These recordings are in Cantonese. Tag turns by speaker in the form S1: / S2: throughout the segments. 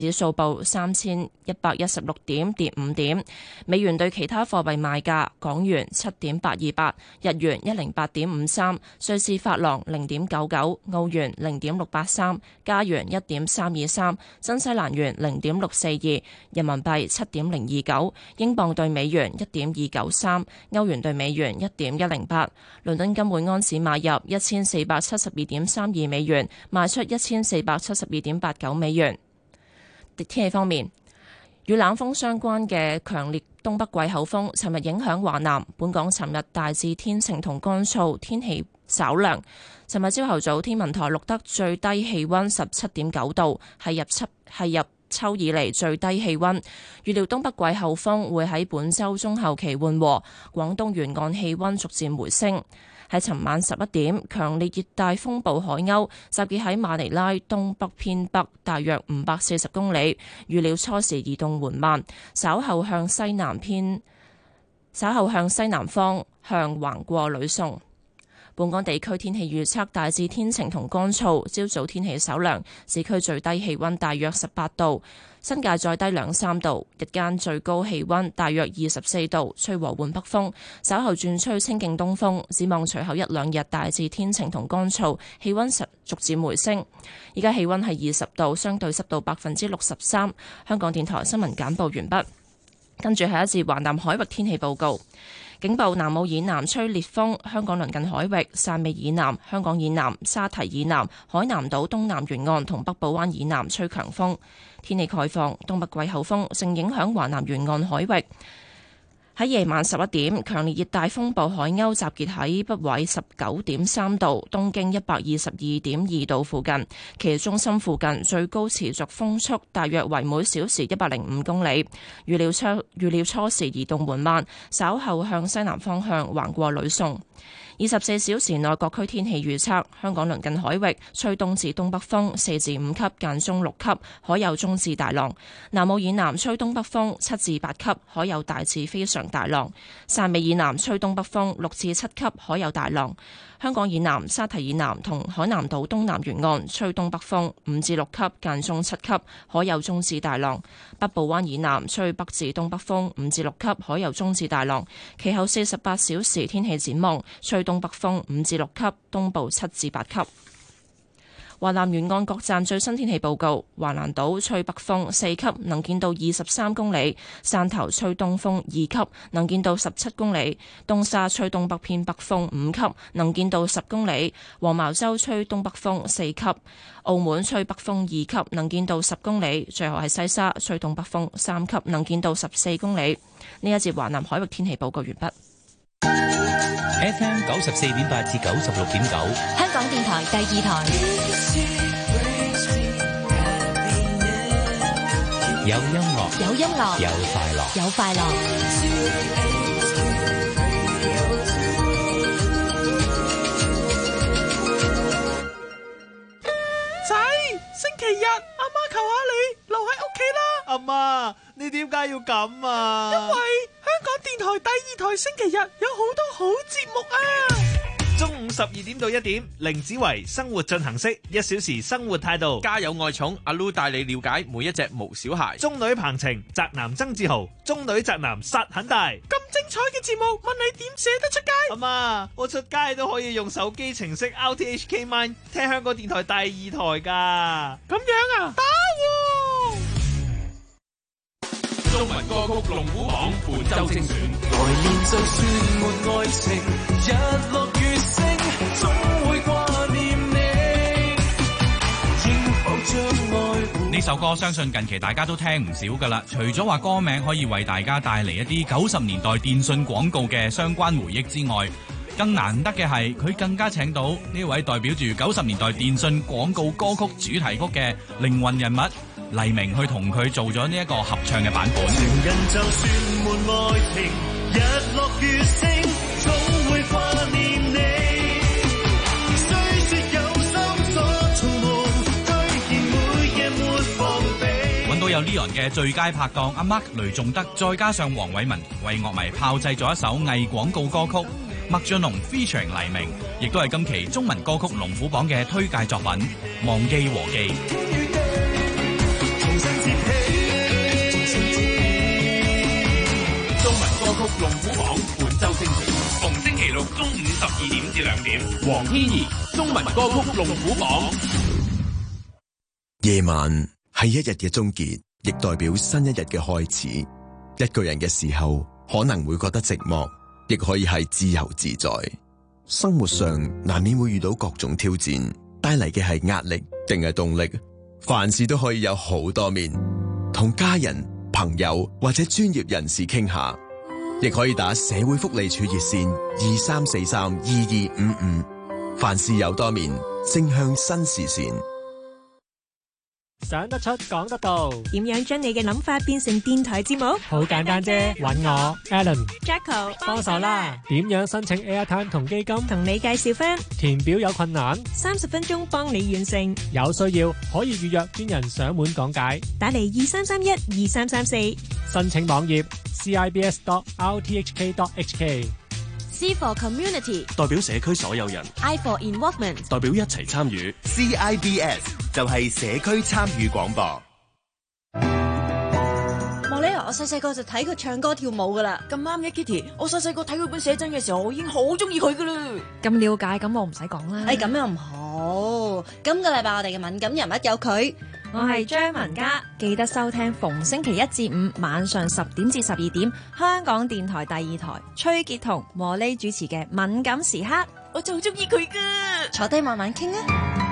S1: 指數報3116點，跌5點。美元對其他貨幣賣價：港元7.828，日元108.53，瑞士法郎0.99，澳元0.683，加元1.323，新西蘭元0.642，人民幣7.029，英鎊對美元1.293，歐元對美元1.108。倫敦金每安士買入1472.32美元，賣出1472.89美元。天氣方面，與冷鋒相關嘅強烈東北季候風尋日影響華南，本港尋日大致天晴同乾燥，天氣稍涼。尋日朝頭早天文台錄得最低氣溫17.9度，係入秋以嚟最低氣溫。預料東北季候風會喺本週中後期緩和，廣東沿岸氣溫逐漸回升。喺尋晚11點，強烈熱帶風暴海鷗集結喺馬尼拉東北偏北大約540公里，預料初時移動緩慢，稍後向西南方向橫過呂宋。本港地區天氣預測大致天晴同乾燥，朝早天氣稍涼，市區最低氣溫大約18度，新界再低2-3度，日間最高氣溫大約24度，吹和緩北風，稍後轉吹清勁東風。展望隨後1-2日大致天晴同乾燥，氣溫逐漸回升。而家氣溫係20度，相對濕度63%。香港電台新聞簡報完畢，跟住係一節華南海域天氣報告。警報：南澳以南吹烈風，香港鄰近海域、汕尾以南、香港以南、沙堤以南、海南島東南沿岸同北部灣以南吹強風。天氣概況：東北季候風正影響華南沿岸海域。喺夜晚11點，強烈熱帶風暴海鷗集結喺北緯19.3度、東經122.2度附近，其中心附近最高持續風速大約為每小時105公里。預料初時移動緩慢，稍後向西南方向橫過呂宋。24小時內各區天氣預測：香港鄰近海域吹東至東北風4至5級，間中6級，海有中至大浪；南澳以南吹東北風7至8級，海有大至非常大浪；汕尾以南吹東北風6至7級，海有大浪。香港以南、沙堤以南同海南島東南沿岸吹東北風5至6級，間中7級，海有中至大浪。北部灣以南吹北至東北風5至6級，海有中至大浪。其後48小時天氣展望，吹東北風5至6級，東部7至8級。華南沿岸各站最新天氣報告：華南島吹北風4級，能見度23公里；汕頭吹東風2級，能見度17公里；東沙吹東北偏北風5級，能見度10公里；黃茅洲吹東北風4級；澳門吹北風2級，能見度10公里；最後係西沙吹東北風3級，能見度14公里。呢一節華南海域天氣報告完畢。
S2: FM 94.8至96.9，
S3: 香港電台第2台。
S2: 有音樂，
S3: 有音樂，
S2: 有快樂，
S3: 有快樂。
S4: 仔，星期日阿媽求下你留喺屋企啦。阿媽，你點解要咁啊？因為香港電台第2台星期日有好多好節目啊！中午12點到1點，凌子維生活進行式1小時生活態度。
S5: 家有愛寵，阿 Lu 帶你了解每一隻毛小孩。
S4: 中女彭晴，宅男曾志豪，中女宅男殺很大。咁精彩嘅節目，問你點捨得出街？阿媽，我出街都可以用手機程式 RTHK Mine 聽香港電台第2台噶。咁樣啊，打喎！
S5: 中文歌曲龍虎榜本周精選。
S6: 來年就算沒愛情，日落月升，總會掛念你。應否將愛？
S7: 呢首歌相信近期大家都聽唔少噶啦。除咗話歌名可以為大家帶嚟一啲90年代電信廣告嘅相關回憶之外，更難得嘅係佢更加請到呢位代表住90年代電信廣告歌曲主題曲嘅靈魂人物黎明去同佢做咗呢一個合唱嘅版本。
S6: 情人就算沒愛情，日落月升，總會掛念你。雖說有心所從夢，居然每夜沒防備。
S7: 揾到有 Leon 嘅最佳拍檔阿 Mark 雷仲德，再加上黃偉文為樂迷炮製咗一首偽廣告歌曲。麥浚龍 featuring 黎明，亦都係今期中文歌曲龍虎榜嘅推介作品《忘記和記》。
S5: 至2點。黃天怡中文歌曲龍虎榜。
S8: 夜晚係一日嘅終結，亦代表新一日嘅開始。一個人嘅時候，可能會覺得寂寞，亦可以係自由自在。生活上難免會遇到各種挑戰，帶嚟嘅係壓力定係動力？凡事都可以有好多面，同家人、朋友或者專業人士傾下，亦可以打社會福利署熱線23432255。凡事有多面，正向新視線。
S9: 想得出講得到，
S10: 點樣將你嘅諗法變成電台節目？
S9: 好簡單啫，揾我
S10: Alan、Jacko
S9: 幫手啦。點樣申請 Airtime 同基金？
S10: 同你介紹返。
S9: 填表有困難
S10: ，30分鐘幫你完成。
S9: 有需要可以預約專人上門講解。
S10: 打嚟23312334。
S9: 申請網頁 cibs.rthk.hk。
S11: C for Community
S12: 代表社區所有人。
S11: I for Involvement
S12: 代表一齊參與。
S13: CIBS 就係社區參與廣播。
S11: 莫里啊，我細個就睇佢唱歌跳舞噶啦。咁啱嘅 Kitty， 我細個睇佢本寫真嘅時候，我已經好中意佢噶啦。
S14: 咁了解，咁我唔使講啦。
S11: 咁又唔好。今個禮拜我哋嘅敏感人物有佢。
S14: 我係張文嘉，記得收聽逢星期1至5晚上10點至12點，香港電台第2台崔潔彤、莫莉主持嘅敏感時刻，
S11: 我就好中意佢噶。坐低慢慢傾啊！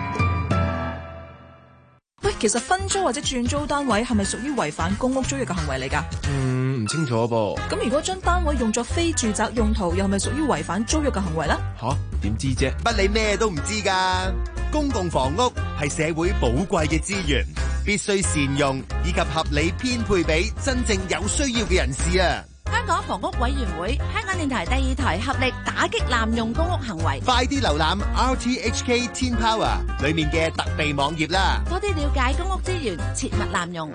S15: 喂，其實分租或者轉租單位係咪屬於違反公屋租約嘅行為嚟㗎？
S16: 唔清楚噃。
S15: 咁如果將單位用作非住宅用途，又係咪屬於違反租約嘅行為呢？
S16: 點知啫？
S13: 乜你咩都唔知㗎？公共房屋係社會寶貴嘅資源，必須善用以及合理編配俾真正有需要嘅人士啊！
S11: 香港房屋委員會、香港電台第2台合力打擊濫用公屋行為。
S13: 快啲瀏覽 RTHK Teen Power 裏面嘅特備網頁啦！
S11: 多啲了解公屋資源，切勿濫用。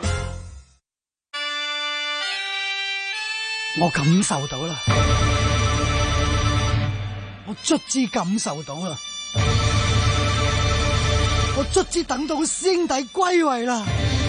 S17: 我感受到啦，我卒之感受到啦，我卒之等到師兄弟歸位啦！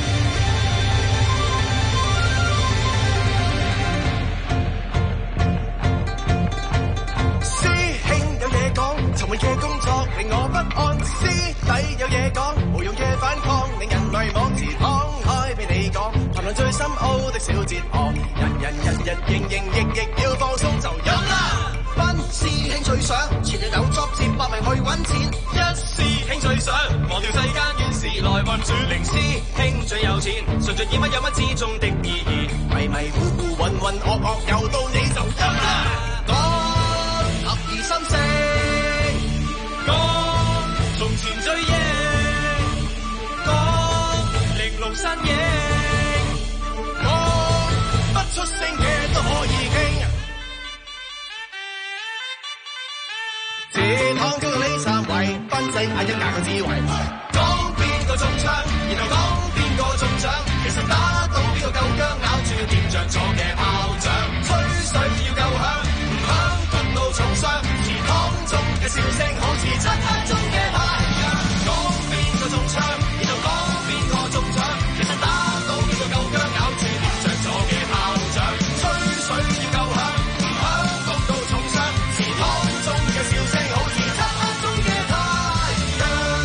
S6: 師兄有嘢講，沉悶嘅工作令我不安；師弟有嘢講，無用嘅反抗令人迷惘。自敞開俾你講，談論最深奧的小哲學，人營亦要放鬆就飲啦。分師兄最想，前日有作接百名去揾錢。一師兄最想，忘掉世間怨事來運轉。零師兄最有錢，順盡以乜有乜之中的意義。迷迷糊糊渾渾噩噩，又到你就飲啦。講合意心聲，講從前最贏，講玲瓏身影，講不出聲嘅都可以傾。自躺叫到呢3位，分析下一格嘅智慧。講邊個中槍，然後講邊個中獎。其實打到邊個夠薑，咬住掂着咗嘅炮仗。吹水要夠響，唔響憤怒重傷。祠堂中嘅笑聲好似漆黑中嘅太陽。講邊個中槍，然後講邊個中獎。其實打到邊個夠薑，咬住掂着咗嘅炮仗。吹水要夠響，唔響憤怒重傷。祠堂中嘅笑聲好似漆黑中嘅太陽。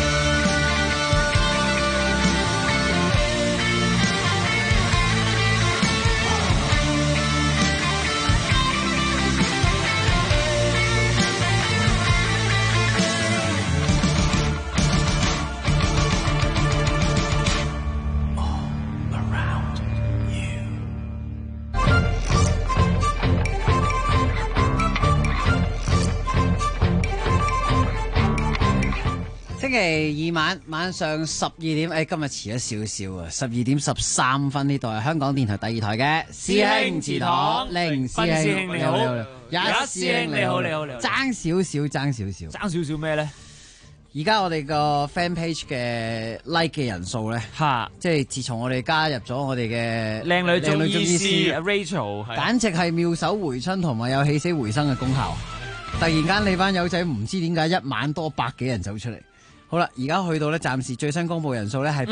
S18: 星期二晚上12點，今日遲咗少少啊，12點13分，呢度係香港電台第2台嘅師兄祠堂，凌師兄你好，一師兄你好，爭少少咩咧？而家我哋個 fan page 嘅 like 嘅人數咧，即係自從我哋加入咗我哋嘅
S19: 靚女中醫師 Rachel，
S18: 簡直係妙手回春同埋有起死回生嘅功效。突然間你班友仔唔知點解一晚多100幾人走出嚟。好啦，而家去到咧，暫時最新公布人數咧係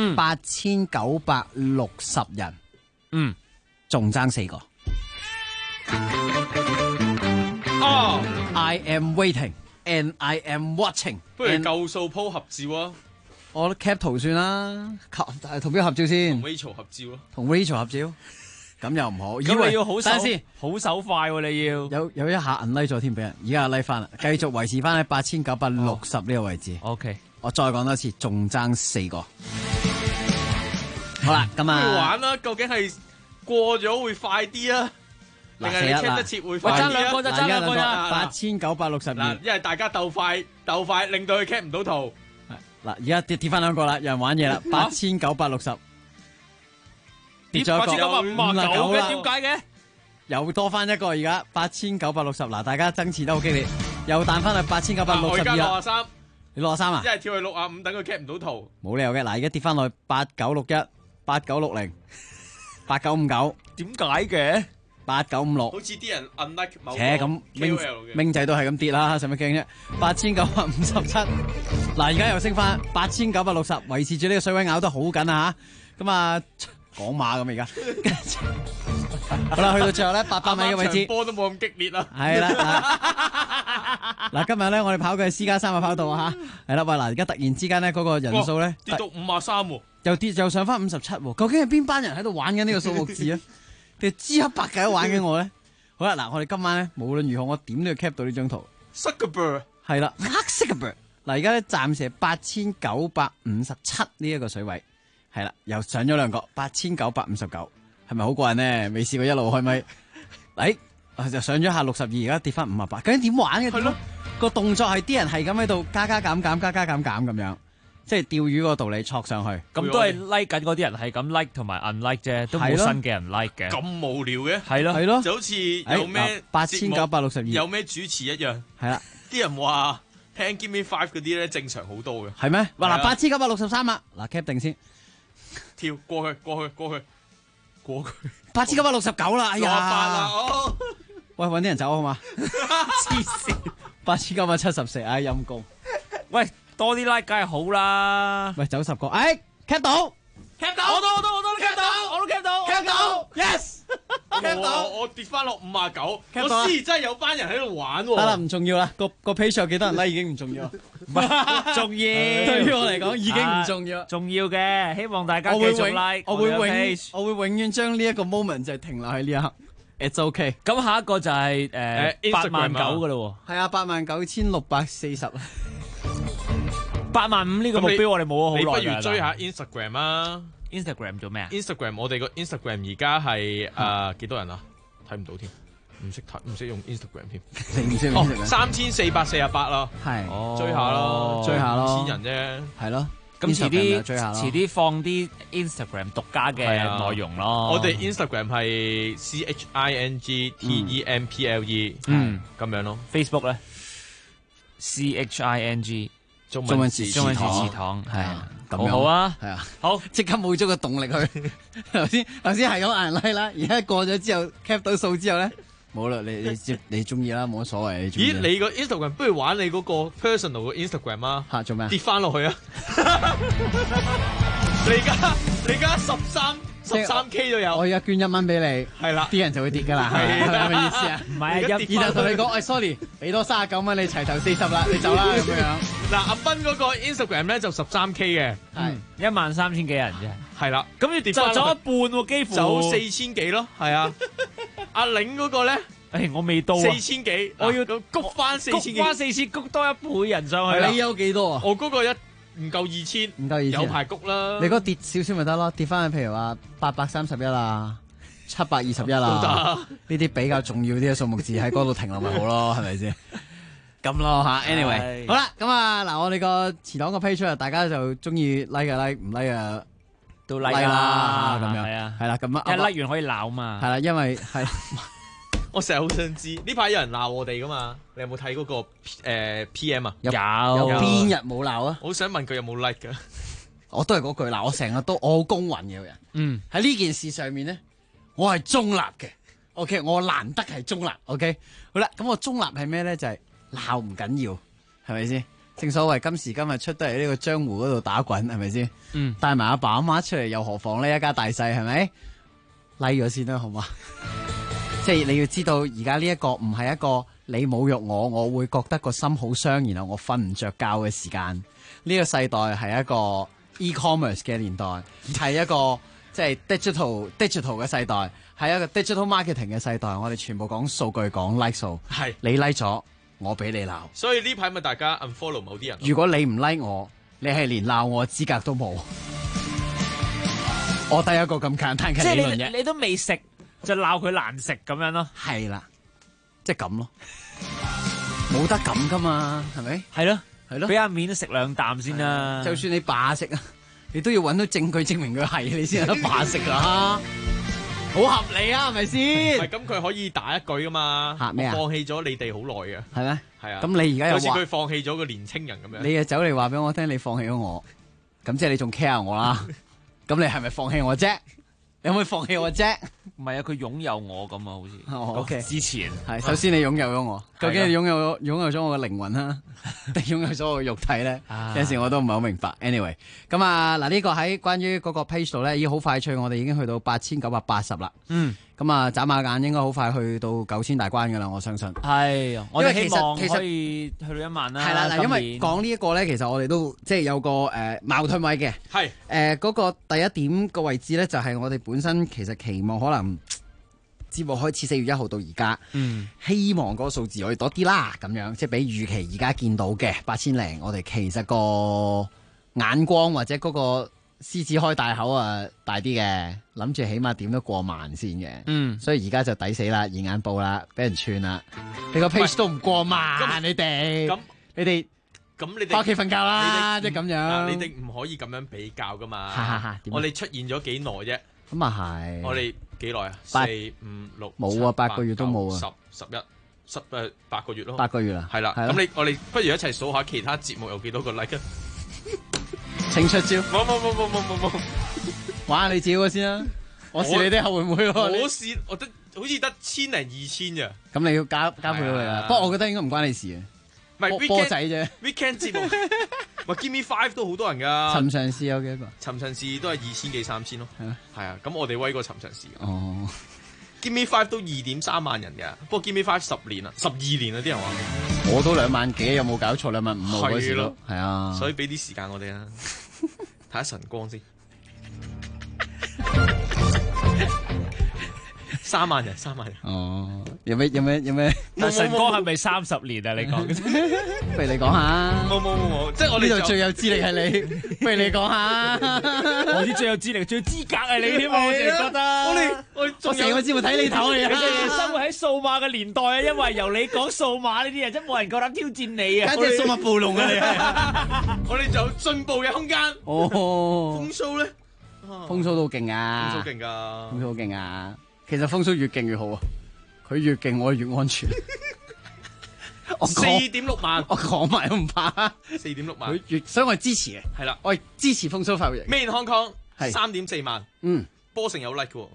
S18: 8960人，仲爭4個。I am waiting。 And I am watching。
S19: 不如夠數鋪合照啊！
S18: 我 cap 圖算啦，同邊個合照先？
S19: 同 Rachel 合照咯。
S18: 同 Rachel 合照，咁又唔好。
S20: 咁你要好手
S18: 等陣先，
S20: 好手快喎！你要
S18: 有一下 unlike 咗添俾人，而家 unlike 翻啦，繼續維持翻喺8960呢個位置。
S20: OK，
S18: 我再講多次，仲爭4個。好啦，咁啊，
S19: 玩啦，究竟係過咗會快啲啊？定係你 check 得切會快啲啊？
S20: 爭兩個就爭兩個咋
S18: ？8962。
S19: 嗱，因為大家鬥快，令到佢 cap 唔到圖。
S18: 嗱，而家跌翻兩個啦，有人玩嘢啦，8960跌咗一個
S20: 8959嘅，點解嘅？
S18: 又多翻一個，而家8960。嗱，大家爭持得好激烈，又彈翻去8962。
S19: 我而家63，
S18: 你63啊？
S19: 一係跳去65，等佢 cap 唔到圖。
S18: 冇理由嘅，嗱，而家跌翻落去8961、8960、8959。
S20: 點解嘅
S18: ？8956。
S19: 好似啲人 unlike 某個
S18: 咁明仔都係咁跌啦，使乜驚啫？8957。嗱，而家又升翻8960，維持住呢個水位咬得好緊啊吓！咁啊，講馬咁而家。好啦，去到最後咧，800米嘅位置，
S19: 波都冇咁激烈啦。
S18: 係啦，嗱，今日咧我哋跑嘅係私家3嘅跑道啊吓，係啦，喂，嗱，而家突然之間咧嗰個人數咧
S19: 跌到53，
S18: 又上翻57，究竟係邊班人喺度玩緊呢個數目字啊？定係知黑白嘅都玩緊我咧？好啦，嗱，我哋今晚咧無論如何，我點都要 cap 到呢張圖。
S19: Zuckerberg
S18: 係啦，Zuckerberg。嗱，而家咧暫時係8957呢一個水位，係啦，又上咗2個8959，係咪好過癮呢？未試過一路開咪，就上咗下62，而家跌翻58，究竟點玩嘅？係咯，個動作係啲人係咁喺度加減咁樣，即係釣魚個道理戳上去，
S20: 咁都係 like 緊嗰啲人係咁 like 同埋 unlike 啫，都冇新嘅人 like 嘅。
S19: 咁無聊嘅，
S20: 係咯，
S19: 就好似有咩
S18: 8962，
S19: 有咩主持一樣，
S18: 係啦，
S19: 啲人話。聽 Give Me 5嗰啲咧正常好多嘅，
S18: 係咩？嗱，8963啊，嗱 cap 定先，
S19: 跳過去
S18: 8969啦，哎呀，喂，搵啲人走好嘛？黐線，8974，唉，陰公，
S20: 喂，多啲 like 梗係好啦，
S18: 喂，走10個，cap 到，
S19: 我都 cap 到
S18: ，yes。
S19: 我跌翻落59，我知真係有班人喺度玩喎。
S18: 得啦，唔重要啦，個 page 有幾多人 like 已經唔重要，
S20: 唔係重要。
S18: 對於我嚟講已經唔重要，
S20: 重要嘅，希望大家繼續 like。
S18: 我會永遠將呢一個 moment 就係停留喺呢一刻。It's okay。
S20: 咁下一個就係89000嘅咯喎。
S18: 係啊，89640。
S20: 85000呢個目標我哋冇咗好耐。
S19: 你不如追下 Instagram 啊。
S20: Instagram 做咩啊
S19: ？Instagram 我哋個 Instagram 而家係幾多人啊？睇唔到添，唔識睇，唔識用 Instagram 添。
S18: 你唔識用 Instagram
S19: ？3448啦，
S18: 係
S19: 追下咯，5000人啫，
S18: 係咯。
S20: 咁遲啲放啲 Instagram 獨家嘅內容咯。
S19: 我哋 Instagram 係 CHING TEMPLE，咁樣咯。
S20: Facebook 咧 CHING。
S18: 中文字詞
S20: 堂係啊，
S18: 咁
S20: 好啊，
S18: 係啊，
S20: 好
S18: 即刻冇咗個動力去。頭先係咁嗌人 like 啦，而家過咗之後 cap 到數之後咧，冇啦，你中意啦，冇乜所謂。
S19: 咦，你個 Instagram 不如玩你嗰個 personal 嘅 Instagram 啊？
S18: 吓，做咩？跌
S19: 翻落去啊！你而家13K 都有，
S18: 我而家捐1蚊俾你，係啦，啲人就會跌噶啦，係咪意思啊？
S20: 唔係啊，
S18: 然後同你講，sorry， 俾多39蚊你齊頭40啦，你走啦咁樣。
S19: 嗱，阿斌嗰個 Instagram 咧就13K 嘅，
S18: 係
S20: 13000幾人啫，
S19: 係啦，咁要跌翻
S20: 走一半喎，幾乎
S19: 走4000幾咯，係啊。阿玲嗰個咧，
S20: 我未到
S19: 4000幾，我要谷翻4000幾，
S20: 谷翻4000，谷多1倍人上去啦。
S18: 你有幾多啊？
S19: 我嗰個唔夠2000，
S18: 唔夠2000，
S19: 有排谷啦。
S18: 你嗰個跌少少咪得咯，跌翻去譬如話831啦，721啦，呢啲比較重要啲嘅數目字喺嗰度停落咪好咯，係咪先？咁咯吓 ，anyway， 好啦，咁啊嗱，我哋個祠堂個 page 啊，大家就中意 like 嘅 like， 唔 like 啊
S20: 都 like
S18: 啦，咁樣
S20: 係啊，
S18: 係啦，咁啊，
S20: 一 like 完可以鬧嘛，
S18: 係啦，因為係。
S19: 我成日好想知呢排有人鬧我哋噶嘛？你有冇睇嗰個PM 啊？
S18: 有邊日冇鬧啊？
S19: 我好想問佢有冇 like 噶？
S18: 我都係嗰句嗱，我成日都我好公允嘅人。喺呢件事上面咧，我係中立嘅。OK， 我難得係中立。OK， 好啦，咁我中立係咩咧？就係鬧唔緊要，係咪先？正所謂今時今日出得嚟呢個江湖嗰度打滾，係咪先？帶埋阿爸阿媽出嚟，又何妨呢？一家大細係咪？ like 咗先啦，好嘛？ 即係你要知道，而家呢一個唔係一個你侮辱我，我會覺得個心好傷，然後我瞓唔着覺嘅時間。呢個世代係一個 e-commerce 嘅年代，係一個即係 digital 嘅世代，係一個 digital marketing 嘅世代。我哋全部講數據，講 like 數。
S19: 係
S18: 你 like 咗，我俾你鬧。
S19: 所以呢排咪大家 unfollow 某啲人。
S18: 如果你唔 like 我，你係連鬧我資格都冇。我第一個咁簡單嘅理論啫。
S20: 即係你都未食就鬧佢難食咁樣咯。
S18: 係啦，即係咁咯，冇得咁噶嘛，係咪？
S20: 係咯，
S18: 係咯，
S20: 俾阿面都食兩啖先啦。
S18: 就算你霸食啊，你都要揾到證據證明佢係你先有得霸食啊。好合理啊，係咪先？
S19: 唔係咁，佢可以打一句噶嘛。
S18: 嚇咩啊？
S19: 放棄咗你哋好耐嘅。
S18: 係咩？
S19: 係啊。
S18: 咁你而家又
S19: 好似佢放棄咗個年青人咁樣。
S18: 你又走嚟話俾我聽，你放棄咗我，咁即係你仲 care 我啦？咁你係咪放棄我啫？你可唔可以放棄我啫？
S20: 唔係啊，佢擁有我咁啊，好似。
S18: OK。
S20: 之前
S18: 係首先你擁有咗我，究竟你擁有咗我嘅靈魂啦，定擁有咗我嘅肉體咧？有陣時我都唔係好明白。Anyway， 咁啊嗱，呢個喺關於嗰個 page 度咧，已經好快脆，我哋已經去到8980啦。
S20: 嗯。
S18: 咁啊，眨下眼應該好快去到9000大關噶啦，我相信。
S20: 係，我哋希望
S18: 其實
S20: 可以去到1萬啦。
S18: 係啦，嗱，因為講呢一個咧，其實我哋都即係有個矛盾位嘅。
S19: 係。
S18: 嗰個第一點個位置咧，就係我哋本身其實期望可能節目開始4月1號到而家，希望嗰個數字可以多啲啦，咁樣即係比預期而家見到嘅8000零，我哋其實個眼光或者嗰個獅子開大口啊大啲嘅，諗住起碼點都過萬先嘅，所以而家就抵死啦，現眼報啦，俾人串啦，你個 page 都唔過萬，你哋你哋返屋企瞓覺啦，即係咁樣。
S19: 你哋唔可以咁樣比較噶嘛。我哋出現咗幾耐啫？
S18: 咁啊係。
S19: 我哋幾耐啊？4、5、6
S18: 冇啊，8個月都冇啊。
S19: 10、11、8個月咯。
S18: 8個月啦。
S19: 係啦。咁我哋不如一齊數下其他節目有幾多個 like 啊？
S18: 請出招。
S19: 冇。
S18: 玩下你自己先啦。我試你啲後會唔會？
S19: 我試，我得好似得1000零2000咋。
S18: 咁你要加倍到佢啦。不過我覺得應該唔關你事嘅。
S19: 唔係
S18: 波仔啫
S19: ，weekend 節目，喂 Give Me 5都好多人噶。
S18: 尋常試有幾多個？
S19: 尋常試都係2000幾3000咯。係啊，咁我哋威過尋常試。
S18: 哦
S19: ，Give Me 5都2.3萬人㗎，不過 Give Me 5 10年啦，12年啦，啲人話。
S18: 我都2萬幾，有冇搞錯2萬5啊？嗰時咯，係啊。
S19: 所以俾啲時間我哋啦，睇下晨光先。3萬人。
S18: 哦，有咩？
S20: 晨光係咪30年啊？你講，
S18: 不如你講下。
S19: 冇，即係我
S18: 呢度最有資歷係你，不如你講下。
S20: 我啲最有資歷、最有資格係你添啊！我淨係覺得，
S18: 我成個節目睇你頭嚟啊！
S20: 你哋生活喺數碼嘅年代啊，因為由你講數碼呢啲嘢，真冇人夠膽挑戰你啊！
S18: 簡直係數碼暴龍啊！你
S19: 我哋就有進步嘅空間。
S18: 哦，
S19: 風騷咧，
S18: 風騷都好勁啊！
S19: 風騷勁㗎，
S18: 風騷好勁啊！其實風騷越勁越好啊！佢越勁，我越安全。
S19: 4.6萬，
S18: 我講埋都唔怕。
S19: 4.6萬，
S18: 佢越，所以我係支持嘅。
S19: 係啦，
S18: 我係支持風騷發育。
S19: Made in Hong Kong 3.4萬。波成有 like 喎。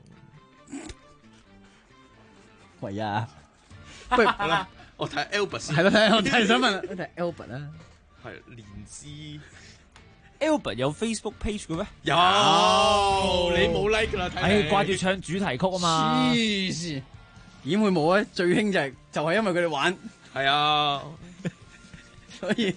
S18: 喂啊！
S19: 不如我睇 Albert 先。
S18: 係咯，我係想問，睇 Albert 啊。
S19: 係連枝。
S20: Albert 有 Facebook page 嘅咩？
S19: 有，你冇 like 啦，睇你。
S20: 掛住唱主題曲啊嘛。
S18: 黐線，點會冇啊？最興就係因為佢哋玩。
S19: 係啊，
S18: 所以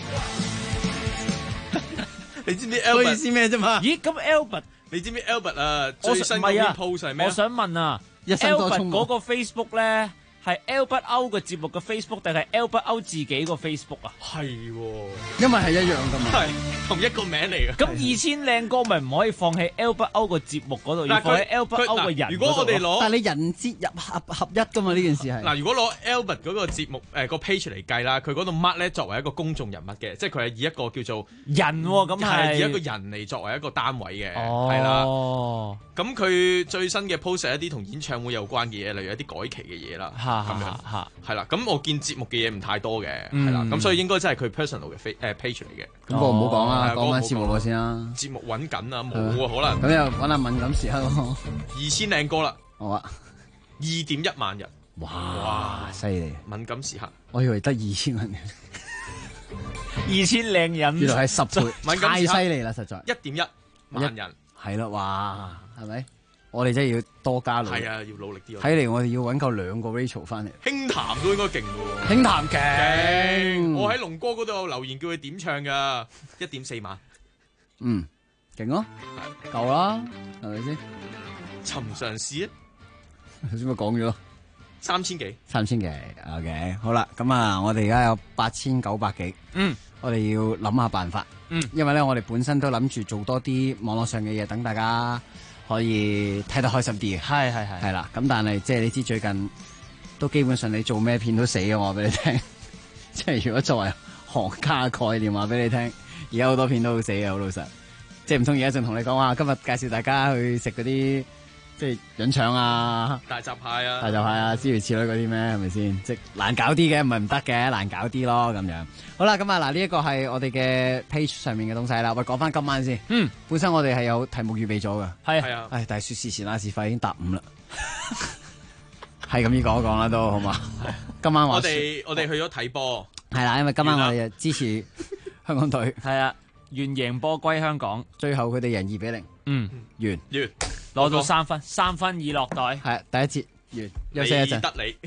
S19: 你知唔知 Albert
S18: 意思咩啫嘛？
S20: 咦，咁 Albert
S19: 你知唔知 Albert 啊？最新嗰篇 post 係咩？
S20: 我想問啊，Albert 嗰個 Facebook 咧？係 Albert O 嘅節目嘅 Facebook 定係 Albert O 自己個 Facebook 啊？
S19: 係，
S18: 因為係一樣噶嘛，
S19: 係同一個名嚟嘅。
S20: 咁2000靚歌咪唔可以放喺 Albert O 個節目嗰度，要放喺 Albert O 嘅人。
S19: 如果我哋攞，
S18: 但係你人節合一噶嘛？呢件事係
S19: 嗱，如果攞 Albert 嗰個節目個 page 嚟計啦，佢嗰度 mark 咧作為一個公眾人物嘅，即係佢係以一個叫做
S20: 人咁係
S19: 以一個人嚟作為一個單位嘅，係啦。咁佢最新嘅 post 係一啲同演唱會有關嘅嘢，例如一啲改期嘅嘢啦。咁樣係啦，咁我見節目嘅嘢唔太多嘅，係啦，咁所以應該真係佢 personal 嘅page 嚟嘅。
S18: 咁我唔好講啦，講翻節目先啦。
S19: 節目揾緊啊，冇啊，可能。
S18: 咁又揾下敏感時刻咯。
S19: 2000靚歌啦，
S18: 好啊
S19: ，2.1萬人，
S18: 哇，犀利！
S19: 敏感時刻，
S18: 我以為得2000人
S20: ，2000靚人，
S18: 原來係10倍，太犀利啦，實在。
S19: 1.1萬人，
S18: 係啦，哇，係咪？ 我哋真係要多加努力。
S19: 係啊，要努力啲。
S18: 睇嚟我哋要揾夠2個 Rachel 翻嚟。
S19: 輕談都應該勁喎。
S18: 輕談勁。
S19: 我喺龍哥嗰度有留言叫佢點唱㗎，1.4萬。
S18: 嗯，勁咯，夠啦，係咪先？
S19: 尋常試啊！
S18: 頭先咪講咗
S19: 3000幾
S18: ，3000幾 ，OK， 好啦，咁啊，我哋而家有8900幾，我哋要諗下辦法，因為咧我哋本身都諗住做多啲網絡上嘅嘢，等大家可以睇得開心啲嘅，係啦，咁但係即係你知最近都基本上你做咩片都死嘅，我話俾你聽，即係如果作為行家概念話俾你聽，而家好多片都好死嘅，好老實，即係唔通而家仲同你講話，今日介紹大家去食嗰啲。即係潤腸啊，
S19: 大閘蟹啊，
S18: 諸如此類嗰啲咩，係咪先？即係難搞啲嘅，唔係唔得嘅，難搞啲咯咁樣。好啦，咁啊嗱，呢一個係我哋嘅 page 上面嘅東西啦。喂，講翻今晚先。本身我哋係有題目預備咗㗎。係啊。唉，但係說時遲那時快，已經答5啦。係咁樣講一講啦，都好嘛？今晚
S19: 我哋去咗睇波。
S18: 係啦，因為今晚我哋支持香港隊。
S20: 係啊，願贏波歸香港。
S18: 最後佢哋贏2-0。完。
S20: 攞到3分已落袋。
S18: 係第一節完，休息一陣。
S19: 得你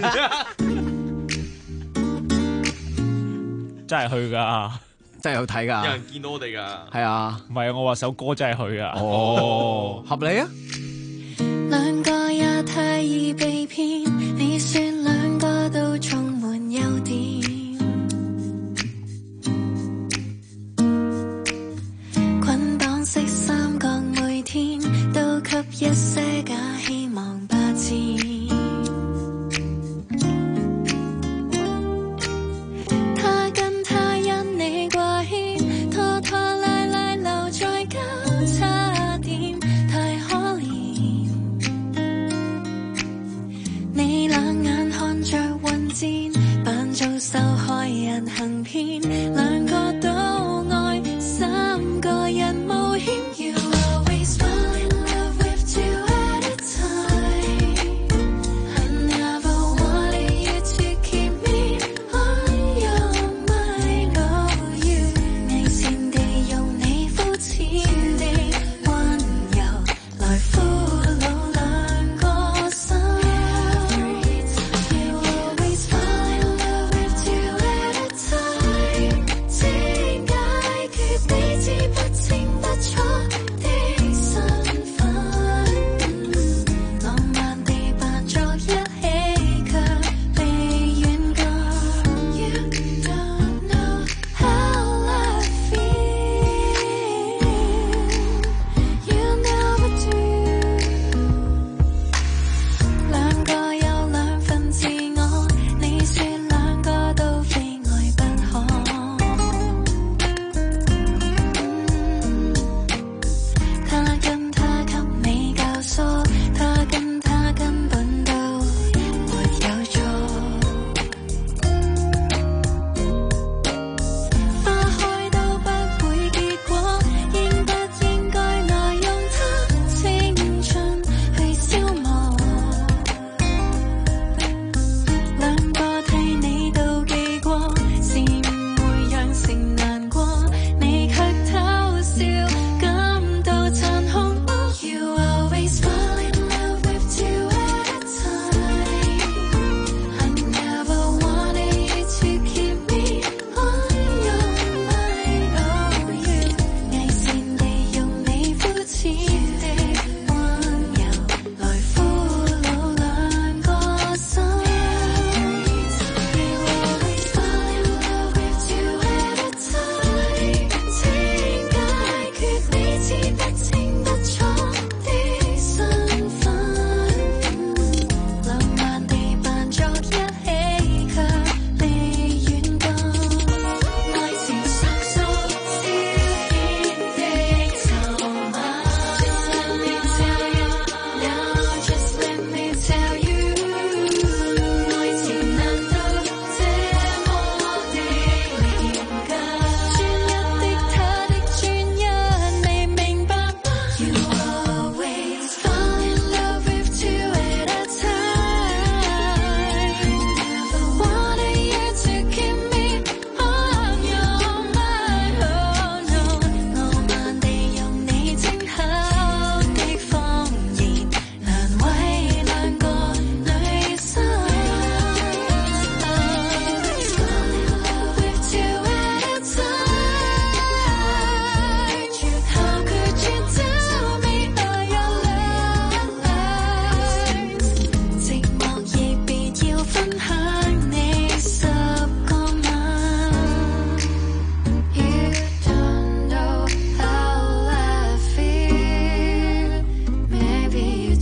S20: 真係去㗎，
S18: 真係好睇㗎。
S19: 有人見到我哋㗎。
S18: 係啊，
S20: 唔係我話首歌真係去啊。
S18: 哦，合理啊。
S21: 兩個也太易被騙，你說兩個都充滿優點，捆綁式三角每天都給一些假希望霸佔，他跟他因你掛牽，拖拖拉拉留在交叉點，太可憐。你冷眼看着混戰，扮做受害人行騙，兩個都愛，3個人冒險。You always fall in love with 2 at a time。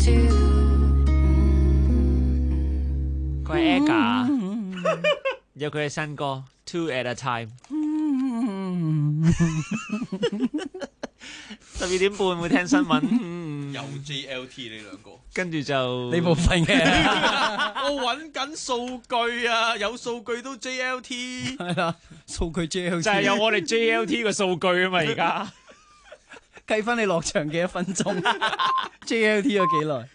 S20: 佢係 Aga， 有佢嘅新歌 Two at a Time。12點半會聽新聞，
S19: 有 JLT 呢兩個，
S20: 跟住就
S18: 呢部分嘅。
S19: 我揾緊數據啊，有數據都 JLT，
S18: 係啦，數據 JLT
S20: 就係有我哋 JLT 嘅數據啊嘛，而家
S18: 計翻你落場幾多分鐘，JLT 咗幾耐？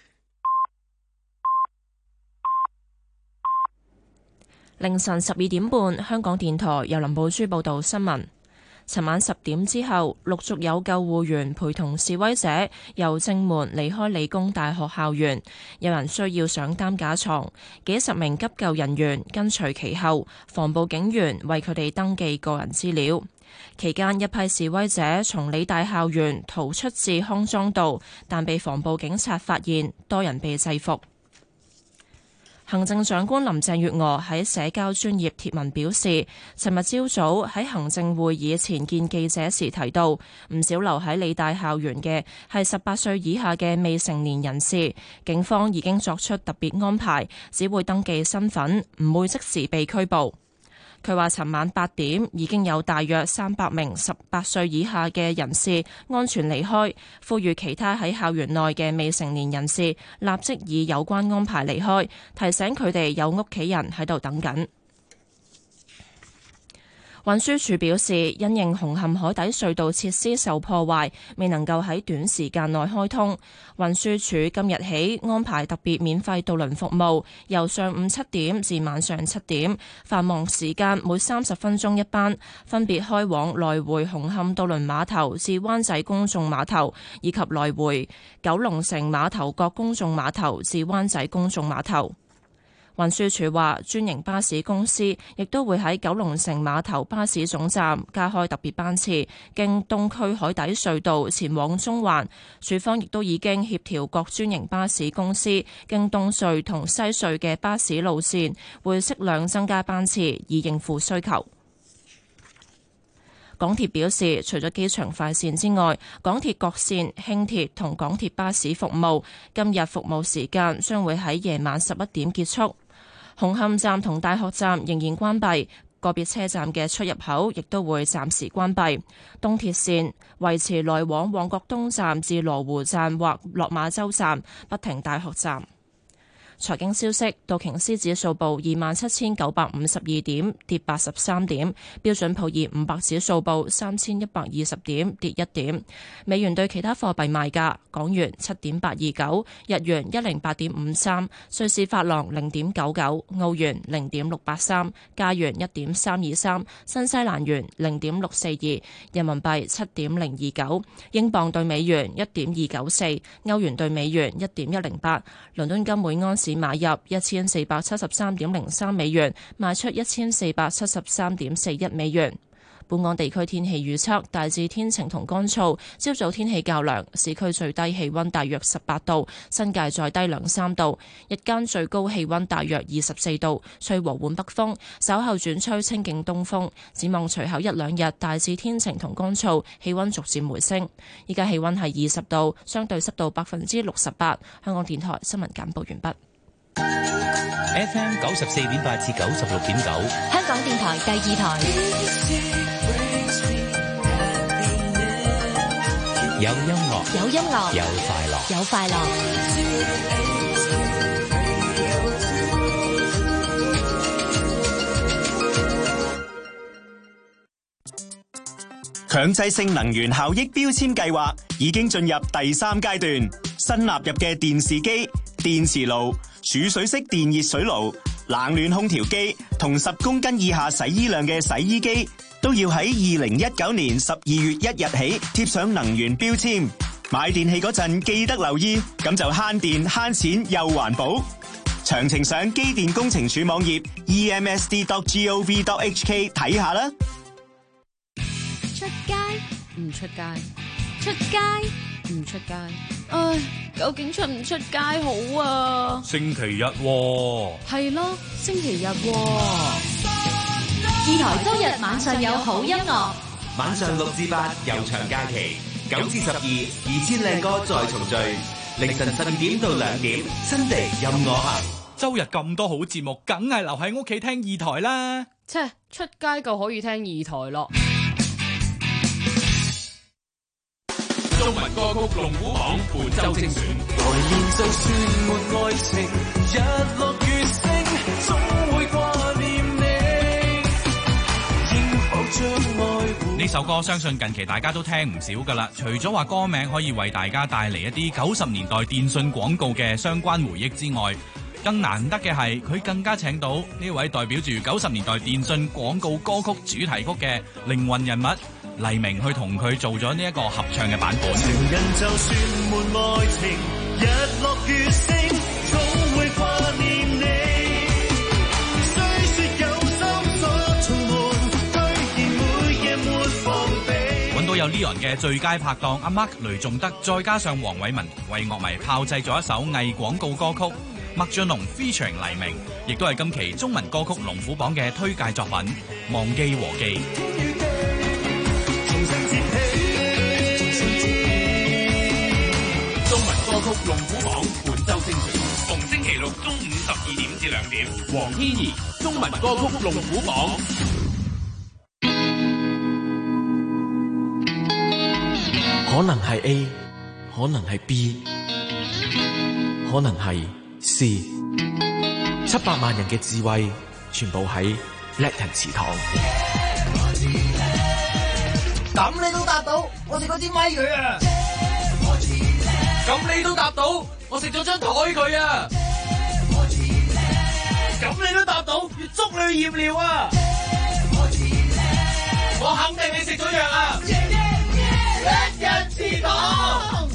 S1: 凌晨12點半，香港電台由林寶珠報道新聞。尋晚10點之後，陸續有救護員陪同示威者由正門離開理工大學校園，有人需要上擔架床，幾十名急救人員跟隨其後，防暴警員為佢哋登記個人資料。期間，一批示威者從理大校園逃出至康莊道，但被防暴警察發現，多人被制服。行政長官林鄭月娥喺社交專頁貼文表示，尋日朝早喺行政會議前見記者時提到，唔少留喺理大校園嘅係18歲以下嘅未成年人士，警方已經作出特別安排，只會登記身份，唔會即時被拘捕。佢話：尋晚8點已經有大約300名18歲以下嘅人士安全離開，呼籲其他喺校園內嘅未成年人士立即以有關安排離開，提醒佢哋有屋企人喺度等緊。運輸署表示，因應紅磡海底隧道設施受破壞，未能夠喺短時間內開通，運輸署今日起安排特別免費渡輪服務，由上午7點至晚上7點，繁忙時間每30分鐘一班，分別開往來回紅磡渡輪碼頭至灣仔公眾碼頭，以及來回九龍城碼頭角公眾碼頭至灣仔公眾碼頭。運輸署話，專營巴士公司亦都會喺九龍城碼頭巴士總站加開特別班次，經東區海底隧道前往中環。署方亦都已經協調各專營巴士公司經東隧同西隧嘅巴士路線，會適量增加班次，以應付需求。港鐵表示，除咗機場快線之外，港鐵各線、輕鐵同港鐵巴士服務今日服務時間將會喺夜晚11點結束。紅磡站同大學站仍然關閉，個別車站嘅出入口亦都會暫時關閉。東鐵線維持來往旺角東站至羅湖站或落馬洲站，不停大學站。財經消息，道瓊斯指數報27,952點，跌83點；標準普爾500指數報3,120點，跌1點。美元對其他貨幣賣價：港元7.829，日元108.53，瑞士法郎0.99，澳元0.683，加元1.323，新西蘭元0.642，人民幣7.029，英鎊對美元1.294，歐元對美元1.108，倫敦金每安士買入1473.03美元，賣出1473.41美元。本港地區天氣預測，大致天晴同乾燥，朝早天氣較涼，市區最低氣溫大約18度，新界再低2-3度，日間最高氣溫大約24度，吹和緩北風，稍後轉吹清勁東風。展望隨後1-2日，大致天晴同乾燥，氣溫逐漸回升。依家氣溫係20度，相對濕度68%。香港電台新聞簡報完畢。
S2: FM 94.8至96.9，
S3: 香港電台第2台。
S2: 有音樂，
S3: 有音樂，
S2: 有快樂，
S3: 有快樂。
S22: 強制性能源效益標籤計劃已經進入第3階段，新納入嘅電視機、電磁爐、儲水式電熱水爐、冷暖空調機同10公斤以下洗衣量嘅洗衣機，都要喺2019年12月1日起貼上能源標籤。買電器嗰陣記得留意，咁就慳電慳錢又環保。詳情上機電工程署網頁 emsd.gov.hk 睇下啦。
S11: 出街唔出街，出街唔出街，唉，究竟出唔出街好啊？
S7: 星期日喎，
S11: 係咯，星期日喎。
S3: 二台周日晚上有好音樂，
S23: 晚上6至8悠長假期，9至12 2000靚歌再重聚。
S2: 凌晨12點到2點，新地任我行。
S7: 周日咁多好節目，梗係留喺屋企聽二台啦。
S11: 切，出街就可以聽二台咯。
S2: 中文歌曲龍虎榜本周精選。
S6: 來年就算沒愛情，日落月升，總會掛念你。應否將愛
S7: 呢首歌相信近期大家都聽唔少噶啦。除咗話歌名可以為大家帶嚟一啲90年代電信廣告嘅相關回憶之外，更難得嘅係佢更加請到呢位代表住90年代電信廣告歌曲主題曲嘅靈魂人物黎明去同佢做咗呢一個合唱嘅版本。
S6: 情人就算沒愛情，日落月升，總會掛念你。雖說有心所從沒，居然每夜沒防備。
S7: 揾到有 Leon 嘅最佳拍檔阿 Mark 雷仲德，再加上黃偉文為樂迷炮製咗一首偽廣告歌曲。麥浚龍 featuring 黎明，亦都係今期中文歌曲龍虎榜嘅推介作品《忘記和記》。
S2: 中文歌曲龍虎榜本周精選，逢星期六中午12點至2點。黃天怡中文歌曲龍虎榜。
S16: 可能係 A， 可能係 B， 可能係 C。700萬人嘅智慧，全部喺叻人祠堂。
S17: 咁你都答到，我食嗰支咪佢啊！
S2: 咁你都答到，我食咗張台佢啊！
S17: 咁你都答到，要捉你去驗尿啊！
S2: 我肯定你食咗藥啊！
S17: 叻人祠堂。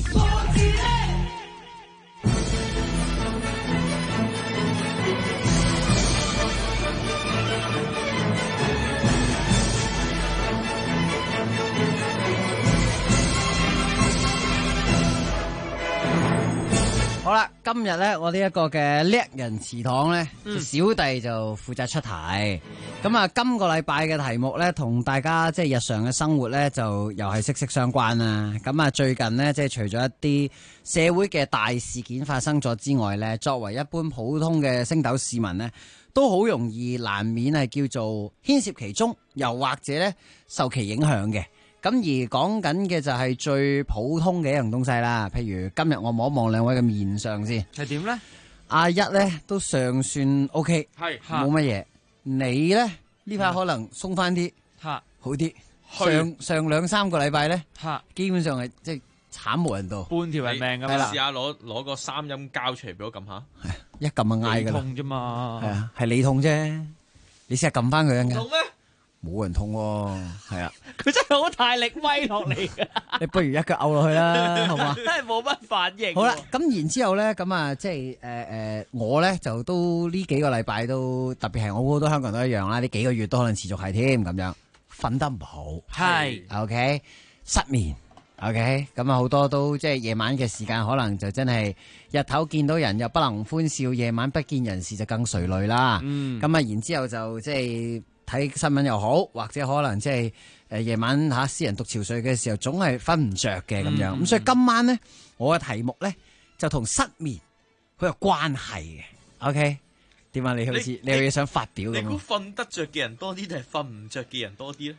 S18: 好啦，今日咧，我呢一個嘅叻人祠堂咧，小弟就負責出題。咁啊，今個禮拜嘅題目咧，同大家即係日常嘅生活咧，就又係息息相關啦。咁啊，最近呢，即係除咗一啲社會嘅大事件發生咗之外咧，作為一般普通嘅星斗市民呢，都好容易難免係叫做牽涉其中，又或者咧受其影響嘅。咁而講緊嘅就係最普通嘅一樣東西啦，譬如今日我望一望兩位嘅面相先，
S20: 係點咧？
S18: 阿一咧都尚算 OK，
S20: 係
S18: 冇乜嘢。你咧呢排可能鬆翻啲，好啲。上兩三個禮拜咧，基本上係即係慘無人道，
S20: 半條人命㗎嘛。
S19: 試下攞個三音膠出嚟俾我撳下，
S18: 一撳就嗌㗎啦。
S20: 痛啫嘛，
S18: 係啊，係你痛啫，你試下撳翻佢啊！
S19: 痛咩？
S18: 冇人痛喎，係啊！
S20: 佢真係好大力威落嚟㗎。
S18: 你不如一腳嘔落去啦，好嘛？
S20: 真係冇乜反應。
S18: 好啦，咁然之後咧，咁啊，即係我咧就都呢幾個禮拜都特別係我好多香港人都一樣啦，呢幾個月都可能持續係添咁樣，瞓得唔好，
S20: 係
S18: OK 失眠 OK， 咁啊好多都即係夜晚嘅時間，可能就真係日頭見到人又不能歡笑，夜晚不見人時就更垂淚啦。咁啊，然之後就即係。睇新聞又好，或者可能即係夜晚私人讀潮水嘅時候，總係瞓唔着嘅咁樣。咁所以今晚咧，我嘅題目咧就同失眠好有關係嘅。OK， 點啊？你好似你有嘢想發表咁。
S19: 你估瞓得着嘅人多啲定係瞓唔着嘅人多啲咧？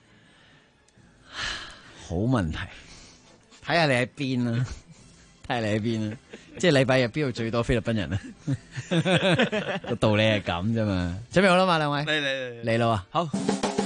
S18: 好問題，睇下你喺邊啦，睇下你喺邊啦。即係禮拜日邊度最多菲律賓人啊？個道理係咁啫嘛。準備好啦嘛，兩位嚟啦啊！好，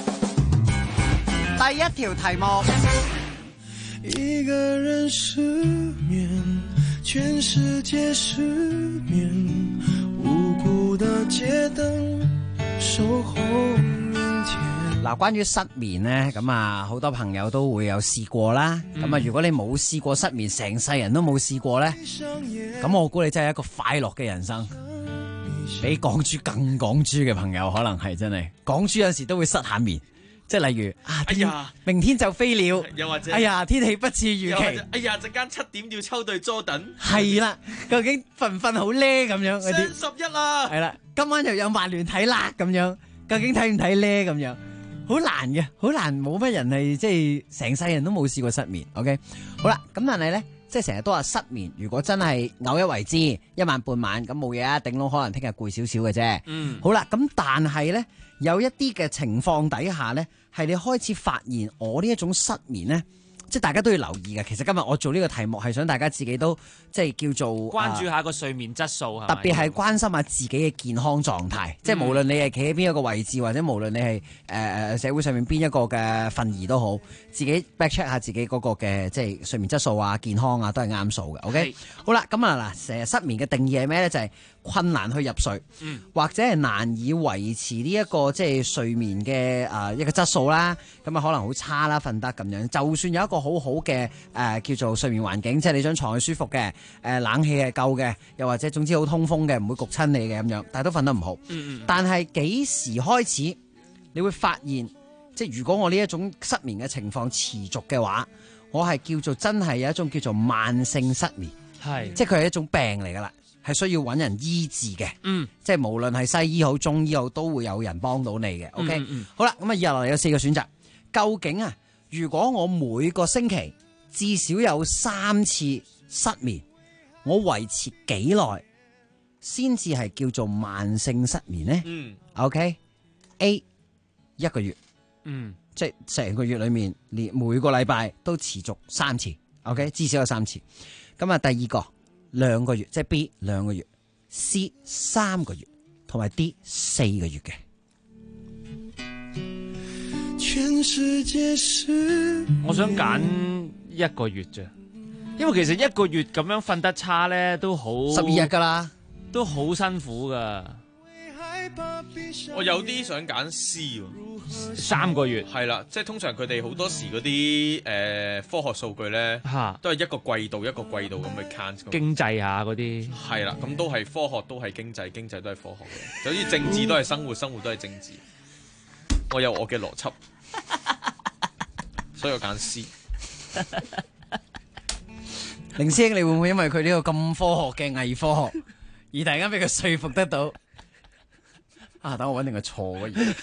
S18: 第一條題目。
S6: 一個人失眠，全世界失眠，無辜的街燈守候明天。
S18: 嗱，關於失眠咧，咁啊，好多朋友都會有試過啦。咁啊，如果你冇試過失眠，成世人都冇試過咧，咁我估你真係一個快樂嘅人生。比港豬更港豬嘅朋友，可能係真係港豬有時都會失下眠，即係例如
S19: 哎呀，
S18: 明天就飛了，
S19: 又或者
S18: 哎呀，天氣不似預期，
S19: 哎呀，陣間7點要抽對 Jordan，
S18: 係啦，究竟瞓唔瞓好咧？咁樣嗰啲
S19: 雙11啦，
S18: 係啦，今晚又有曼聯睇啦，咁樣究竟睇唔睇咧？咁樣。好難嘅，好難，冇乜人係即係成世人都冇試過失眠。OK， 好啦，咁但係咧， 即係成日都話失眠，如果真係偶一為之，一晚半晚咁冇嘢啊，頂籠可能聽日攰少少嘅啫。好啦，咁但係呢，有一啲嘅情況底下呢，係你開始發現我呢一種失眠呢。即係大家都要留意嘅。其實今日我做呢個題目係想大家自己都即係叫做
S20: 關注下個睡眠質素，
S18: 特別係關心下自己嘅健康狀態。即係無論你係企喺邊一個位置，或者無論你係社會上面邊一個嘅份兒都好，自己 back check 下自己嗰個嘅即係睡眠質素啊、健康啊都係啱數嘅。OK，好啦，咁啊嗱，成日失眠嘅定義係咩咧？就係困難去入睡，或者係難以維持呢一個即係睡眠嘅一個質素啦。咁啊可能好差啦，瞓得咁樣。就算有一個好好嘅叫做睡眠環境，即係你張床係舒服嘅，冷氣係夠嘅，又或者總之好通風嘅，唔會焗親你嘅咁樣，但係都瞓得唔好。但係幾時開始你會發現，即係如果我呢一種失眠嘅情況持續嘅話，我係叫做真係有一種叫做慢性失眠，即係佢係一種病嚟噶啦，係需要揾人醫治嘅。即係無論係西醫好中醫好，都會有人幫到你嘅。OK，好啦，咁啊以下落嚟有4個選擇，究竟啊如果我每個星期至少有3次失眠，我維持幾耐先至係叫做慢性失眠呢？OK，A 1個月，即係成個月裏面，連每個禮拜都持續3次，OK，至少有3次。咁啊，第二個2個月，即係 B 2個月 ，C 3個月，同埋 D 4個月嘅。
S6: 全世界是
S20: 我想揀1個月啫，因為其實1個月咁樣瞓得差咧，都好
S18: 12日噶啦，
S20: 都好辛苦噶。
S19: 我有啲想揀 C 喎
S20: ，3個月
S19: 係啦，即係通常佢哋好多時嗰啲科學數據咧，都係一個季度一個季度咁去 count
S20: 經濟啊嗰啲
S19: 係啦，咁都係科學都係經濟，經濟都係科學嘅，就好似政治都係生活，生活都係政治。我有我嘅邏輯，所以我揀 C。
S18: 凌師兄，你會唔會因為佢呢個咁科學嘅偽科學，而突然間俾佢說服得到？啊，等我揾定個錯嘅嘢。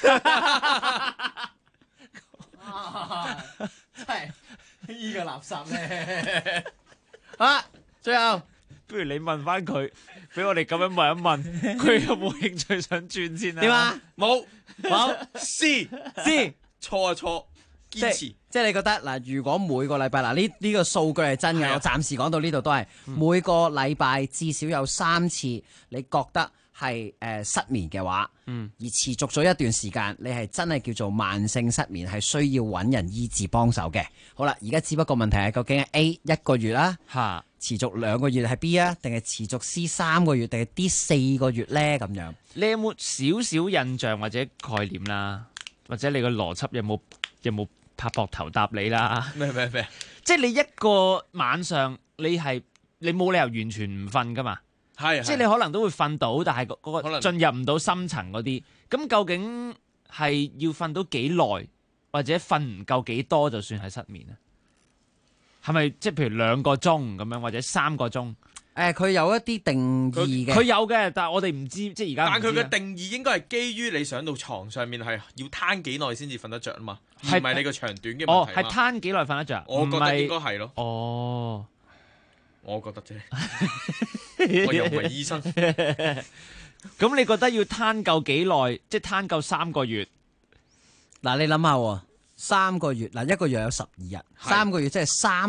S18: 真係呢個垃圾咧！啊，最後
S20: 不如你問翻佢，俾我哋咁樣問一問，佢有冇興趣想轉先啊？
S18: 點啊？
S19: 冇
S18: C
S19: 錯啊錯，堅持。
S18: 即係你覺得嗱，如果每個禮拜嗱呢個數據係真嘅，我暫時講到呢度都係每個禮拜至少有3次，你覺得係失眠嘅話，而持續咗一段時間，你係真係叫做慢性失眠，係需要揾人醫治幫手嘅。好啦，而家只不過問題係究竟係 A 1個月啦，持續2個月係 B 啊，定係持續 C 3個月，定係 D 4個月咧？咁樣
S20: 你有冇少少印象或者概念啦？或者你個邏輯有冇拍膊頭答你啦？
S19: 咩？
S20: 即係你一個晚上你冇理由完全唔瞓噶嘛？即係你可能都會瞓到，但係嗰個進入唔到深層嗰啲。咁究竟係要瞓到幾耐，或者瞓唔夠幾多就算係失眠啊？係咪即係譬如2個鐘咁樣，或者3個鐘？
S18: 佢有一啲定義嘅，
S20: 佢有嘅，但係我哋唔知，即係而家。
S19: 但係佢嘅定義應該係基於你上到床上面係要攤幾耐先至瞓得着啊嘛，而唔係你個長短嘅問題。
S20: 係攤幾耐瞓得着？
S19: 我覺得應該係咯。
S20: 哦，
S19: 我覺得啫，我又唔係醫生。
S20: 咁你覺得要攤夠幾耐？即係攤夠3個月？
S18: 嗱，你諗下喎，3個月嗱，1個月有12日，3個月即係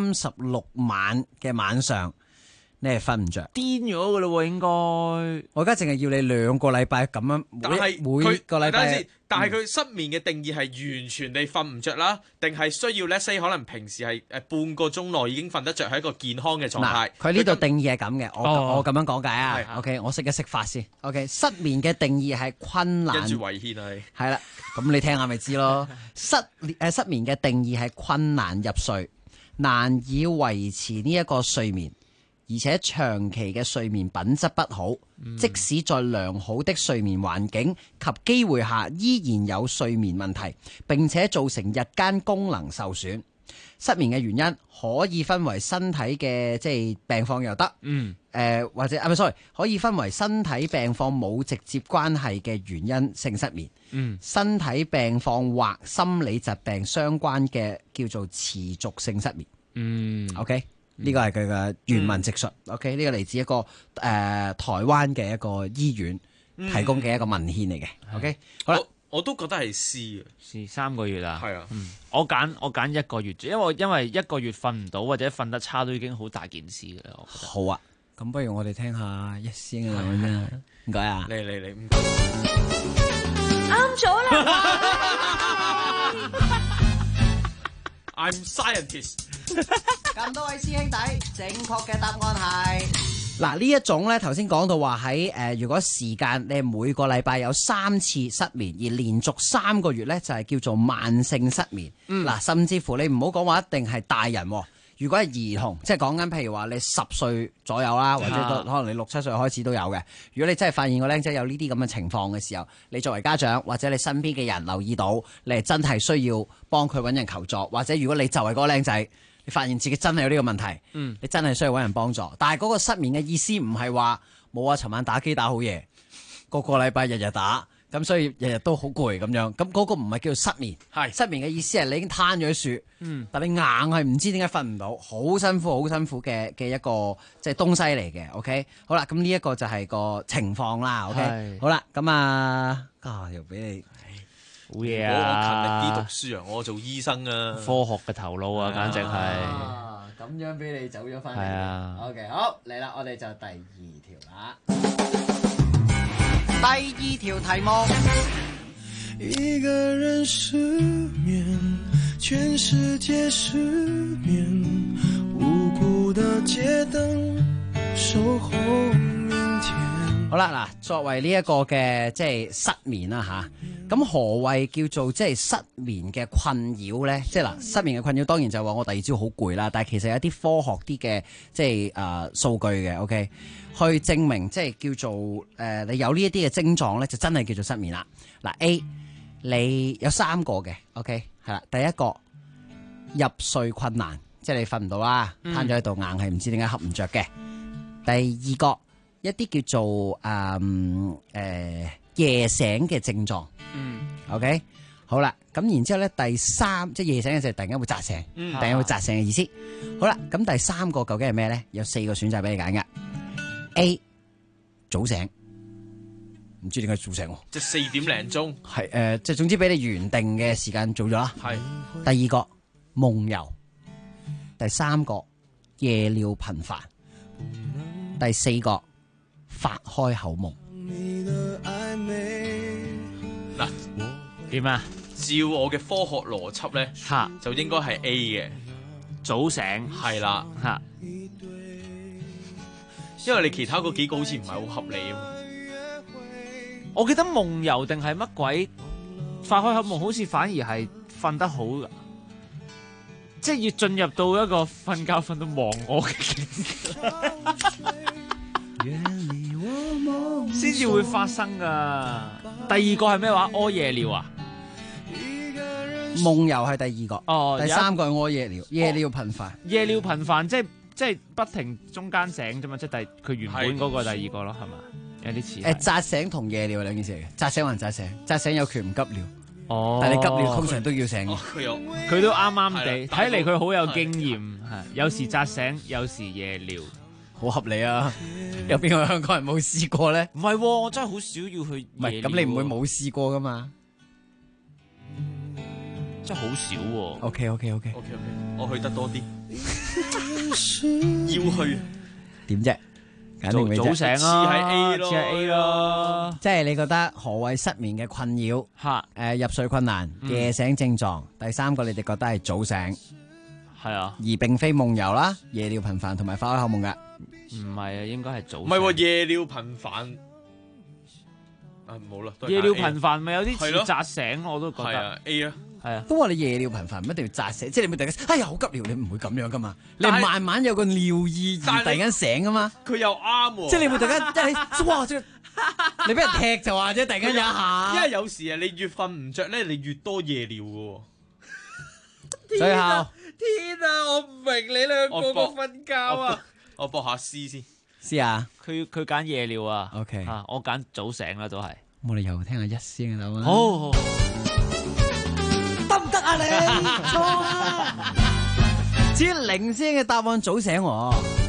S18: 36晚嘅晚上。你係瞓唔着，
S20: 癲咗噶咯喎，應該。
S18: 我而家淨係要你2個禮拜咁樣，每個禮拜。
S19: 但係佢失眠嘅定義係完全地瞓唔着啦，定係需要 let's say 可能平時係半個鐘內已經瞓得着，係一個健康嘅狀態。
S18: 佢呢度定義係咁嘅，我咁樣講解啊。OK， 我識一識法先。OK， 失眠嘅定義係困難。
S19: 跟住違憲啊，
S18: 係啦，咁你聽下咪知咯。失眠嘅定義係困難入睡，難以維持呢一個睡眠。而且長期嘅睡眠品質不好，即使在良好的睡眠環境及機會下，依然有睡眠問題，並且造成日間功能受損。失眠嘅原因可以分為身體嘅即係病況又得，或者sorry，可以分為身體病況冇直接關係嘅原因性失眠，身體病況或心理疾病相關嘅叫做持續性失眠。OK。 呢個係佢嘅原文直述。OK， 呢個嚟自一個台灣嘅一個醫院提供嘅一個文獻嚟嘅。OK， 好啦，
S19: 我都覺得係 C 啊
S20: ，C 3個月啊。
S19: 係啊，
S20: 我揀1個月，因為1個月瞓唔到或者瞓得差都已經好大件事嘅啦。我覺得
S18: 好啊，咁不如我哋聽下一師兄嘅兩啫。唔該啊，
S19: 你唔該。
S3: 啱咗啦。
S19: I'm scientist。
S18: 咁多位師兄弟，正確嘅答案係嗱呢一種咧，頭先講到話喺如果時間你每個禮拜有3次失眠，而連續3個月咧就係叫做慢性失眠。嗱，甚至乎你唔好講話一定係大人，如果係兒童，即係講緊譬如話你10歲左右啦，或者可能你6、7歲開始都有嘅。如果你真係發現個僆仔有呢啲咁嘅情況嘅時候，你作為家長或者你身邊嘅人留意到，你係真係需要幫佢揾人求助，或者如果你就係嗰個僆仔，你發現自己真係有呢個問題，你真係需要揾人幫助。但係嗰個失眠嘅意思唔係話冇啊，尋晚打機打好夜，個禮拜日日打，咁所以日日都好攰咁樣。咁嗰個唔係叫做失眠，係失眠嘅意思係你已經攤咗喺樹，但你硬係唔知點解瞓唔到，好辛苦嘅一個即係東西嚟嘅。OK， 好啦，咁呢一個就係個情況啦。OK， 好啦，咁又俾你。
S20: 好嘢啊！
S19: 我勤力啲讀書啊，我做醫生啊，
S20: 科學嘅頭腦啊，簡直係
S18: 咁樣俾你走咗翻嚟。
S20: 係啊
S18: ，OK， 好嚟啦，我哋就第2條啦。第2條題目。
S6: 一個人失眠，全世界失眠，無辜的街燈守候明天。
S18: 好啦，嗱，作為呢一個嘅即係失眠啦吓。咁何謂叫做即係失眠嘅困擾咧？即係嗱，失眠嘅困擾當然就係話我第二朝好攰啦，但係其實有啲科學啲嘅即係數據嘅 ，OK， 去證明即係叫做你有呢一啲嘅症狀咧，就真係叫做失眠啦。嗱 A， 你有3個嘅 ，OK， 係啦，第一個入睡困難，即係你瞓唔到啦，攤咗喺度硬係唔知點解瞌唔着嘅。第二個一啲叫做夜醒嘅症狀，OK， 好啦，咁然之後咧，第3即係夜醒嘅就係突然間會扎醒，突然間會扎醒嘅意思。好啦，咁第3個究竟係咩咧？有4個選擇俾你揀嘅。A 早醒，唔知點解早醒喎，
S19: 即係4點零鐘，
S18: 係即係總之俾你原定嘅時間做咗啦。係。第2個夢遊，第3個夜尿頻繁，第4個發開口夢。
S19: 嗱，
S20: 點啊？
S19: 照我嘅科學邏輯咧，就應該係 A 嘅，
S20: 早醒
S19: 係啦，因為你其他嗰幾個好似唔係好合理啊。
S20: 我記得夢遊定係乜鬼發開口夢，好似反而係瞓得好噶，即係要進入到一個瞓覺瞓到忘我嘅境先至會發生噶。第2個係咩話？屙夜尿啊？
S18: 夢遊係第2個，第3個係屙夜尿，夜尿頻繁。
S20: 夜尿頻繁即係不停中間醒啫嘛，即係佢原本嗰個第2個咯，係嘛？有啲似。
S18: 扎醒同夜尿係兩件事嚟嘅，扎醒還扎醒，扎醒有權唔急尿。
S20: 哦，
S18: 但係你急尿通常都要醒嘅。
S20: 佢都啱啱地，睇嚟佢好有經驗，係有時扎醒，有時夜尿。
S18: 好合理啊！有邊個香港人冇試過咧？
S20: 唔係，我真係好少要去。
S18: 唔係，咁你唔會冇試過噶嘛？
S20: 真係好少喎。
S18: OK，
S19: 我去得多啲。要去
S18: 點啫？
S20: 早醒啊！
S19: 似係 A 咯，
S20: 似係 A 咯。
S18: 即係你覺得何謂失眠嘅困擾？入睡困難、夜醒症狀。第3個你哋覺得係早醒，
S20: 係啊，
S18: 而並非夢遊啦、夜尿頻繁同埋發開口夢噶。
S20: 唔係啊，應該係早醒。
S19: 唔係喎，夜尿頻繁。冇啦。
S20: 夜尿頻繁咪有啲似扎醒，我都覺得。
S19: 係啊 A 啊。
S20: 係啊，
S18: 都話你夜尿頻繁唔一定要扎醒，即係你咪突然間，哎呀好急尿，你唔會咁樣噶嘛，你慢慢有個尿意而突然間醒噶嘛。
S19: 佢又啱喎，
S18: 即係你會突然間哇，你俾人踢就話啫，突然間有一下。
S19: 因為有時啊，你越瞓唔着咧，你越多夜尿噶。
S18: 最後，
S19: 天啊，我唔明你兩個瞓覺啊！我搏下 C 先
S18: ，C 啊，
S20: 佢揀夜尿啊。
S18: OK，
S20: 我揀早醒啦，都係。
S18: 我哋又聽下一先啦，
S20: 好。
S17: 得唔得啊你？錯啊！
S18: 至於凌師兄嘅答案早醒喎，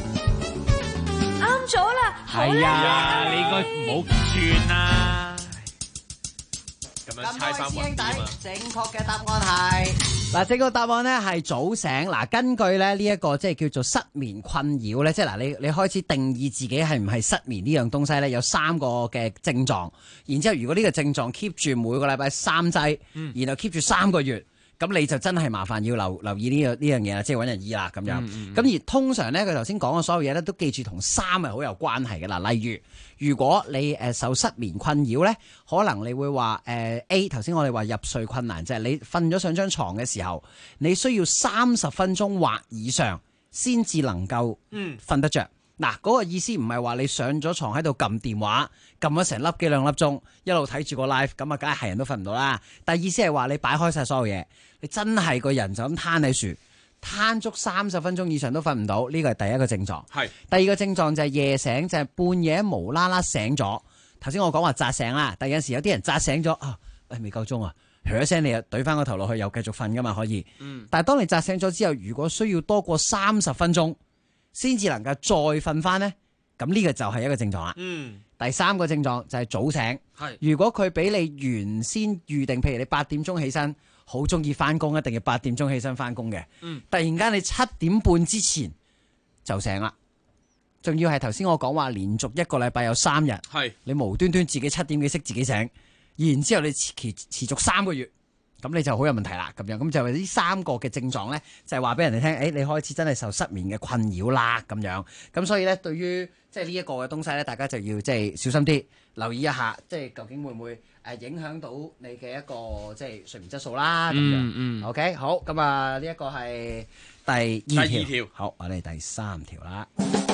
S3: 啱咗啦，
S20: 係啊，你應該唔好串啦。
S19: 咁樣猜翻
S18: 兄弟，正確嘅答案係嗱，正確答案咧係早醒。嗱，根據咧呢一個即係叫做失眠困擾咧，即係嗱你開始定義自己係唔係失眠呢樣東西咧，有3個嘅症狀。然之後如果呢個症狀 keep 住每個禮拜3劑，然後 keep 住3個月。咁你就真係麻煩要留意呢樣嘢啦，即係揾人醫啦咁樣。咁而通常咧，佢頭先講嘅所有嘢咧，都記住同3係好有關係嘅啦。例如，如果你受失眠困擾咧，可能你會話A 頭先我哋話入睡困難，就係你瞓咗上張床嘅時候，你需要30分鐘或以上先至能夠瞓得着。嗱，嗰個意思唔係話你上咗床喺度撳電話，撳咗成幾兩粒鐘，一路睇住個 live，咁啊，梗係人都瞓唔到啦。但係意思係話你擺開晒所有嘢，你真係個人就咁攤喺樹，攤足30分鐘以上都瞓唔到，呢個係第一個症狀。係第二個症狀就係夜醒，就係半夜無啦啦醒咗。頭先我講話扎醒啦，但有陣時有啲人扎醒咗啊，未夠鐘啊，噓一聲你又懟翻個頭落去，又繼續瞓噶嘛，可以。但係當你扎醒咗之後，如果需要多過30分鐘，先至能夠再瞓翻呢，咁呢個就係一個症狀啦。第3個症狀就係早醒。如果佢俾你原先預定，譬如你8點鐘起身，好中意翻工，一定要8點鐘起身翻工嘅。突然間你7點半之前就醒啦，仲要係頭先我講話連續1個禮拜有3日，你無端端自己7點幾識自己醒，然之後你持續3個月。咁你就好有問題啦，咁樣咁就係呢3個嘅症狀咧，就係話俾人哋聽，你開始真係受失眠嘅困擾啦，咁樣。咁所以咧，對於即係呢一個嘅東西咧，大家就要即係小心啲，留意一下，即係究竟會唔會影響到你嘅一個即係睡眠質素啦，咁樣。OK， 好，咁啊呢一個係第二條。好，我哋第3條啦。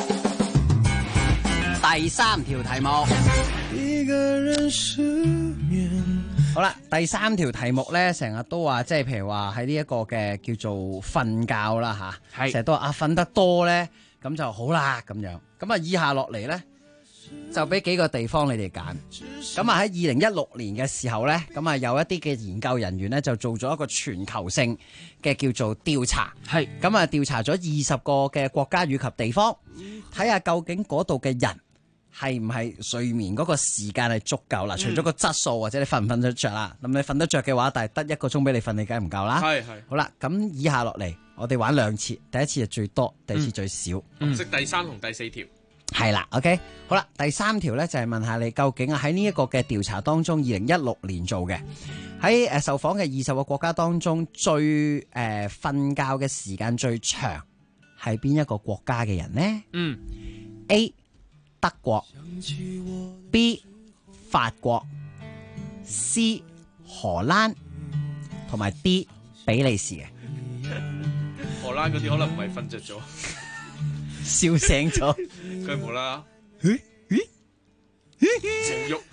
S18: 第3條題目。一個人失眠。好啦，第3條題目咧，成日都話，即係譬如話喺呢一個嘅叫做瞓覺啦吓，成日都話瞓得多咧，咁就好啦咁樣。咁啊，以下落嚟咧，就俾幾個地方你哋揀。咁啊喺2016年嘅時候咧，咁啊有一啲嘅研究人員咧就做咗一個全球性嘅叫做調查，咁啊調查咗20個嘅國家與及地方，睇下究竟嗰度嘅人係唔係睡眠嗰個時間係足夠啦？除咗個質素或者你瞓唔瞓得着啦，咁你瞓得着嘅話，但係得1個鐘俾你瞓，你梗係唔夠啦。係。好啦，咁以下落嚟，我哋玩2次，第一次就最多，第二次最少。
S19: 即第3同第4條。
S18: 係啦 ，OK， 好啦，第3條咧就係問下你究竟喺呢一個嘅調查當中，2016年做嘅，喺受訪嘅20個國家當中，最瞓覺嘅時間最長係邊一個國家嘅人呢？A 德國 B 法國 C 荷蘭同埋 D 比利時嘅。
S19: 荷蘭嗰啲可能唔係瞓着咗，
S18: 笑醒咗，
S19: 佢冇啦，情欲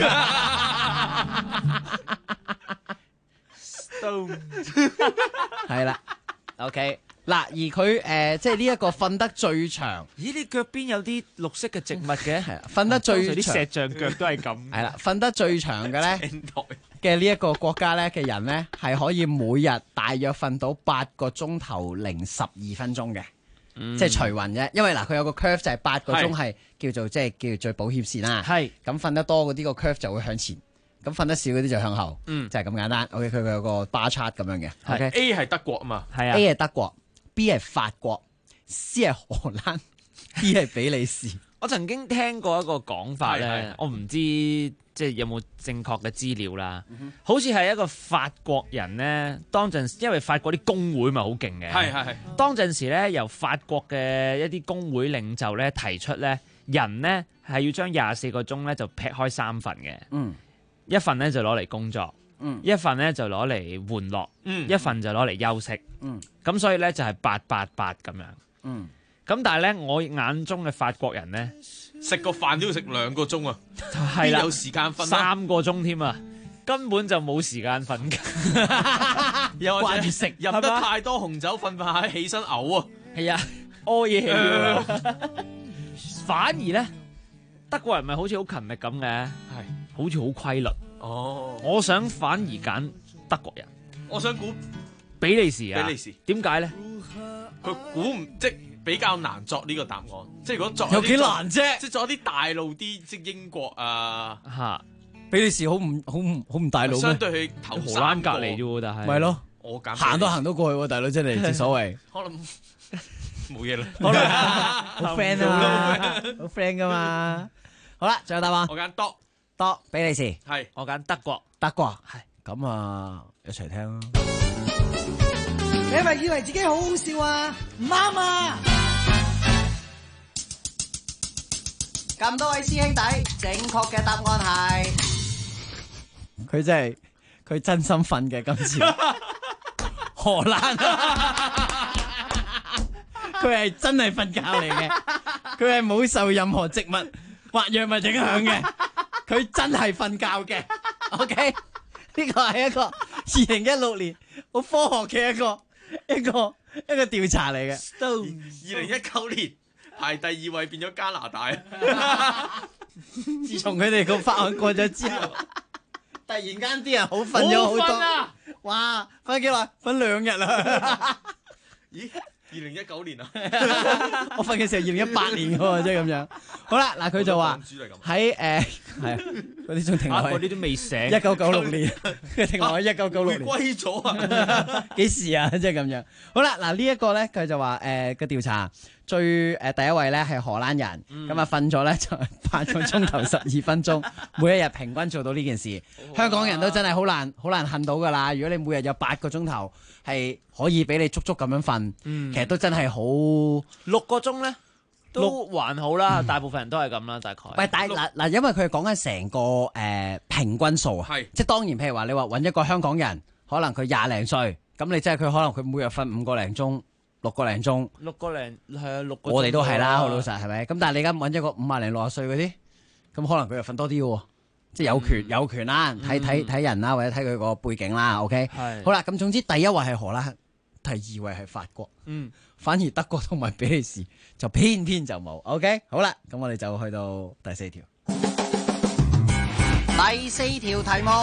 S18: 係啦 ，OK。嗱，而佢即係呢一個瞓得最長。
S20: 咦？你腳邊有啲綠色嘅植物嘅？
S18: 係瞓得最長
S20: 啲石像腳都係咁。
S18: 係啦，瞓得最長嘅咧嘅呢一個國家咧嘅人咧，係可以每日大約瞓到8個鐘頭零12分鐘嘅，即係除勻啫。因為嗱，佢有個 curve 就係8個鐘係叫做即係叫做最保險線啦。係咁瞓得多嗰啲個 curve 就會向前，咁瞓得少嗰啲就向後。就係咁簡單。OK， 佢有個 bar chart 咁樣嘅。OK，
S19: A 係德國啊嘛。
S18: 係啊 ，A 係德國。B 係法國 ，C 係荷蘭 ，D 係比利時。
S20: 我曾經聽過一個講法咧，我唔知即係有冇正確嘅資料啦。好似係一個法國人咧，當陣時因為法國啲工會咪好勁嘅，係。當陣時咧，由法國嘅一啲工會領袖咧提出咧，人咧係要將24個鐘咧就劈開3份嘅，一份咧就攞嚟工作。一份咧就攞嚟玩樂，一份就攞嚟休息，咁所以咧就係888咁樣。咁但係咧，我眼中嘅法國人咧，
S19: 食個飯都要食2個鐘啊，
S20: 係啦，
S19: 有時間瞓
S20: 3個鐘添啊，根本就冇時間瞓嘅，
S19: 又
S20: 掛住食，
S19: 飲得太多紅酒，瞓下起身嘔啊，
S20: 係啊，屙嘢。反而咧，德國人咪好似好勤力咁嘅，係，好似好規律。我想反而揀德國人，
S19: 我想估
S20: 比利時啊。
S19: 比利時
S20: 點解咧？
S19: 佢估唔即比較難作呢個答案。即係如果作
S4: 有幾難啫？
S19: 即係作一啲大路啲，即係英國啊
S20: 嚇，
S4: 比利時好唔大路咩？
S19: 相對佢頭
S20: 荷蘭隔離啫喎，但係
S4: 咪咯，
S19: 我揀
S4: 行都過去喎，大佬真係正所謂。
S19: 可能冇嘢啦，
S4: 好啦，好 friend 啊嘛，好 friend 噶嘛。好啦，最後答案。
S19: 我揀
S4: 多比利時，
S19: 係
S20: 我揀德國，
S4: 係咁啊，一齊聽啦。
S17: 你係咪以為自己好好笑啊？唔啱啊！咁多位師兄弟，正確嘅答案係
S4: 佢真心瞓嘅今次荷蘭，佢係真係瞓覺嚟嘅，佢係冇受任何植物或藥物影響嘅，佢真係瞓覺嘅。OK， 呢個係一個2016年好科學嘅一個調查嚟嘅。
S19: 2019年排第2位變咗加拿大。
S4: 自從佢哋個法案過咗之後，突然間啲人好瞓咗好多。
S20: 啊、
S4: 哇！瞓幾耐？瞓2日啦。
S19: 咦？2019年啊？
S4: 我瞓嘅時候2018年嘅喎，即係咁樣。好啦，嗱佢就話喺係嗰啲仲停落去，
S20: 嗰啲都未寫。
S4: 1996年，佢停落去1996年。
S19: 回歸咗啊？
S4: 幾時啊？即係咁樣。好啦，嗱呢一個咧，佢就話個調查最第一位咧係荷蘭人，咁啊瞓咗咧就8個鐘頭12分鐘，每一日平均做到呢件事。香港人都真係好難恨到㗎啦。如果你每日有8個鐘頭係可以俾你足足咁樣瞓，其實都真係好。
S20: 6個鐘咧都還好啦，大部分人都係咁啦，大概。
S4: 喂，但嗱，因為佢係講緊成個平均數啊，即係當然，譬如話你話揾一個香港人，可能佢20零歲，咁你即係佢可能佢每日瞓5個零鐘。6個零鐘
S20: ，6個零係啊，6個鐘。
S4: 我哋都係啦，好老實係咪？咁但係你而家揾一個50零60歲嗰啲，咁可能佢又瞓多啲喎，即係有權啦，睇人啦，或者睇佢個背景啦。OK，好啦，咁總之第一位係荷蘭，第2位係法國，反而德國同埋比利時就偏就冇。OK，好啦，咁我哋就去到第4條。
S17: 第4條題目。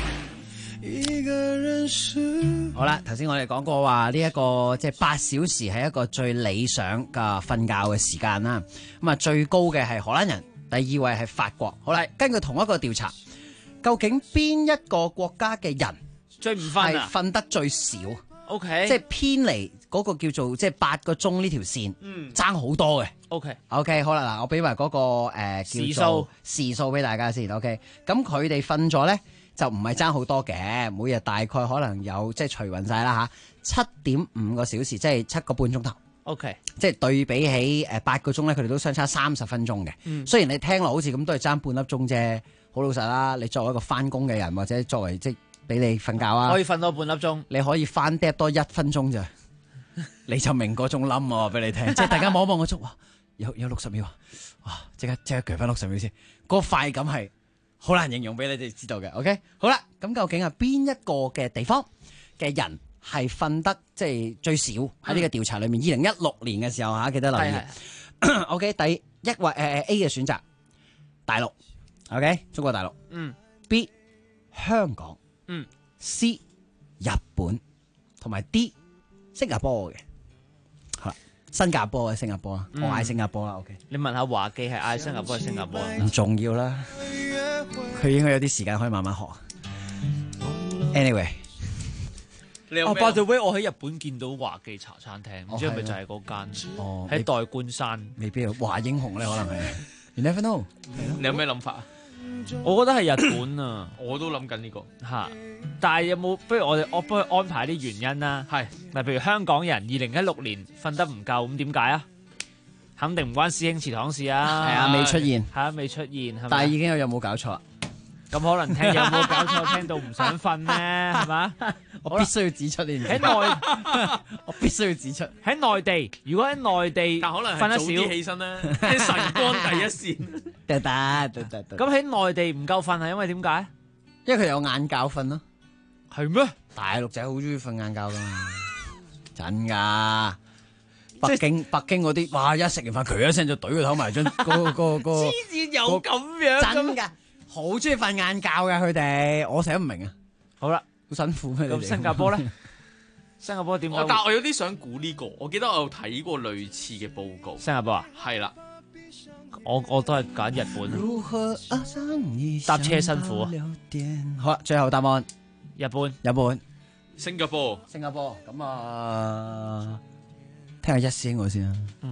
S4: 好啦，頭先我哋講過話呢一個即係8小時係一個最理想嘅瞓覺嘅時間啦。咁啊最高嘅係荷蘭人，第2位係法國。好啦，根據同一個調查，究竟邊一個國家嘅人
S20: 最唔瞓啊？
S4: 瞓得最少
S20: ？OK，
S4: 即係偏離嗰個叫做即係8個鐘呢條線，爭好多嘅。OK， 好啦，嗱，我俾埋嗰個叫做時數俾大家先。OK， 咁佢哋瞓咗咧。就唔係爭好多嘅，每日大概可能有即係除勻晒啦嚇，7.5個小時，即係7個半鐘頭。
S20: OK，
S4: 即係對比起8個鐘咧，佢哋都相差30分鐘嘅。雖然你聽落好似咁都係爭半粒鐘啫，好老實啦。你作為一個翻工嘅人，或者作為即係俾你瞓覺啊，
S20: 可以瞓多半粒鐘，
S4: 你可以翻嗒多1分鐘咋，你就明嗰種冧喎俾你聽。即係大家望一望個鐘，哇，有60秒啊，哇，即刻鋸翻60秒先，嗰個快感係。好難形容俾你哋知道嘅 ，OK？ 好啦，咁究竟係邊一個嘅地方嘅人係瞓得即係最少喺呢個調查裏面？2016年嘅時候嚇，記得留意。OK， 第一位A 嘅選擇大陸 ，OK， 中國大陸。B 香港。C 日本同埋 D 新加坡嘅。好啦。新加坡啊，新加坡啊，我嗌新加坡啦。OK，
S20: 你問下華記係嗌新加坡定新加坡？
S4: 唔重要啦，佢應該有啲時間可以慢慢學。Anyway，
S20: by the way， 我喺日本見到華記茶餐廳，唔知係咪就係嗰間？喺代官山，
S4: 未必華英雄咧，可能係。You never know。
S19: 你有咩諗法啊？
S20: 我覺得係日本啊，
S19: 我都諗緊呢個
S20: 嚇。但係有冇？不如我幫佢安排啲原因啦。係，嗱，譬如香港人2016年瞓得唔夠，咁點解啊？肯定唔關師兄祠堂事啊。
S4: 係啊，未出現。
S20: 係啊，未出現。
S4: 但係已經有冇搞錯？
S20: 咁可能聽有冇搞錯，聽到唔想瞓咧，係嘛？
S4: 我必須要指出呢件事。我必須要指出
S20: 喺內地，如果喺內地，
S19: 但可能
S20: 瞓得少，
S19: 早啲起身啦，晨光第一線。
S4: 得。
S20: 咁喺內地唔夠瞓係因為點解？
S4: 因為佢有晏覺瞓咯。
S20: 係咩？
S4: 大陸仔好中意瞓晏覺噶嘛，真噶。北京嗰啲，哇！一食完飯，佢一聲就懟個頭埋張個。
S20: 黐線有咁樣？
S4: 真噶，好中意瞓晏覺噶佢哋，我成日都唔明啊。
S20: 好啦，
S4: 好辛苦咩？
S20: 咁新加坡咧？ 新加坡點解？
S19: 但我有啲想估呢個，我記得我有睇過類似嘅報告。
S20: 新加坡啊？
S19: 係啦，
S20: 我都係揀日本。搭車辛苦啊！
S18: 好啦，最後答案
S20: 日本。
S19: 新加坡。
S18: 咁啊，聽下一師兄我先啊。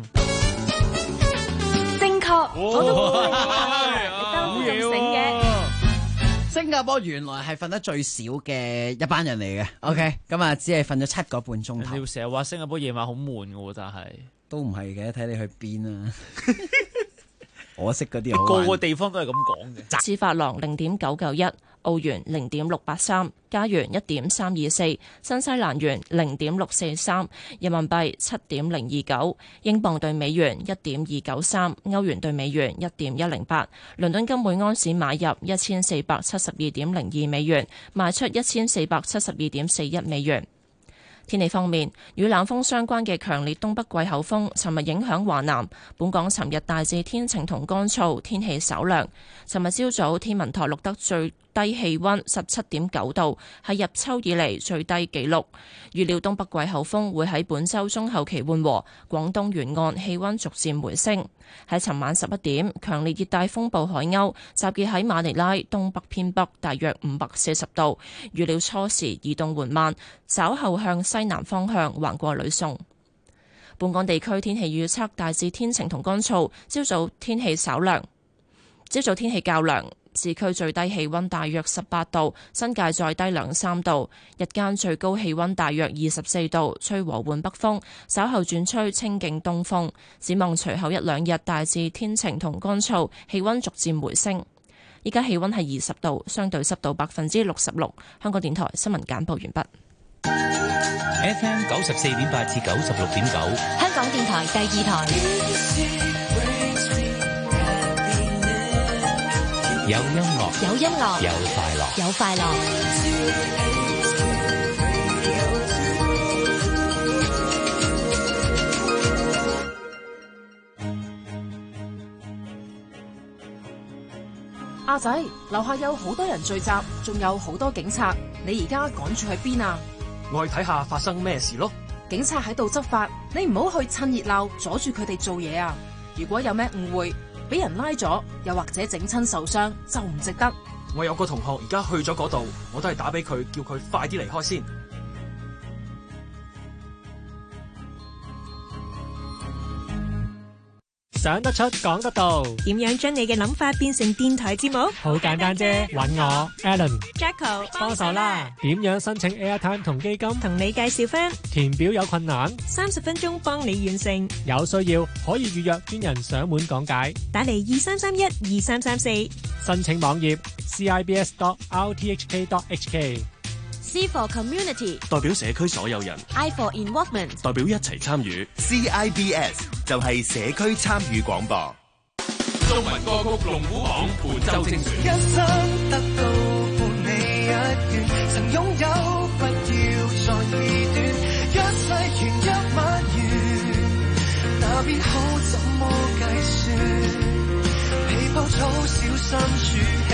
S3: 正確，我都估你都咁醒嘅。
S18: 新加坡原來係瞓得最少嘅一班人嚟嘅。OK， 咁啊，只係瞓咗7個半鐘頭。
S20: 你成日話新加坡夜晚好悶嘅喎，但係
S18: 都唔係嘅，睇你去邊啊。我識嗰啲
S20: 個個地方都係咁講嘅。
S1: 次法郎0.991，澳元0.683，加元1.324，新西蘭元0.643，人民幣7.029，英鎊對美元1.293，歐元對美元1.108。倫敦金每安士買入1472.02美元，賣出1472.41美元。天氣方面，與冷鋒相關嘅強烈東北季候風尋日影響華南，本港尋日大致天晴同乾燥，天氣稍涼。尋日朝早天文台錄得最低氣溫17.9度，係入秋以嚟最低紀錄。預料東北季候風會喺本週中後期緩和，廣東沿岸氣溫逐漸回升。喺尋晚11點，強烈熱帶風暴海鷗集結喺馬尼拉東北偏北大約540度，預料初時移動緩慢，稍後向西南方向橫過呂宋。本港地區天氣預測大致天晴同乾燥，朝早天氣稍涼，朝早天氣較涼。市區最低氣溫大約18度，新界再低2-3度。日間最高氣溫大約24度，吹和緩北風，稍後轉吹清勁東風。展望隨後1-2日大致天晴同乾燥，氣溫逐漸回升。依家氣溫係20度，相對濕度66%。香港電台新聞簡報完畢。
S5: FM 94.8至96.9，
S3: 香港電台第2台。
S5: 有音樂，
S3: 有快樂，有快樂。
S8: 阿仔，樓下有好多人聚集，仲有好多警察，你而家趕住去邊啊？
S9: 我去睇下發生咩事咯。
S8: 警察喺度執法，你唔好去趁熱鬧阻住佢哋做嘢啊！如果有咩誤會，俾人拉咗，又或者整親受傷，就唔值得。
S9: 我有個同學而家去咗嗰度，我都係打俾佢，叫佢快啲離開先。 想得出，講得到，
S10: 點樣將你嘅諗法變成電台節目？
S9: 好簡單啫，搵我
S10: Alan、Jacko
S9: 幫手啦。點樣申請 Airtime 同基金？
S10: 同你介紹返。
S9: 填表有困難
S10: ，30分鐘幫你完成。
S9: 有需要可以預約專人上門講解。
S10: 打嚟2331-2334。
S9: 申請網頁 cibs.rthk.hk。
S3: C for Community
S12: 代表社區所有人。
S3: I for Involvement
S12: 代表一齊參與。
S13: CIBS 就係社區參與廣播。
S2: 中文歌曲龍虎榜本周精選。
S6: 一生得到伴你一段，曾擁有不要再二短，一世緣一晚緣，那邊好怎麼計算？被鋪草小心儲起。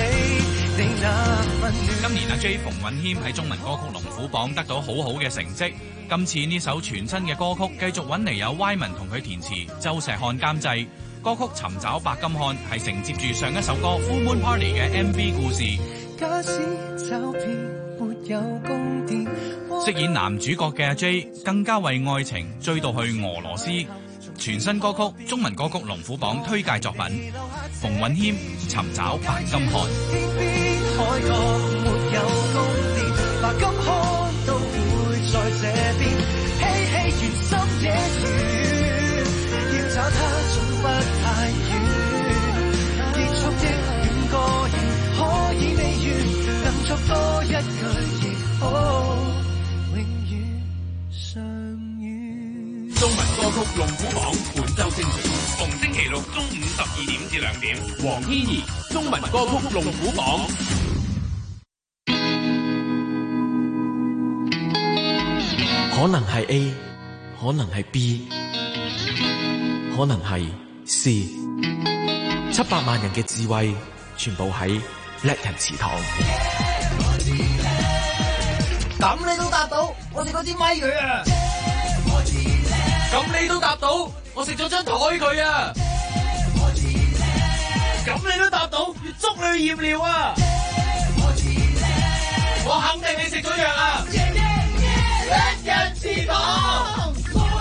S7: 今年阿 J 馮允謙喺中文歌曲龍虎榜得到好好嘅成績。今次呢首全新嘅歌曲繼續揾嚟有 Wyman 同佢填詞，周石漢監製。歌曲《尋找白金漢》係承接住上一首歌《Full Moon Party》嘅 MV 故事。
S6: 假使找遍沒有宮殿，
S7: 飾演男主角嘅阿 J 更加為愛情追到去俄羅斯。全新歌曲中文歌曲龍虎榜推介作品，馮允謙《尋找白金漢》。
S6: 海角沒有宮殿，白金漢都會在這邊，嬉戲緣深野緣，要找他總不太遠，結束的戀歌仍可以未完，能作多一句亦好，永遠相遇。
S2: 中文歌曲龍虎榜本周精選，逢星期六中午12點至2點，黃天怡中文歌曲龍虎榜。
S16: 可能係 A， 可能係 B， 可能係 C。700萬人嘅智慧，全部喺叻人祠堂。
S17: 咁你都答到，我食嗰支咪佢啊！
S2: 咁你都答到，我食咗張台佢啊！咁你都答到，要捉你去驗尿啊！我肯定你食咗藥啊！一人之講。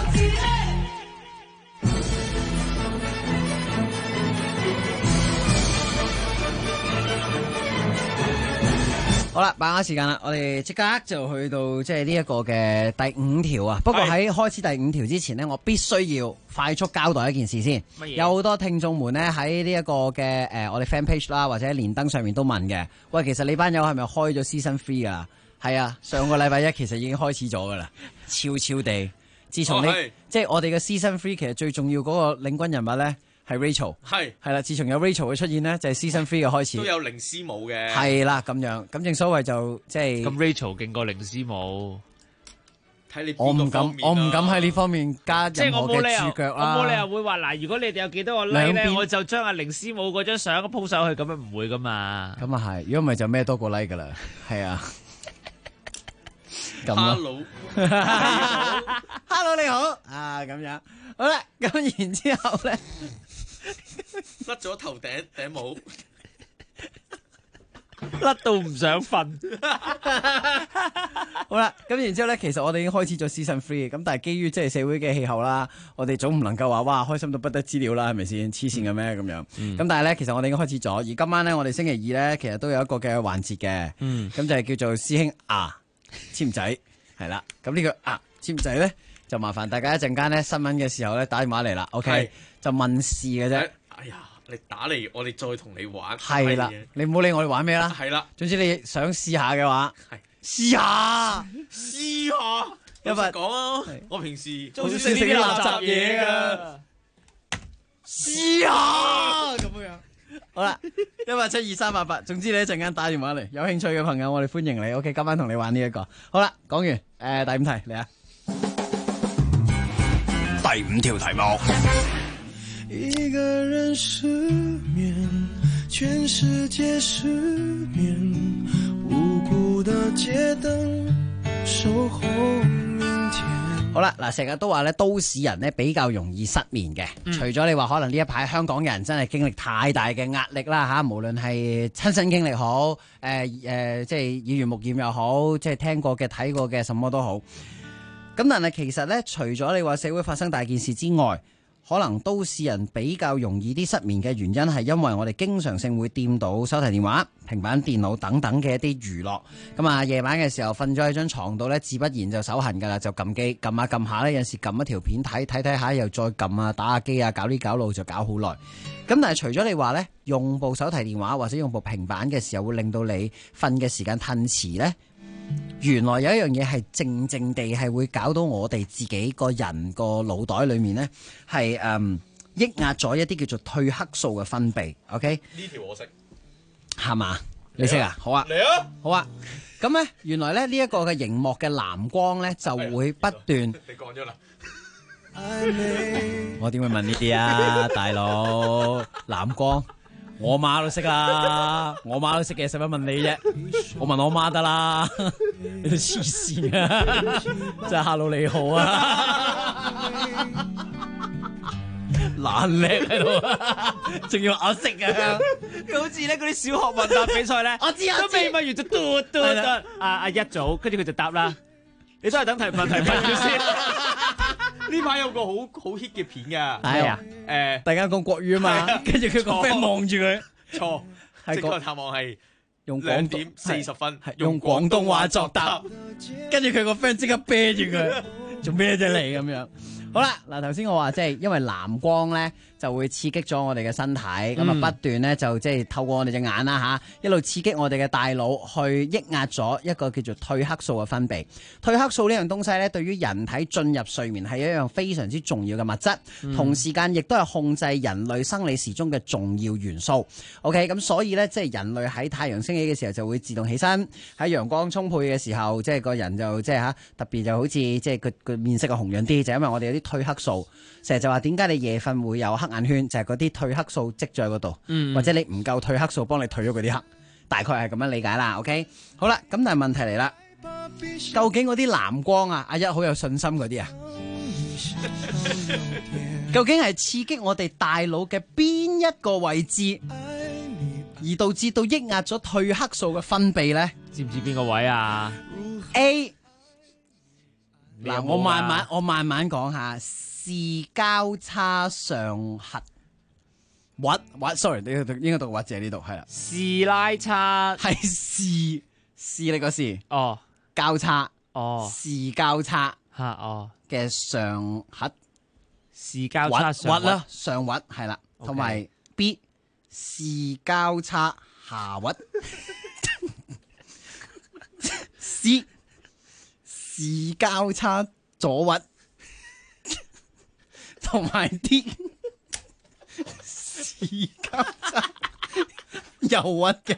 S18: 好啦，把握時間啦，我哋即刻就去到即係呢一個嘅第5條啊。不過喺開始第5條之前呢，我必須要快速交代一件事先。有好多聽眾們呢喺呢一個嘅我哋 fan page 啦，或者連登上面都問嘅。喂，其實你班友係咪開咗 season 3噶？係啊，上個禮拜1其實已經開始咗噶啦，悄悄地。自從即係我哋嘅 season 3，其實最重要嗰個領軍人物呢。係 Rachel， 係啦，自從有 Rachel 嘅出現呢，就係 Season 3嘅開始。
S19: 都有凌師母嘅。
S18: 係啦，咁樣，咁正所謂就即係。
S20: 咁 Rachel 勁過凌師母，
S19: 睇你
S18: 我唔敢喺呢方面加任何嘅注腳啦。
S20: 我冇理由會話嗱，如果你哋有幾多個 like 咧，我就將阿凌師母嗰張相鋪上去，咁樣唔會噶嘛。
S18: 咁啊係，如果唔係就咩多個 like 噶啦，係啊。咁咯。Hello 你好啊，咁樣好啦，咁然之後咧。
S19: 甩咗頭頂帽，
S20: 甩到唔想瞓。
S18: 好啦，咁然之後咧，其實我哋已經開始咗 season 3，咁但係基於即係社會嘅氣候啦，我哋總唔能夠話哇開心到不得之了啦，係咪先？黐線嘅咩咁樣？咁但係咧，其實我哋已經開始咗，而今晚咧，我哋星期2咧，其實都有一個嘅環節嘅，咁就係叫做師兄簽仔，係啦。咁呢個簽仔咧，就麻煩大家一陣間咧新聞嘅時候咧打電話嚟啦 ，OK。就問事嘅啫。
S19: 哎呀，你打嚟，我哋再同你玩。
S18: 係啦，你唔好理我哋玩咩啦。
S19: 係啦，
S18: 總之你想試下嘅話，試下。
S19: 有乜講啊？我平時
S18: 好少食呢啲垃圾嘢噶。試下咁樣。好啦，172-388，總之你一陣間打電話嚟，有興趣嘅朋友我哋歡迎你。OK，今晚同你玩呢一個。好啦，講完。第5題嚟啊。
S13: 第5條題目。
S6: 一個人失眠，全世界失眠，無辜的街燈守候明天。
S18: 好啦，嗱，成日都話咧，都市人咧比較容易失眠嘅。除咗你話可能呢一排香港人真係經歷太大嘅壓力啦吓，無論係親身經歷好，即係耳濡目染又好，即係聽過嘅、睇過嘅，什麼都好。咁但係其實咧，除咗你話社會發生大件事之外，可能都市人比較容易啲失眠嘅原因係因為我哋經常性會掂到手提電話、平板電腦等等嘅一啲娛樂。咁啊，夜晚嘅時候瞓咗喺張床度咧，自不然就手痕噶啦，就撳機撳下撳下咧，有時撳一條片睇下又再撳啊，打下機啊，搞呢搞路就搞好耐。咁但係除咗你話咧，用部手提電話或者用部平板嘅時候會令到你瞓嘅時間褪遲咧，原來有一樣嘢係靜靜地係會搞到我哋自己個人個腦袋裏面咧係抑壓咗一啲叫做褪黑素嘅分泌。OK，
S19: 呢條我識，
S18: 係嘛？你識啊？好啊，
S19: 嚟啊！
S18: 好啊！咁咧，原來咧呢一個嘅熒幕嘅藍光咧就會不斷。
S19: 你講咗啦。
S18: 我點會問呢啲啊，大佬？藍光。我媽都識啊，我媽都識嘅，使乜問你啫？我問我媽得啦，你都黐線啊！真係 Hello 你好啊，懶叻喺度，仲要我識啊！
S20: 好似咧嗰啲小學問答比賽咧，
S18: 我知
S20: 都未問完就嘟阿一組，跟住佢就答啦。你都係等題問咗先。
S19: 呢排有個好 hit 嘅片㗎，
S18: 係啊，大家講國語啊嘛，跟住佢個 friend 望住佢，
S19: 錯，正確答案係
S18: 用
S19: 2點40分，
S18: 用廣東話作答，跟住佢個 friend 即刻啤住佢，做咩啫你咁樣？好啦，嗱頭先我話即係因為藍光咧就會刺激咗我哋嘅身體，咁啊不斷咧就即係透過我哋隻眼啦吓，一路刺激我哋嘅大腦去抑壓咗一個叫做褪黑素嘅分泌。褪黑素呢樣東西咧，對於人體進入睡眠係一樣非常之重要嘅物質，同時間亦都係控制人類生理時鐘嘅重要元素。OK， 咁所以咧即係人類喺太陽升起嘅時候就會自動起身，喺陽光充沛嘅時候，即係個人就即係吓特別就好似即係個面色嘅紅潤啲，就因為我哋有啲褪黑素。成日就話點解你夜瞓會有黑眼圈，就係嗰啲褪黑素積在嗰度，或者你唔夠褪黑素幫你褪咗嗰啲黑，大概係咁樣理解啦。OK， 好啦，咁但係問題嚟啦，
S4: 究竟嗰啲藍光啊，阿一好有信心嗰啲啊，究竟係刺激我哋大腦嘅邊一個位置，而導致到抑壓咗褪黑素嘅分泌呢？
S20: 知唔知邊個位啊
S4: ？A 嗱，我慢慢講下，視交叉上核。sorry， 你應該讀核字呢度係啦。
S20: 視拉叉
S4: 係視你個視
S20: 哦，
S4: 交叉
S20: 哦，
S4: 視交叉
S20: 嚇哦
S4: 嘅上核，
S20: 視交叉上核
S4: 啦，上核係啦，同埋 B 視交叉下核，C 視交叉左核，同埋 D 視交叉右核嘅。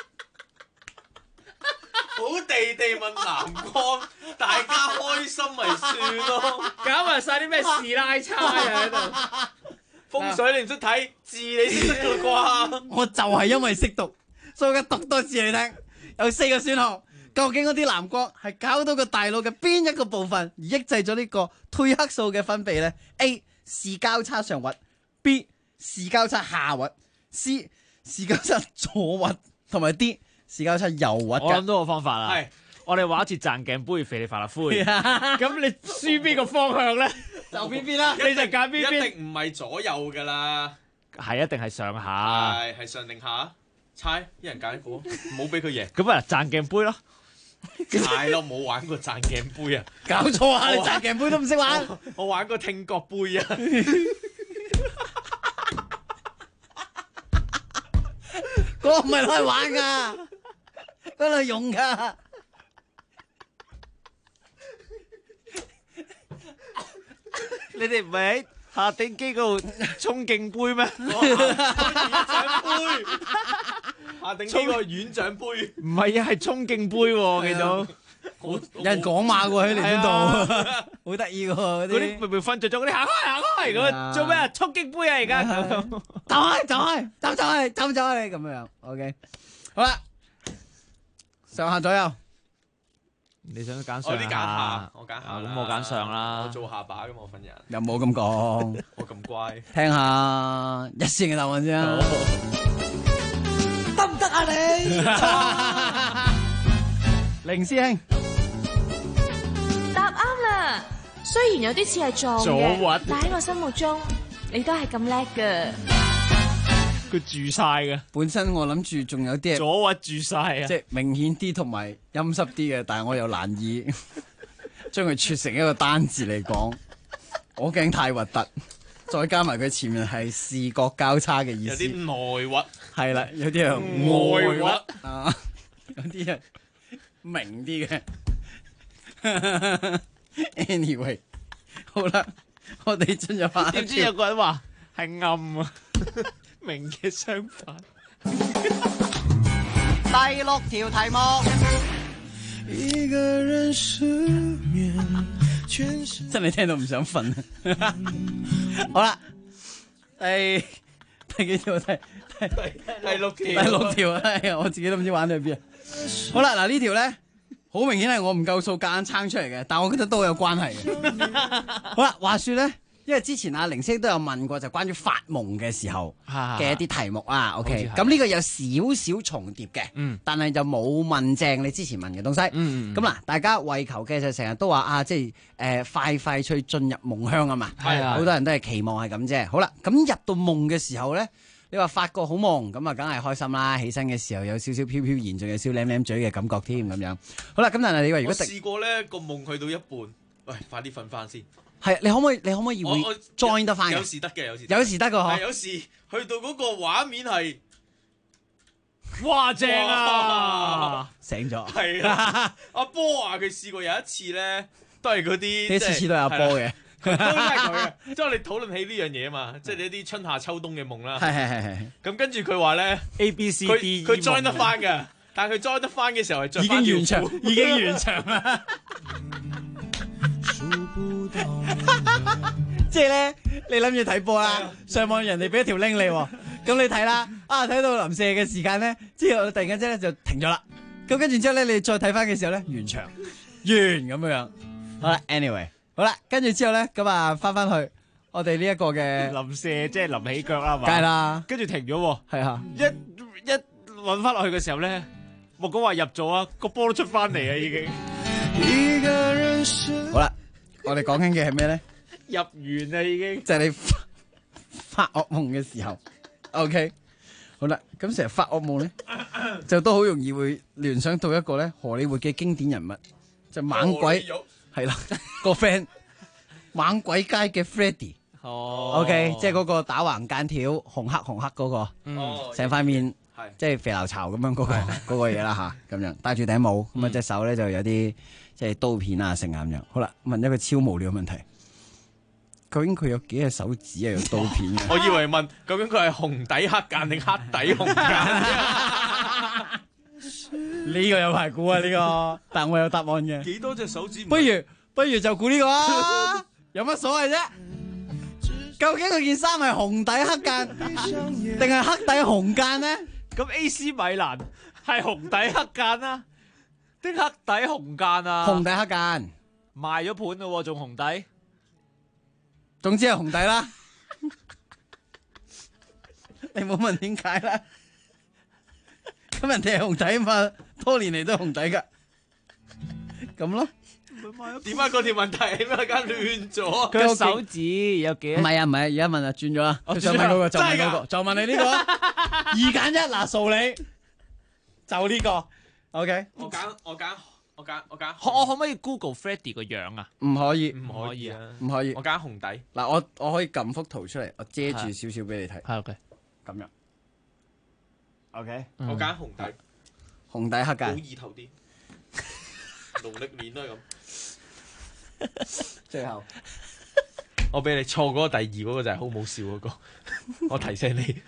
S19: 好地地問藍光，大家開心咪算咯，
S20: 搞埋晒啲咩視拉叉啊喺度。
S19: 風水你唔識睇字，你先識嘅啩？
S4: 我就係因為識讀，所以我而家讀多次你聽。有4個選項，究竟嗰啲藍光係搞到個大腦嘅邊一個部分而抑制咗呢個褪黑素嘅分泌呢？ A 視交叉上核， B 視交叉下核， C 視交叉左核，同埋 D 視交叉右核。
S20: 我諗到個方法啦，
S19: 係
S20: 我哋玩一次賺鏡杯肥你發啦灰，咁你輸邊個方向咧？
S4: 就邊啦，
S20: 你就揀邊邊？
S19: 一定唔係左右噶啦，
S20: 係一定係上下，
S19: 係上定下，猜一人揀一個，唔好俾佢贏。
S20: 咁啊賺鏡杯咯，
S19: 係咯，冇玩過賺鏡杯啊！
S4: 搞錯啊！你賺鏡杯都唔識玩，
S19: 我玩過聽覺杯啊！
S4: 嗰個唔係攞嚟玩噶，嗰個係用噶。
S20: 你哋唔係喺下定機嗰度衝勁杯咩？
S19: 下定機個院長杯，
S20: 唔係啊，係衝勁杯喎，見到
S4: 有人講馬喎喺你呢度，好得意喎嗰
S20: 啲明明瞓着咗嗰啲行開咁做咩啊？衝勁杯啊而家，
S4: 走開咁樣。OK， 好啦，上下左右。
S20: 你想揀
S19: 我啲揀
S20: 上
S19: 下，我揀下啦。
S20: 咁我揀上啦。
S19: 我做下巴噶嘛，我份人。
S4: 又冇咁講，
S19: 我咁乖。
S4: 聽下一線嘅答案先啊。
S17: 得唔得啊你？
S4: 凌師兄
S11: 答啱啦。雖然有啲似係撞嘅，但喺我心目中，你都係咁叻㗎。
S20: 佢住晒嘅，
S4: 本身我諗住仲有啲
S20: 左核住晒啊，
S4: 即係明顯啲同埋陰濕啲嘅，但係我又難以將佢撮成一個單字嚟講，我驚太核突，再加埋佢前面係視覺交叉嘅意思，
S19: 有啲內核，
S4: 係啦，有啲係外核啊，有啲係明啲嘅。Anyway， 好啦，我哋進入下。
S20: 點知有個人話係暗啊？明嘅相反。
S4: 第6條題目，
S6: 一個人失眠，
S4: 真係聽到唔想瞓。好啦，第幾條？第
S19: 6條。
S4: 第6條啊！我自己都唔知玩到去邊啊！好啦，嗱呢條咧，好明顯係我唔夠數夾硬撐出嚟嘅，但我覺得都有關係嘅。好啦，話說咧。因為之前阿凌星都有問過，就關於發夢嘅時候嘅一啲題目啊。OK， 咁呢個有少少重疊嘅，但係就冇問正你之前問嘅東西。咁嗱，大家為求嘅就成日都話啊，即係快脆進入夢鄉啊嘛。係啊，好多人都係期望係咁啫。好啦，咁入到夢嘅時候咧，你話發個好夢，咁啊，梗係開心啦。起身嘅時候有少少飄飄然，仲有少舐舐嘴嘅感覺添咁樣。好啦，咁但係你話如果
S19: 我試過咧個夢去到一半，喂，快啲瞓翻先。
S4: 係，你可唔可以會 join 得翻嘅？
S19: 有時得嘅，有時
S4: 得嘅嗬。
S19: 有時去到嗰個畫面係，
S20: 哇正啊！
S4: 醒咗。
S19: 係啊，阿波啊，佢試過有一次咧，都係嗰啲，
S4: 次次都係阿波嘅，
S19: 都係佢嘅。即係我哋討論起呢樣嘢啊嘛，即係你一啲春夏秋冬嘅夢啦。
S4: 係。
S19: 咁跟住佢話咧
S20: A B C D，
S19: 佢 join 得翻嘅，但係佢 join 得翻嘅時候係着翻條褲，
S4: 已經完場啦。即係咧，你諗住睇波啦，上網人哋俾一條 link 你，咁你睇啦，睇到臨射嘅時間咧，之後突然間咧就停咗啦，跟咁跟住之後咧，你再睇翻嘅時候咧，完場完咁樣。好啦 ，anyway， 好啦，跟住之後咧，咁啊翻翻去我哋呢一個嘅
S20: 臨射，即係臨起腳啦嘛。
S4: 梗係啦，
S20: 跟住停咗喎。
S4: 係啊，
S20: 一揾翻落去嘅時候咧，莫講話入咗啊，個波都出翻嚟啊已經。
S4: 好啦，我哋講緊嘅係咩咧？
S20: 入完啦已經。
S4: 就係你發噩夢嘅時候 ，OK。好啦，咁成日發噩夢咧，就都好容易會聯想到一個咧荷里活嘅經典人物，就猛鬼係啦個 friend， 猛鬼街嘅 Freddy。OK， 即係嗰個打橫間條紅黑嗰個，成塊面即係肥流巢咁樣嗰個嘢啦吓，咁樣戴住頂帽，咁啊隻手咧就有啲即係刀片啊成咁樣。好啦，問一個超無聊嘅問題。究竟佢有幾隻手指啊？有刀片嘅？
S19: 我以為問究竟佢係紅底黑間定黑底紅間？
S4: 呢個有排估啊！呢個，但我有答案嘅。
S19: 幾多隻手指？
S4: 不如就估呢個啊！有乜所謂啫？究竟佢件衫係紅底黑間定係黑底紅間呢？
S20: 咁 AC 米蘭係紅底黑間啊，定黑底紅間啊？
S4: 紅底黑間
S20: 賣咗盤咯，仲紅底。
S4: 總之係紅底啦，你冇問點解啦？咁人哋係紅底嘛，多年嚟都係紅底噶，咁咯。
S19: 點解嗰條問題係咩間亂咗？
S20: 佢手指有幾？
S4: 唔係啊，而家問啊，轉咗啦。佢想問嗰個就問嗰個，就問你呢個二揀一嗱，掃你就呢個。OK，
S19: 我揀。
S20: 我可唔可以 Google Freddy 個樣啊？
S4: 唔可以，
S19: 唔可以啊，
S4: 唔可以。
S19: 我揀紅底。
S4: 嗱，我可以撳幅圖出嚟，我遮住少少俾你睇。
S20: 係 OK，
S4: 咁樣。OK，
S19: 我揀紅底，
S4: 紅底黑間。
S19: 好意頭啲，農曆年都係咁。
S4: 最後，
S19: 我俾你錯嗰個第二嗰個就係好冇笑嗰個，我提醒你。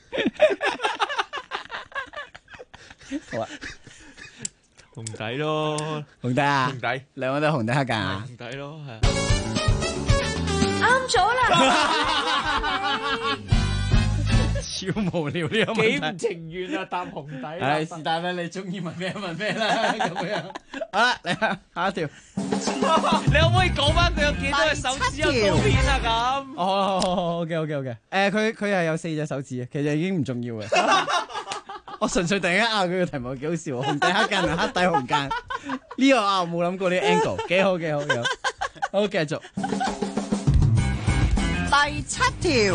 S19: 好啊。紅底咯，
S4: 紅底啊，
S19: 紅底，
S4: 兩個都紅底黑間啊，
S19: 紅底咯，係。
S21: 啱咗啦，
S4: 超無聊呢個問題，
S20: 幾唔情願啊，搭紅底。
S4: 係是但啦，你中意問咩啦，咁樣。好啦，嚟下一條。
S20: 你可唔可以講翻佢有幾多隻手指有刀片啊？咁。
S4: 好 OK。佢係有4隻手指嘅，其實已經唔重要嘅。我純粹突然間佢個題目幾好笑，紅底黑間同黑底紅間呢個我冇諗過呢個 angle， 幾好。好，繼續。第7條。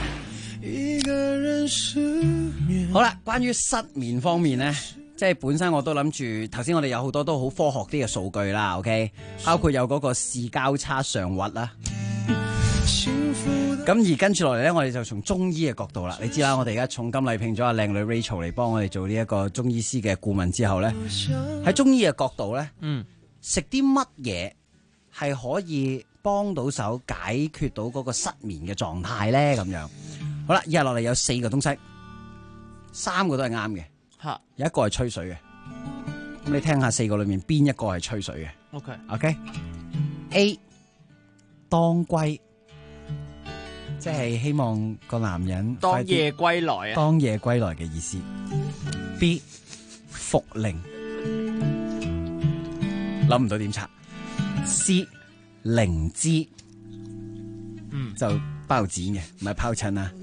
S4: 好啦，關於失眠方面咧，即係本身我都諗住，頭先我哋有好多都好科學啲嘅數據啦 ，OK， 包括有嗰個視交叉上滑啦。咁而跟住落嚟咧，我哋就從中醫嘅角度啦。你知啦，我哋而家重金禮聘咗阿靚女 Rachel 嚟幫我哋做呢一個中醫師嘅顧問之後咧，喺中醫嘅角度咧，食啲乜嘢係可以幫到手解決到嗰個失眠嘅狀態咧？咁樣好啦，以下落嚟有4個東西，3個都係啱嘅，有一個係吹水嘅。咁你聽下4個裏面邊一個係吹水嘅 ？OK，A 當歸。即係希望個男人
S20: 當夜歸來啊！
S4: 當夜歸來嘅意思。B 茯苓，諗唔到點拆。C 靈芝，就包剪嘅，唔係拋親啊。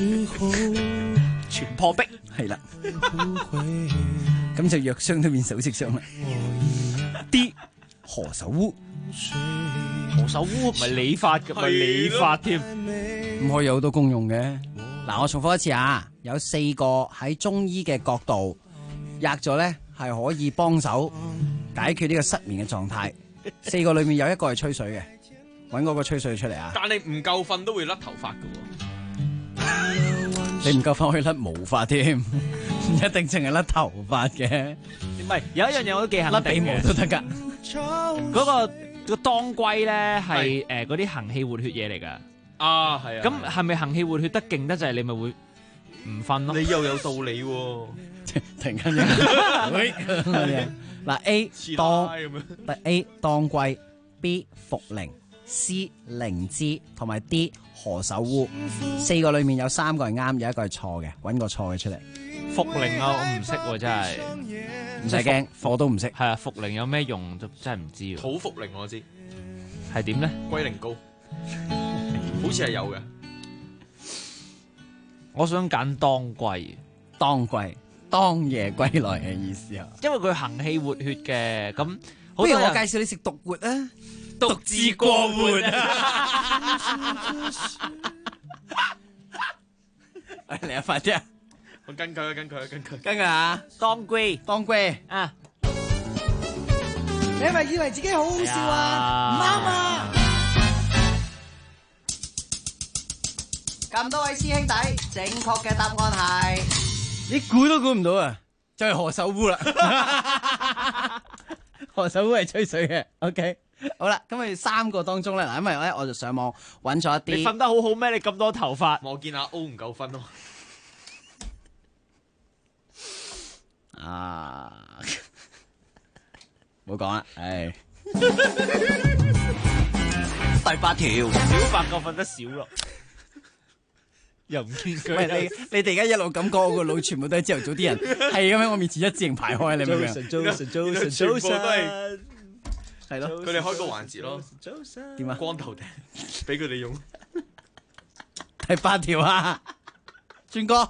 S20: 全破壁
S4: 係啦，咁就藥傷都變首飾傷啦。D 何首烏。
S20: 何首烏唔係理髮嘅，咪理髮添，
S4: 咁可以有好多功用嘅。嗱，我重複一次啊，有4個喺中醫嘅角度，約咗咧係可以幫手解決呢個失眠嘅狀態。4個裏面有一個係吹水嘅，搵嗰個吹水出嚟啊！
S19: 但你唔夠瞓都會甩頭髮㗎
S4: 喎，你唔夠瞓可以甩毛髮添，唔一定淨係甩頭髮嘅。
S20: 唔係，有一樣嘢我都幾肯定嘅，
S4: 甩鼻毛都得噶。
S20: 嗰個當歸咧係嗰啲行氣活血嘢嚟噶。
S19: 啊，係啊。
S20: 咁係咪行氣活血得勁得就係你咪會唔瞓咯？
S19: 你又有道理喎。
S4: 突然間嗱 A 當歸 B 茯苓 C 靈芝同埋 D 何首烏，4個裏面有3個係啱，有一個係錯嘅，揾個錯嘅出嚟。
S20: 茯苓啊，我唔識喎，真係
S4: 唔使驚，我都唔識。
S20: 係啊，茯苓有咩用就真係唔知喎。
S19: 土茯苓我知
S20: 係點咧？
S19: 龜苓膏好似係有嘅。
S20: 我想揀當歸，
S4: 當夜歸來嘅意思啊，
S20: 因為佢行氣活血嘅。咁
S4: 不如我介紹你食獨活啊，
S20: 獨自過活
S4: 啊！嚟啊，快啲啊！
S19: 我跟佢。
S4: 跟佢啊！當歸啊！
S17: 你係咪以為自己好好笑啊？唔啱啊！
S18: 咁多位師兄弟，正確嘅答案係
S4: 你估都估唔到啊！就係何首烏啦，何首烏係吹水嘅。OK， 好啦，咁佢3個當中咧，嗱，因為咧我就上網揾咗一啲。
S20: 你瞓得好好咩？你咁多頭髮，
S19: 我見阿 O 唔夠分咯。
S4: 啊，冇講啦，唉。第8條，
S20: 小白夠瞓得少咯。又唔見佢。
S4: 喂，你哋而家一路咁講，我個腦全部都係朝頭早啲人，係咁喺我面前一字形排開，你明唔明？
S19: 全部都係係咯，佢哋開個環節咯。
S4: 點啊？
S19: 光頭頂俾佢哋用。
S4: 第8條啊，轉歌。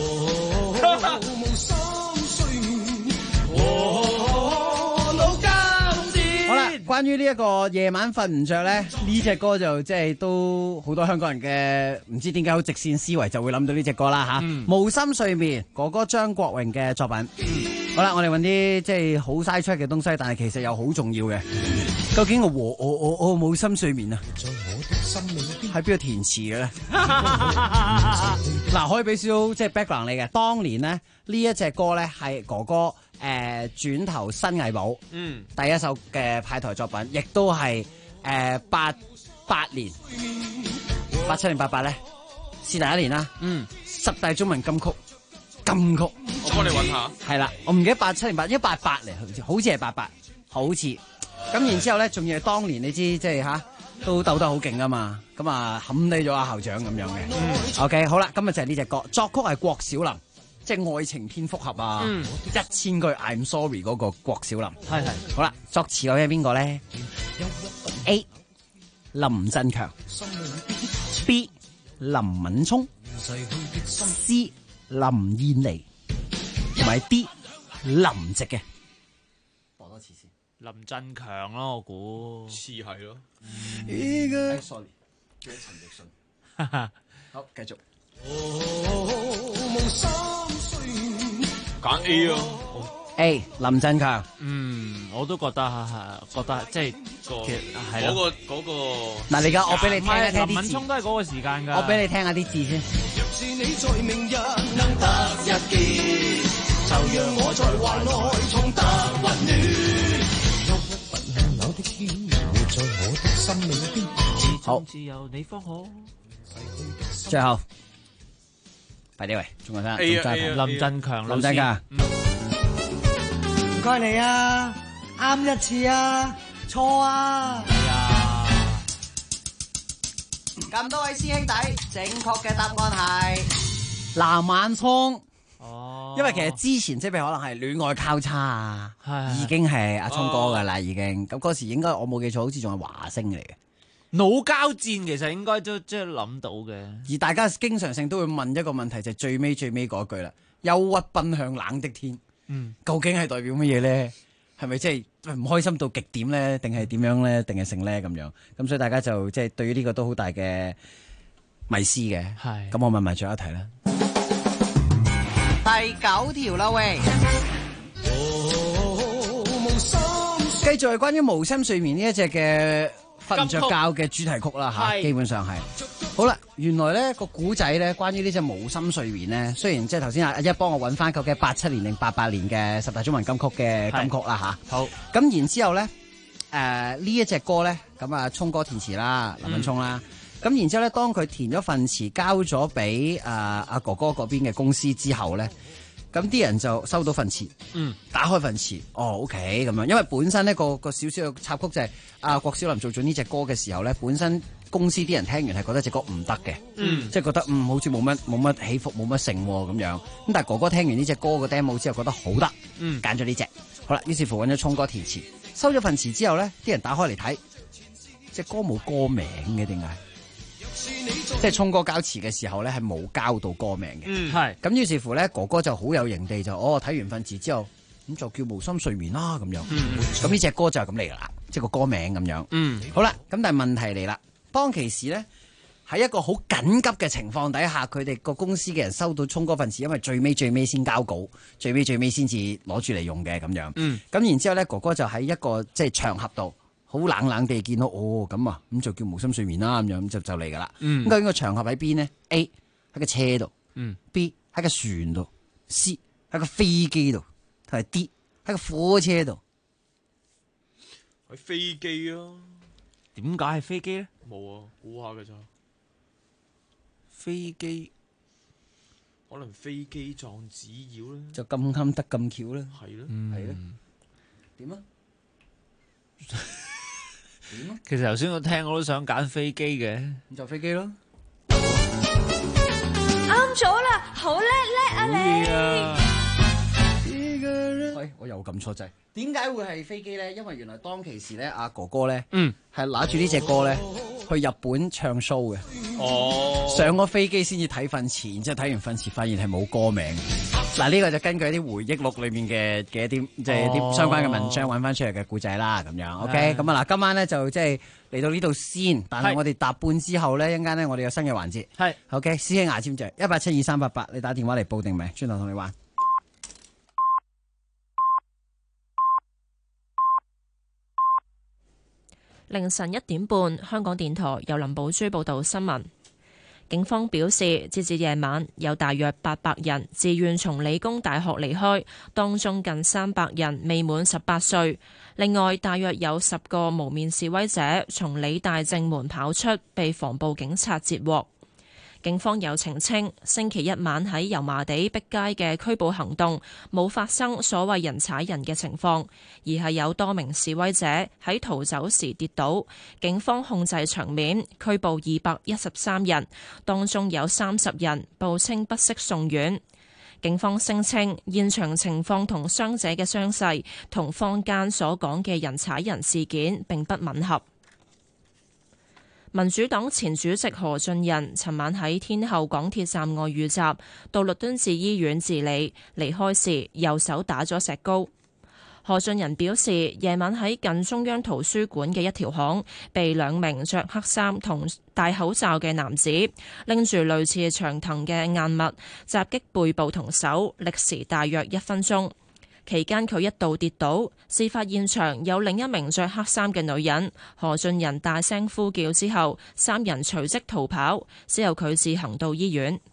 S4: 好啦，關於呢一個夜晚瞓唔着咧，呢隻歌就即係都好多香港人嘅唔知點解好直線思維就會諗到呢隻歌啦吓。無心睡眠，哥哥張國榮嘅作品。好啦，我哋揾啲即係好嘥出嘅東西，但係其實又好重要嘅。究竟我冇心睡眠啊？喺邊度填詞嘅咧？嗱，可以俾少少即係 background 你嘅。當年咧呢一隻歌咧係哥哥轉投新藝寶，第一首嘅派台作品，亦都係88年、87年、88咧是第一年啦。10大中文金曲。我
S19: 幫你揾下。
S4: 係啦，我唔記得87年因為88嚟，好似係88，好似。咁然之後咧，仲要係當年你知即係吓都鬥得好勁啊嘛，咁啊冚低咗阿校長咁樣嘅。OK， 好啦，今日就係呢隻歌，作曲係郭小霖，即係愛情蝙蝠俠啊，1000句 I'm sorry 嗰個郭小霖。係。好啦，作詞嗰位係邊個咧 ？A. 林振強 ，B. 林敏聰 ，C. 林燕妮，同埋 D 林夕嘅，播多次先。
S20: 林振強咯，我估
S19: 似係咯。
S4: sorry， 叫陳奕迅。好，繼續。
S19: 揀 A 咯。
S4: A 林振強。
S20: 我都覺得即係其實係咯。
S19: 嗰個
S4: 嗱，你而家我俾你聽一聽啲字。
S20: 林敏聰都係嗰個時間㗎。
S4: 我俾你聽下啲字先。
S6: 是你在明日能得一見，就讓我在懷內重得溫暖。憂鬱不冷冷的天，活在我的心裏邊。
S4: 好，
S20: 自由你方可。
S4: 最後，快啲喂，仲有睇
S20: 林振強，
S4: 林振強。
S17: 唔該你啊，啱一次啊，錯啊。
S18: 咁多位師兄弟，正確嘅答案係
S4: 藍眼聰。因為其實之前即係可能係戀愛交叉啊，已經係阿聰哥噶啦，已經。咁嗰時應該我冇記錯，好似仲係華星嚟嘅。
S20: 腦交戰其實應該都即係諗到嘅。
S4: 而大家經常性都會問一個問題，就係最尾嗰句啦，憂鬱奔向冷的天。究竟係代表乜嘢咧？係咪即係唔開心到極點咧？定係點樣咧？定係成咧咁樣？咁所以大家就即係對於呢個都好大嘅迷思嘅。係。咁我問埋最後一題啦。
S18: 第9條啦喂。
S4: 繼續係關於無心睡眠呢一隻嘅瞓唔着覺嘅主題曲啦吓，基本上係。好啦，原來咧個古仔咧，關於呢隻無心睡眠咧，雖然即係頭先阿一幫我揾翻究竟87年定88年嘅10大中文金曲嘅金曲啦吓。好，咁然之後咧，呢一隻歌咧，咁啊聰哥填詞啦，林敏聰啦，咁然之後咧，當佢填咗份詞交咗俾阿哥哥嗰邊嘅公司之後咧，咁啲人就收到份詞，打開份詞，OK 咁樣，因為本身呢個少少嘅插曲就係郭小霖做咗呢隻歌嘅時候咧，本身
S18: 公司啲人聽完係覺得隻歌唔得嘅，即係覺得好似冇乜起伏冇乜性咁樣。咁但係哥哥聽完呢隻歌嘅 demo 之後覺得好得，揀咗呢隻。好啦，於是乎揾咗聰哥填詞，收咗份詞之後咧，啲人打開嚟睇，隻歌冇歌名嘅，點解？即係聰哥交詞嘅時候咧，係冇交到歌名嘅。係咁，於是乎咧，哥哥就好有型地就睇完份詞之後，咁就叫無心睡眠啦咁樣。咁呢隻歌就係咁嚟噶啦，即係個歌名咁樣。好啦，咁但係問題嚟啦，當其時咧喺一個好緊急嘅情況底下，佢哋個公司嘅人收到聰哥份詞，因為最尾先交稿，最尾先至攞住嚟用嘅咁樣。咁然之後咧，哥哥就喺一個即係場合度。好冷地見到咁啊，咁就叫無心睡眠啦，咁樣就嚟噶啦。咁究竟個場合喺邊呢？ A 喺個車度，B 喺個船度，C 喺個飛機度，同埋 D 喺個火車度。
S19: 喺飛機啊？
S20: 點解係飛機咧？
S19: 冇啊，估下㗎咋？
S20: 飛機
S19: 可能飛機撞紙鷂咧，
S18: 就咁啱得咁巧咧。
S19: 係咯，
S18: 係咯。點啊？
S20: 其實頭先我聽我都想揀飛機嘅，
S18: 咁就飛機咯。
S3: 啱咗啦，好叻啊你！
S18: 喂，我又撳錯掣。點解會係飛機咧？因為原來當其時咧，阿哥哥咧，係拿住呢隻歌咧去日本唱 show 嘅。上個飛機先至睇份詞，然之後睇完份詞，發現係冇歌名。嗱，呢個就根據一啲回憶錄裏面嘅一啲即係啲相關嘅文章揾翻出嚟嘅故仔啦，咁樣 OK。咁啊嗱，今晚咧就即係嚟到呢度先，但係我哋搭半之後咧，一陣間咧我哋有新嘅環節。係 OK， 師兄牙籤仔1872388，你打電話嚟報定未？轉頭同你玩。
S1: 凌晨1點半，香港電台由林寶珠報道新聞。警方表示，截至夜晚有大約800人自願從理工大學離開，當中近300人未滿18歲。另外，大約有10個無面示威者從理大正門跑出，被防暴警察截獲。警方有澄清，星期一晚喺油麻地碧街嘅拘捕行動冇發生所謂人踩人嘅情況，而係有多名示威者喺逃走時跌倒，警方控制場面，拘捕213人，當中有30人報稱不適送院。警方聲稱現場情況同傷者嘅傷勢同坊間所講嘅人踩人事件並不吻合。民主黨前主席何俊仁尋晚喺天后港鐵站外遇襲，到律敦治醫院治理，離開時右手打咗石膏。何俊仁表示，夜晚喺近中央圖書館嘅一條巷，被2名着黑衫同戴口罩嘅男子拎住類似長藤嘅硬物襲擊背部同手，歷時大約1分鐘。期間佢一度跌倒，事發現場有另一名着黑衫嘅女人，何俊仁大聲呼叫之後，3人隨即逃跑，之後佢自行到醫院。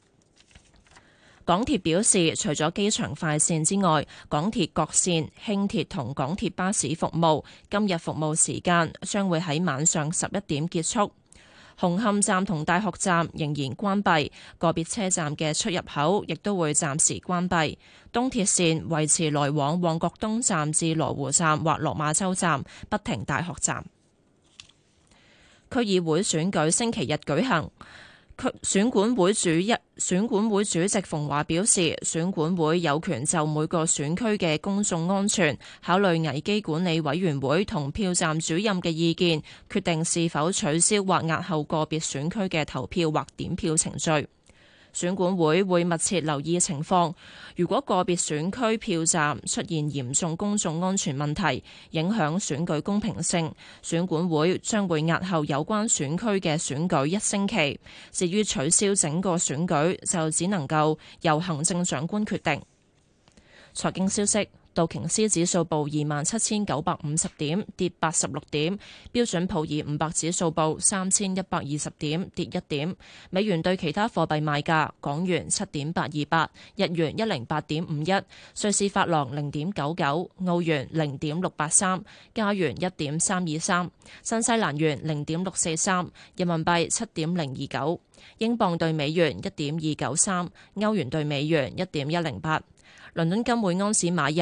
S1: 港鐵表示，除咗機場快線之外，港鐵各線、輕鐵同港鐵巴士服務今日服務時間將會喺晚上11點結束。紅磡站同大學站仍然關閉，個別車站嘅出入口亦都會暫時關閉。東鐵線維持來往旺角東站至羅湖站或落馬洲站，不停大學站。區議會選舉星期日舉行。選管會主席馮華表示，選管會有權就每個選區嘅公眾安全考慮危機管理委員會同票站主任嘅意見，決定是否取消或押後個別選區嘅投票或點票程序。選管會會密切留意情況，如果個別選區票站出現嚴重公眾安全問題，影響選舉公平性，選管會將會押後有關選區嘅選舉1星期。至於取消整個選舉，就只能夠由行政長官決定。財經消息。道瓊斯指數報27,950點，跌86點；標準普爾500指數報3,120點，跌1點。美元對其他貨幣賣價：港元7.828，日元108.51，瑞士法郎0.99，澳元0.683，加元1.323，新西蘭元0.643，人民幣7.029，英鎊對美元1.293，歐元對美元1.108。倫敦金每安士買入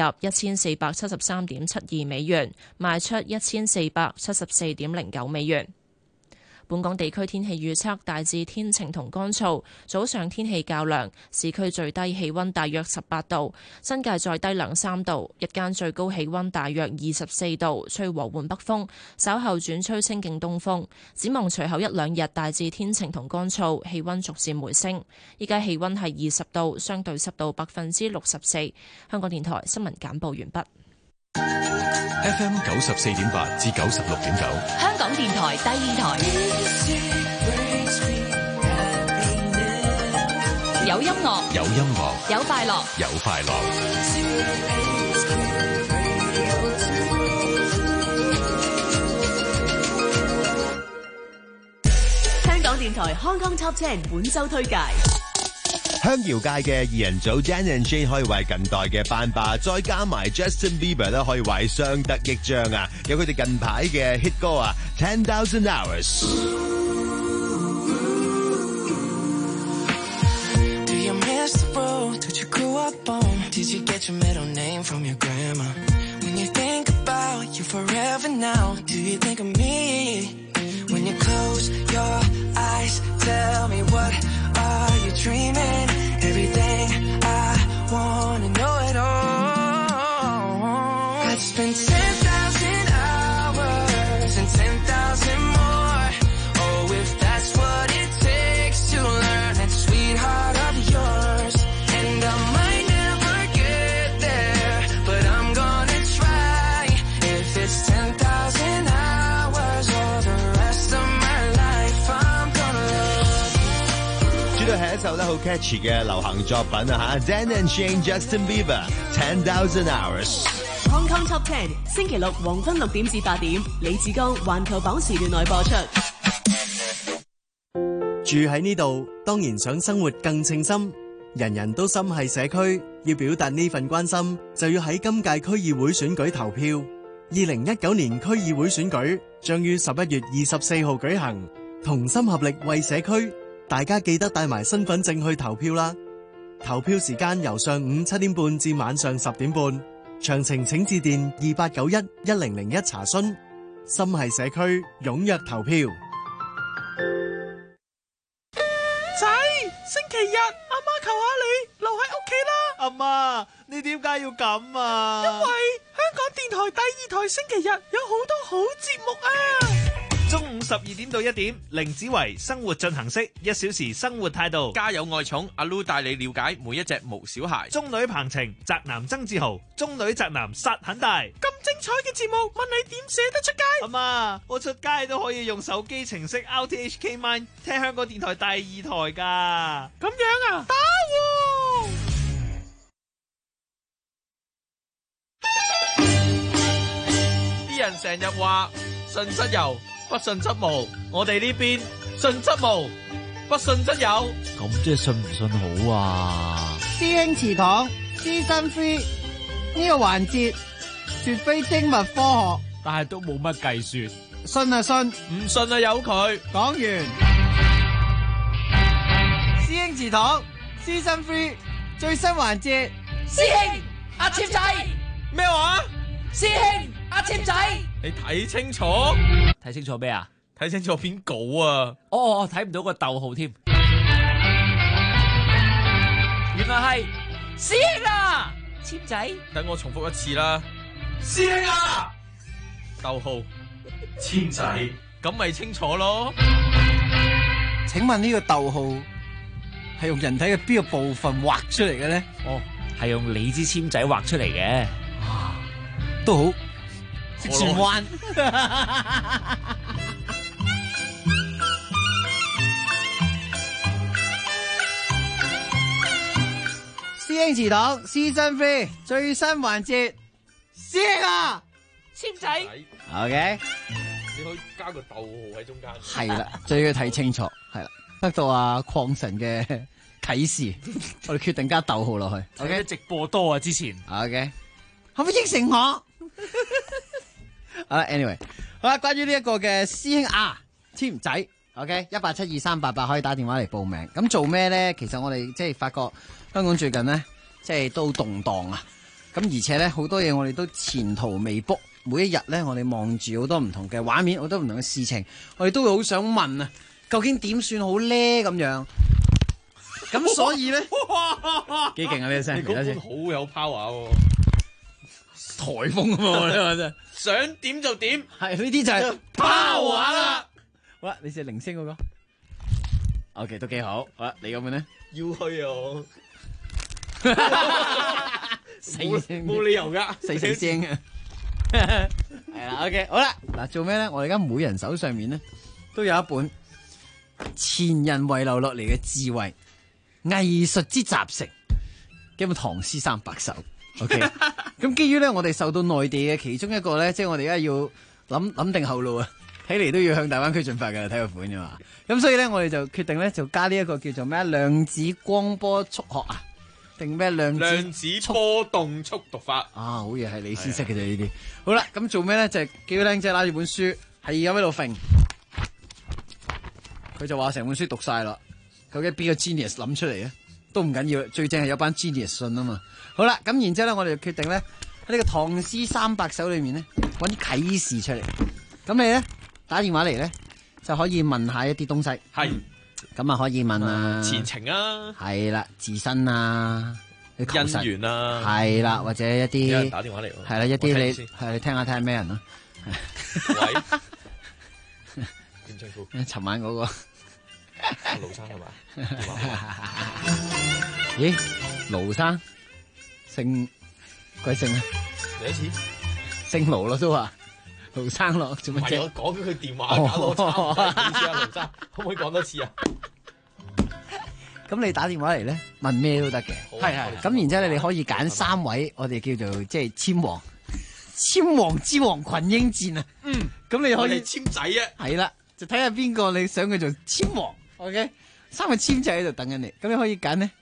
S1: 1473.72美元，賣出1474.09美元。 本港地區天氣預測大致天晴同乾燥，早上天氣較涼，市區最低氣溫大約18度，新界再低2-3度，日間最高氣溫大約24度，吹和緩北風，稍後轉吹清勁東風。展望隨後一兩日大致天晴同乾燥，氣溫逐漸回升。依家氣溫係20度，相對濕度64%。香港電台新聞簡報完畢。
S12: FM 94.8至96.9，
S21: 香港電台第二台，有音樂，
S12: 有音樂，
S21: 有快樂，
S12: 有快樂。
S21: 香港電台 Hong Kong Top 10本周推介。
S13: 香謠界嘅二人組 Jan and Jane 可以話近代嘅班霸，再加埋 Justin Bieber 咧，可以話係相得益彰啊！有佢哋近排嘅 hit 歌啊，10,000 Hours。
S14: Do you miss the road that you grew up on? Did you get your middle name from your grandma? When you think about you forever now, do you think of me? When you close your eyes, tell me what are you dreaming? Everything I wanna know it all. I'd spend 10,000 hours and 10,000 more. Oh, if that's what it takes to learn that sweetheart of yours. And I might never get there, but I'm gonna try. If it's 10,000 hours or the rest of my life, I'm gonna love you.
S13: 絕對係一首咧好 catchy 嘅流行作品啊嚇 ！Jan and Jane Justin Bieber 10,000 Hours。
S21: Hong Kong Top 10星期六黃昏6點至8點，李志剛環球榜時段內播出。
S15: 住喺呢度，當然想生活更稱心。人人都心係社區，要表達呢份關心，就要喺今屆區議會選舉投票。2019年區議會選舉將於11月24號舉行，同心合力為社區。大家記得帶埋身份證去投票啦！投票時間由上午7點半至晚上10點半，詳情請致電28911001查詢。心係社區，踴躍投票。
S17: 仔，星期日阿媽求下你留喺屋企啦。阿媽，你點解要咁啊？因為香港電台第二台星期日有好多好節目啊！
S23: 中午12點到1點，凌子維生活進行式1小時生活態度。
S19: 家有愛寵，阿 Lu 帶你了解每一隻毛小孩。
S23: 中女彭晴，宅男曾志豪，中女宅男殺很大。
S17: 咁精彩嘅節目，問你點捨得出街？阿媽，我出街都可以用手機程式 RTHK Mine 聽香港電台第二台㗎。咁樣啊，打
S19: 喎！啲人成日話信則有，不信則無。我哋呢邊信則無，不信則有。
S20: 咁即係信唔信好啊？
S18: 師兄祠堂Season 3呢個環節絕非精密科學，
S20: 但係都冇乜計算。
S18: 信啊信，
S19: 唔信啊由佢。
S18: 講完。師兄祠堂Season 3最新環節，
S17: 師兄阿簽仔
S19: 咩話？
S17: 師兄阿簽仔，
S19: 你睇清楚，
S20: 睇清楚咩啊？
S19: 睇清楚篇稿啊！
S20: 哦，睇唔到個逗號添。原來係
S17: 師兄啊，簽仔。
S19: 等我重複一次啦，
S17: 師兄啊，
S19: 逗號簽仔，咁咪清楚咯。
S18: 請問呢個逗號係用人體嘅邊個部分畫出嚟嘅咧？
S20: 哦，係用你支簽仔畫出嚟嘅。
S18: 都好，識轉彎。師兄祠堂 Season 3最新環節，師兄啊，
S17: 簽仔。
S18: OK，
S19: 你可以加個逗號喺中間。
S18: 係啦，最要睇清楚，係啦，得到阿鄺神嘅啟示，我哋決定加逗號落去。
S20: OK， 直播多啊，之前。
S18: OK， 可唔可以應承我？好啦 ，anyway， 好啦，關於呢一個嘅師兄啊，簽仔 ，OK，1872388可以打電話嚟報名。咁做咩咧？其實我哋即係發覺香港最近咧，即係都動盪啊。咁而且咧，好多嘢我哋都前途未卜， 每一日咧，我哋望住好多唔同嘅畫面，好多唔同嘅事情，我哋都會好想問啊，究竟點算好咧咁樣？咁所以咧，幾勁啊呢聲！
S19: 你嗰款好有 power 喎，
S18: 颱風啊嘛！你話真係
S19: 想點就點，
S18: 係呢啲就係
S19: power 啦。
S18: 好啦，你試零星嗰個 ，OK 都幾好。好啦，你咁樣咧，
S19: 要去啊！
S18: 冇
S19: 理由噶，
S18: 死聲啊！係啦，OK， 好啦，嗱，做咩咧？我哋而家每人手上面咧都有一本前人遺留落嚟嘅智慧藝術之集成嘅一本唐詩300首。OK， 咁基於咧，我哋受到內地嘅其中一個咧，即係我哋而家要諗定後路啊，睇嚟都要向大灣區進發㗎，睇個款㗎嘛。咁所以咧，我哋就決定咧，就加呢一個叫做咩量子光波速學啊。定咩量子
S19: 波動速讀法
S18: 啊！好嘢，係你先識嘅啫呢啲。好啦，咁做咩咧？就係幾個僆仔拉住本書，係咁喺度揈。佢就話成本書讀晒啦。究竟邊個 genius 諗出嚟咧？都唔緊要，最正係有班 genius 信啊嘛。好啦，咁然之後咧，我哋就決定咧喺呢個唐詩300首裏面咧揾啲啟示出嚟。咁你咧打電話嚟咧就可以問下一啲東西。係。咁啊，可以問啊，
S19: 前程啊，
S18: 係啦，自身啊，
S19: 姻緣啊，
S18: 係啦，或者一啲
S19: 有人打電話嚟，
S18: 係啦，一啲你係你聽下睇下咩人咯。
S19: 喂，點稱呼？
S18: 尋晚嗰個
S19: 盧生係嘛？
S18: 咦，盧生姓貴姓啊？
S19: 第一次
S18: 姓盧咯，都話。盧生咯，做乜啫？
S19: 我講咗佢電話，搞到我差唔多。幾次啊，盧生，可唔可以講多次啊？
S18: 咁你打電話嚟咧，問咩都得嘅。係。咁然之後咧，你可以揀3位，我哋叫做即係簽王之王群英戰啊。咁你可以
S19: 簽仔啊。係
S18: 啦，就睇下邊個你想佢做簽王。OK， 3個簽仔喺度等緊你。咁你可以揀呢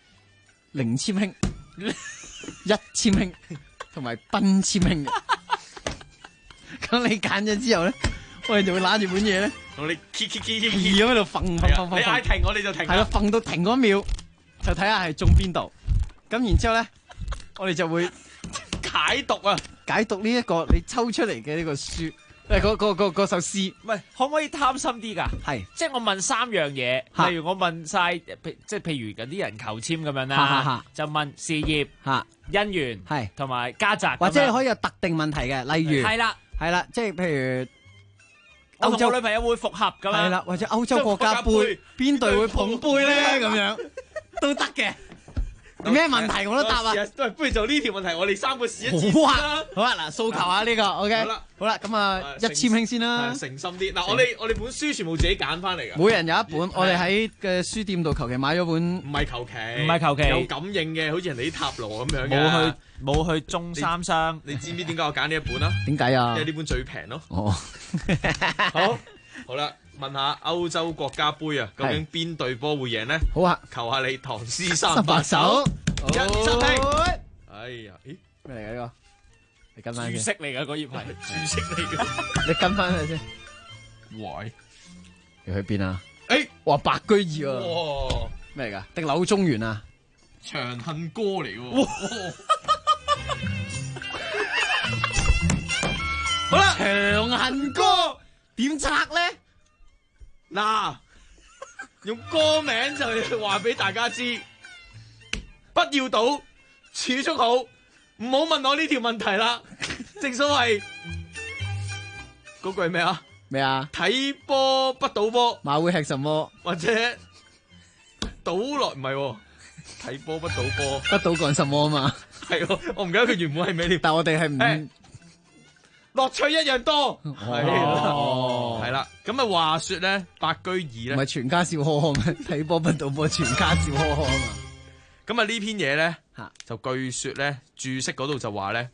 S18: 0簽兄、1簽兄同埋賓簽兄嘅。咁你揀咗之後咧，我哋就會拿住本嘢咧，
S19: 同你咁
S18: 喺度揈，你
S19: 嗌停我哋就停。
S18: 係啦，揈到停嗰秒，就睇下係中邊度。咁然之後咧，我哋就會解讀呢一個你抽出嚟嘅呢個書，嗰首詩。
S20: 唔係，可唔可以貪心啲㗎？
S18: 係，
S20: 即係我問3樣嘢，例如我問晒，即係譬如嗰啲人求簽咁樣啦，就問事業、姻緣係同埋家宅，
S18: 或者你可以有特定問題嘅，例如係啦，即係譬如
S20: 歐洲女朋友會復合咁樣，
S18: 係啦，或者歐洲國家杯邊隊會捧杯咧咁樣都得嘅。咩問題我都答啊！
S19: 不如就呢條問題，我哋3個試一次
S18: 好啊，嗱，訴求下呢個 OK。好啦，咁啊1簽兄先啦，
S19: 誠心啲。嗱，我哋本書全部自己揀翻嚟噶，
S18: 每人有一本。我哋喺嘅書店度求其買咗本，
S19: 唔係求其，有感應嘅，好似人哋啲塔羅咁樣嘅。
S20: 冇去中三商。
S19: 你知唔知點解我揀呢一本啊？
S18: 點解啊？
S19: 因為呢本最平咯。
S18: 哦，
S19: 好啦，問下歐洲國家杯啊，究竟邊隊波會贏呢？
S18: 好啊，
S19: 求下你唐詩300首，1、2、3拼。哎呀，咦，
S18: 咩嚟㗎呢個？你跟翻
S20: 注釋嚟㗎，嗰頁係
S19: 注釋嚟㗎。
S18: 你跟翻去先。
S19: 喂，
S18: 你去邊啊？
S19: 哇，
S18: 白居易啊！
S19: 哇，
S18: 咩嚟㗎？定柳宗元啊？
S19: 長恨歌嚟喎。好啦，
S18: 長恨歌點拆咧？
S19: 嗱，用歌名就話俾大家知，不要賭，儲蓄好，唔好問我呢條問題啦。正所謂嗰句係咩啊？
S18: 咩啊？
S19: 睇波不賭波，
S18: 馬會吃什麼？
S19: 或者賭落唔係？睇波不賭波，
S18: 不賭幹什麼啊嘛？
S19: 係，我唔記得佢原本係咩添。
S18: 但我哋係唔
S19: 樂趣一樣多，係啦。咁啊，話說咧，白居易咧，
S18: 唔係全家笑呵呵咩？睇波不賭波，全家笑呵呵啊嘛。
S19: 咁啊，呢篇嘢咧，就據說咧，注釋嗰度就話咧，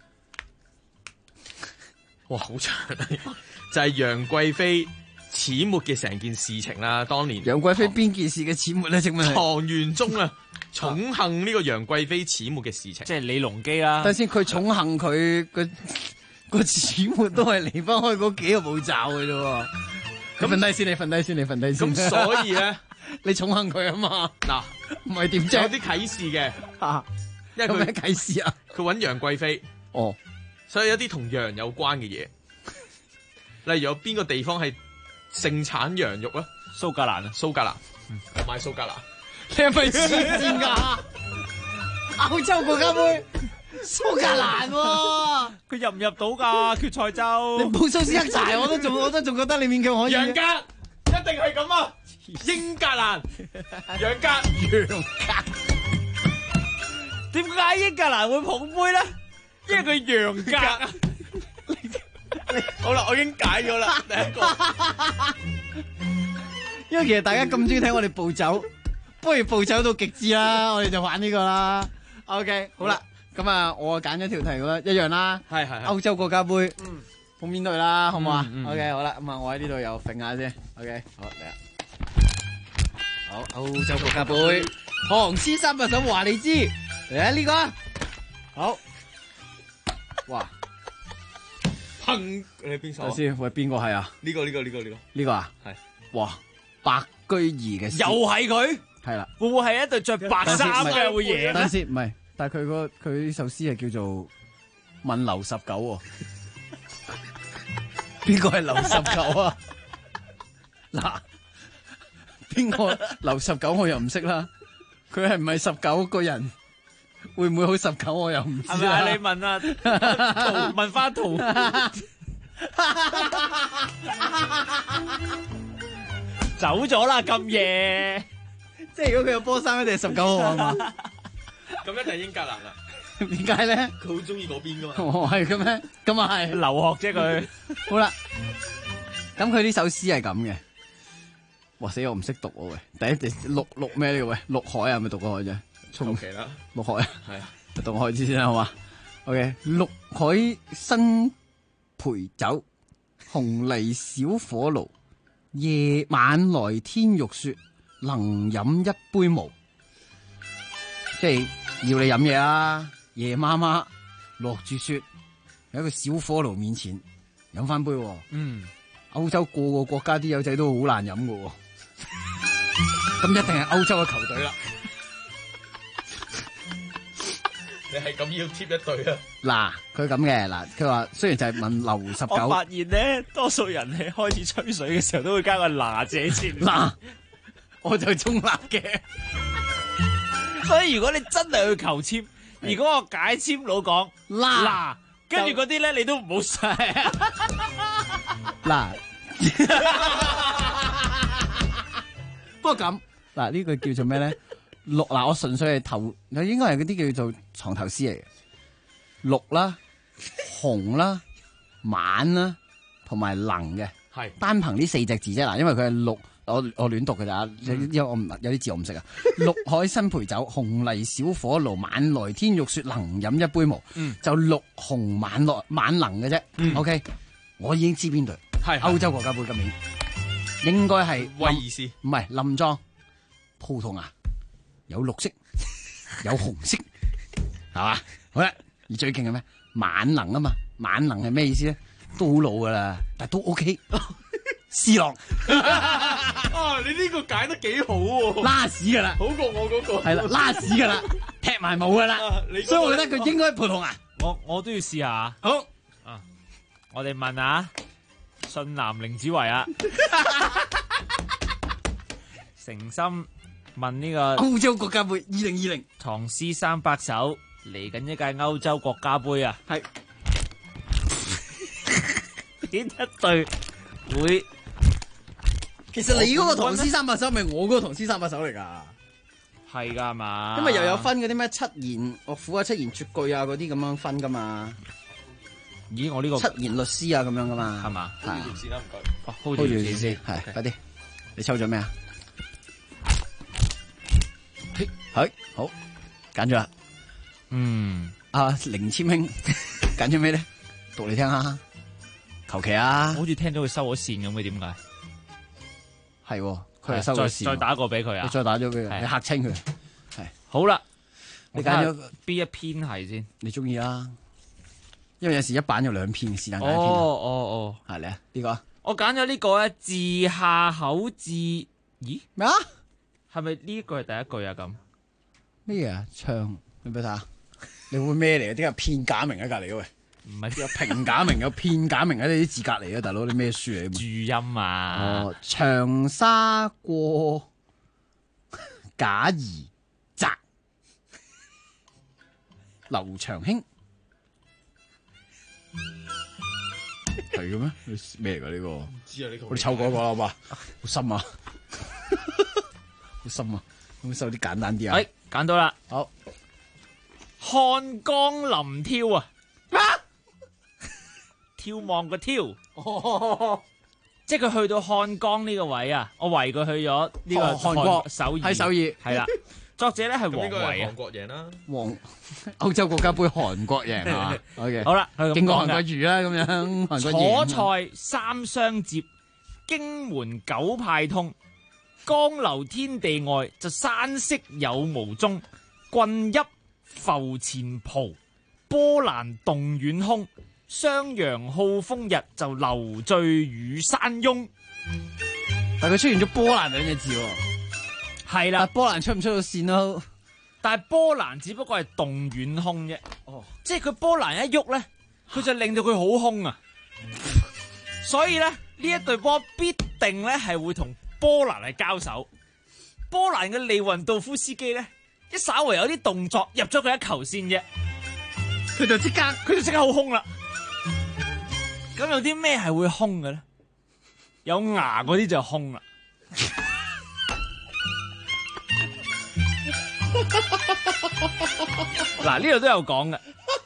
S19: 哇，好長，就係楊貴妃始末嘅成件事情啦。當年
S18: 楊貴妃邊件事嘅始末咧？請問
S19: 唐玄宗啊，寵幸呢個楊貴妃始末嘅事情，
S20: 即係李隆基啦。
S18: 等先，佢寵幸佢個始末都係離不開嗰幾個步驟嘅啫。咁瞓低先，你瞓低先，你瞓低先。
S19: 咁所以咧，
S18: 你寵幸佢啊嘛？
S19: 嗱，
S18: 唔係點啫？
S19: 有啲啟示嘅，因為
S18: 有咩啟示啊？
S19: 佢揾楊貴妃，
S18: 哦，
S19: 所以有啲同羊有關嘅嘢。 例如有邊個地方係盛產羊肉啊？
S20: 蘇格蘭啊，
S19: 蘇格蘭，我買蘇格蘭。
S18: 你係咪黐線㗎？歐洲國家杯，蘇格蘭喎，
S20: 佢入唔入到㗎決賽周？
S18: 你冇蘇斯克柴，我都仲覺得你勉強可以。
S19: 楊格一定係咁啊！英格蘭，楊格。
S20: 點解英格蘭會捧杯咧？因為佢楊格。
S19: 好啦，我已經解咗啦，第一個。
S18: 因為其實大家咁中意睇我哋步走，不如步走到極致啦，我哋就玩呢個啦。OK， 好啦，咁啊，我揀咗條題啦，一樣啦，
S19: 係
S18: 歐洲國家杯，捧邊隊啦，好唔好啊？OK，好啦，咁啊，我喺呢度又揈下先。OK， 好嚟啊！好，歐洲國家杯，唐詩三百首話你知，嚟啊呢個，好，哇！
S19: 你邊首？
S18: 首先，喂，邊個係啊？
S19: 呢個
S18: 呢個啊？
S19: 係。
S18: 哇！白居易嘅詩
S20: 又係佢？
S18: 係啦。
S20: 會唔會係一隊着白衫嘅會贏？
S18: 等先，唔係，但係佢呢首詩係叫做《問劉十九》喎。邊個係劉十九啊？嗱，邊個劉十九我又唔識啦。佢係唔係19個人？會唔會好19我又唔知啦。
S20: 係咪啊？你問啊，問翻圖。走咗啦，咁夜。
S18: 即係如果佢有波衫，一定係19號啊嘛。
S19: 咁一定係英格蘭啦。
S18: 點解咧？
S19: 佢好中意嗰邊噶嘛。
S18: 哦，係嘅咩？咁啊係。
S20: 留學啫佢。
S18: 好啦，咁佢呢首詩係咁嘅。哇死！我唔識讀喎喂。第一隻陸咩呢個喂？陸海啊，係咪讀過海啫？
S19: 求其啦。
S18: 陸海啊。
S19: 係啊。
S18: 讀海之先啦，好嘛 ？OK。陸海新陪酒，紅泥小火爐。夜晚來天欲雪，能飲一杯無。即係要你飲嘢啦，夜媽媽落住雪，喺一個小火爐面前飲翻杯。歐洲個個國家啲友仔都好難飲噶，咁一定係歐洲嘅球隊啦。
S19: 你係咁要貼一隊啊？
S18: 嗱，佢咁嘅嗱，佢話雖然就係問劉十九，
S20: 我發現咧，多數人係開始吹水嘅時候都會加個嗱姐前。
S18: 嗱，我就中立嘅。
S20: 所以如果你真係去求簽，如果我解簽佬講嗱，跟住嗰啲咧你都唔好晒。
S18: 嗱，不過咁嗱，呢個叫做咩咧？綠嗱，我純粹係頭，應該係嗰啲叫做藏頭詩嚟嘅。綠啦、紅啦、晚啦，同埋能嘅，係單憑呢4隻字啫。嗱，因為佢係綠，我亂讀嘅咋，因為我唔有啲字我唔識啊。陸海新陪酒，紅泥小火爐，晚來天欲雪，能飲一杯無。就綠紅晚能嘅啫。OK， 我已經知邊隊係歐洲國家杯今年應該係
S19: 威爾斯，
S18: 唔係林莊葡萄牙。有綠色，有紅色，係嘛？好啦，而最勁係咩？晚能啊嘛，晚能係咩意思咧？都好老噶啦，但都 OK。C 朗，
S19: 啊，你呢個解得幾好喎！
S18: 拉屎噶啦，
S19: 好過我嗰個。
S18: 係啦，拉屎噶啦，踢埋冇噶啦，所以我覺得佢應該係葡萄牙。
S20: 我都要試下。
S18: 好
S20: 啊，我哋問下信南凌子維啊，誠心。問呢個
S18: 歐洲國家杯2020
S20: 唐詩300首嚟緊一屆歐洲國家杯啊，
S18: 係
S20: 邊一隊會？
S18: 其實你嗰個唐詩300首咪我嗰個唐詩300首嚟噶，
S20: 係噶嘛？
S18: 因為又有分嗰啲咩七言樂府啊、七言絕句啊嗰啲咁樣分噶嘛。
S20: 咦，我呢個
S18: 七言律詩啊咁樣噶嘛，
S20: 係嘛？
S19: 係啊，條線啦，唔該。
S18: hold 住條線先，係快啲。你抽咗咩啊？係好，揀咗啦。阿凌千兄揀咗咩咧？讀嚟聽下。求其啊！
S20: 好似聽到佢收咗線咁嘅，點解？
S18: 係，佢係收咗線。
S20: 再打個俾佢啊！
S18: 你再打咗俾佢，你嚇清佢。係
S20: 好啦，
S18: 你揀咗
S20: 邊一篇係先？
S18: 你中意啦，因為有時一版有2篇，是但揀一篇。
S20: 哦，
S18: 係你啊？呢個
S20: 我揀咗呢個咧，字下口字。咦？
S18: 咩啊？
S20: 係咪呢句係第一句啊？咁？
S18: 咩啊？唱你俾睇下，你會咩嚟嘅？點解片假名喺隔籬嘅喂？
S20: 唔係
S18: 有平假名有片假名喺你啲字隔離啊，大佬你咩書嚟？
S20: 注音啊！
S18: 哦，長沙過賈誼澤，劉長興係嘅咩？咩嚟㗎呢個？唔
S19: 知啊，呢個
S18: 我哋湊過一個啦，好嘛？好深啊，好深啊！可唔可以收啲簡單啲啊？
S20: 揀到啦，
S18: 好。
S20: 漢江臨挑啊！眺望個挑，即係佢去到漢江呢個位啊！我為佢去咗呢個
S18: 韓國
S20: 首爾，
S18: 喺首爾
S20: 係啦。作者咧係王維啊，
S19: 韓國贏啦，
S18: 歐洲國家杯韓國贏啊！OK，
S20: 好啦，
S18: 勁過韓國魚啦咁樣，韓國
S20: 楚塞三相接，荊門九派通，江流天地外，就山色有無蹤。郡邑浮前浦，波瀾動遠空。襄陽好風日，就留醉與山翁。
S18: 但佢出現咗波瀾兩隻字喎，
S20: 係啦，
S18: 波瀾出唔出到線咯？
S20: 但係波瀾只不過係動遠空啫，即係佢波瀾一喐咧，佢就令到佢好空啊。所以咧呢一隊波必定咧係會同波瀾係交手。波瀾嘅利雲道夫斯基咧，一稍微有啲動作入咗佢一球先啫，佢就即刻好空啦。咁有啲咩係會空嘅咧？有牙嗰啲就空啦。嗱，呢度都有講嘅。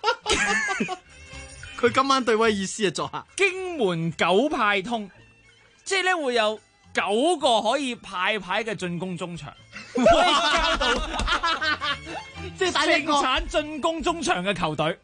S18: 佢今晚對威爾斯啊作客。
S20: 荊門九派通，即係咧會有9個可以派牌嘅進攻中場，可以交到
S18: 即係
S20: 盛產進攻中場嘅球隊。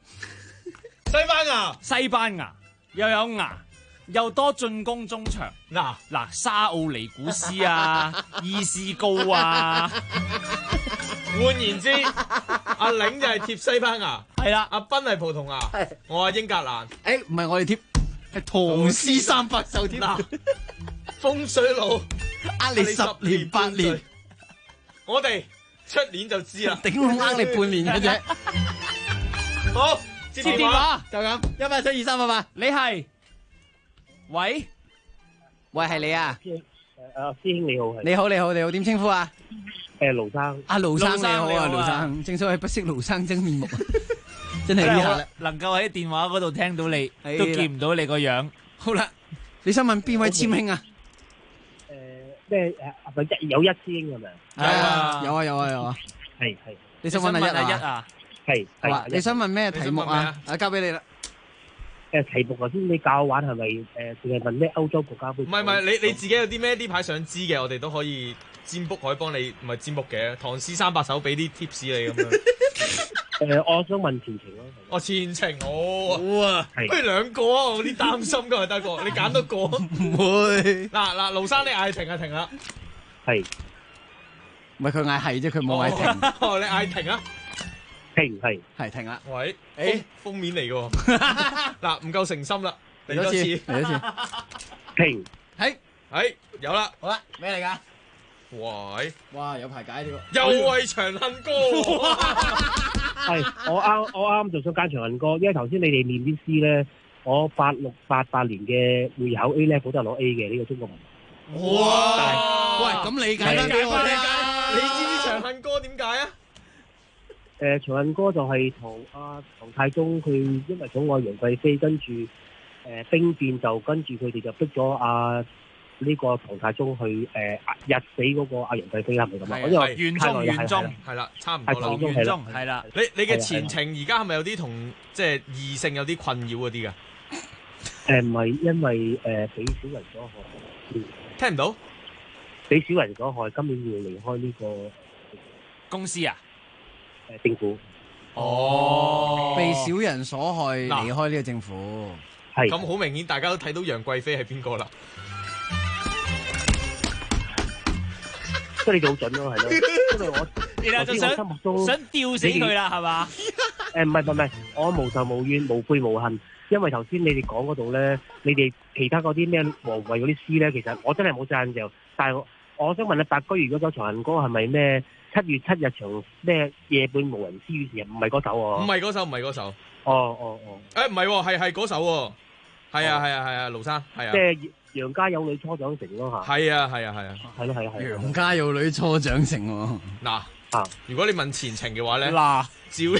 S20: 西班牙又有牙，又多進攻中場。嗱，沙奧尼古斯啊，伊斯高啊。
S19: 換言之，阿領就係貼西班牙，
S20: 係啦，
S19: 阿斌係葡萄牙，我係英格蘭。
S18: 唔係我哋貼，係唐詩300首貼。
S19: 嗱，風水佬
S18: 呃你10年8年，
S19: 我哋出年就知啦。
S18: 頂籠呃你半年嘅啫。
S19: 好，接電話
S18: 就咁，1872388，
S20: 你係？喂，
S18: 係你啊？
S5: 師兄你好，
S18: 你好，點稱呼啊？
S5: 盧生，
S18: 盧生你好啊，盧生，正所謂不識盧生真面目，真係呢下啦。
S20: 能夠喺電話嗰度聽到你，都見唔到你個樣。
S18: 好啦，你想問邊位簽兄啊？
S5: 咩有一師兄係咪？
S18: 有啊。
S5: 係。
S18: 你想問阿一
S20: 啊？
S5: 係。
S18: 你想問咩題目啊？交俾你啦。
S5: 題目頭先你教我玩係咪淨係問咩歐洲國家杯？
S19: 唔係，你自己有啲咩啲牌想知嘅，我哋都可以占卜，可以幫你，唔係占卜嘅，唐詩300首俾啲 tips 你咁樣。
S5: 我想問前程咯。
S19: 前程
S5: 好啊，
S19: 不如2個啊，我有啲擔心㗎，德國，你揀多個。
S18: 唔會。
S19: 嗱，盧生你嗌停就停啦。
S5: 係。
S18: 唔係佢嗌係啫，佢冇嗌停。
S19: 你嗌停啊？
S5: 停
S18: 係停啦。
S19: 喂，封面嚟嘅喎。嗱，唔夠誠心啦，嚟多次。
S5: 停。
S19: 係有啦。
S18: 好啦，咩嚟㗎？
S19: 喂，
S18: 哇，有排解呢個。
S19: 又為長恨歌。
S5: 係，我啱就想揀長恨歌，因為頭先你哋念啲詩咧，我86、88年嘅會考 A level 都係攞 A 嘅呢個中國文。
S18: 哇！喂，咁理解翻俾我聽。
S19: 你知唔知長恨歌點解啊？
S5: 長恨歌就係同唐太宗佢因為寵愛楊貴妃，跟住兵變就跟住佢哋就逼咗呢個唐太宗去日死嗰個楊貴妃，係咪咁啊？因為
S20: 元宗
S19: 係啦，差唔多啦。
S20: 元宗係啦。
S19: 你嘅前程而家係咪有啲同即係異性有啲困擾嗰啲㗎？
S5: 唔係，因為俾小人所害。
S19: 聽唔到？
S5: 俾小人所害，今年要離開呢個
S20: 公司啊？
S5: 政府。
S18: 被小人所害，離開呢個政府。
S5: 係。
S19: 咁好明顯，大家都睇到楊貴妃係邊個啦？
S5: 即係你做好準咯，係咯。因為我
S20: 就想吊死佢啦，係嘛？
S5: 唔係，我無仇無怨，無悔無恨。因為頭先你哋講嗰度咧，你哋其他嗰啲咩王維嗰啲詩咧，其實我真係冇贊就。但係我想問阿白居，如果首長恨歌係咪咩7月7日長咩夜半無人知雨時？唔係嗰首喎。
S19: 唔係嗰首。 誒唔係喎，係嗰首喎，係啊，盧生係啊。
S5: 即係楊家有女初長成咯嚇。
S19: 係啊。
S5: 係咯。
S18: 楊家有女初長成喎。
S19: 嗱，如果你問前程嘅話咧，照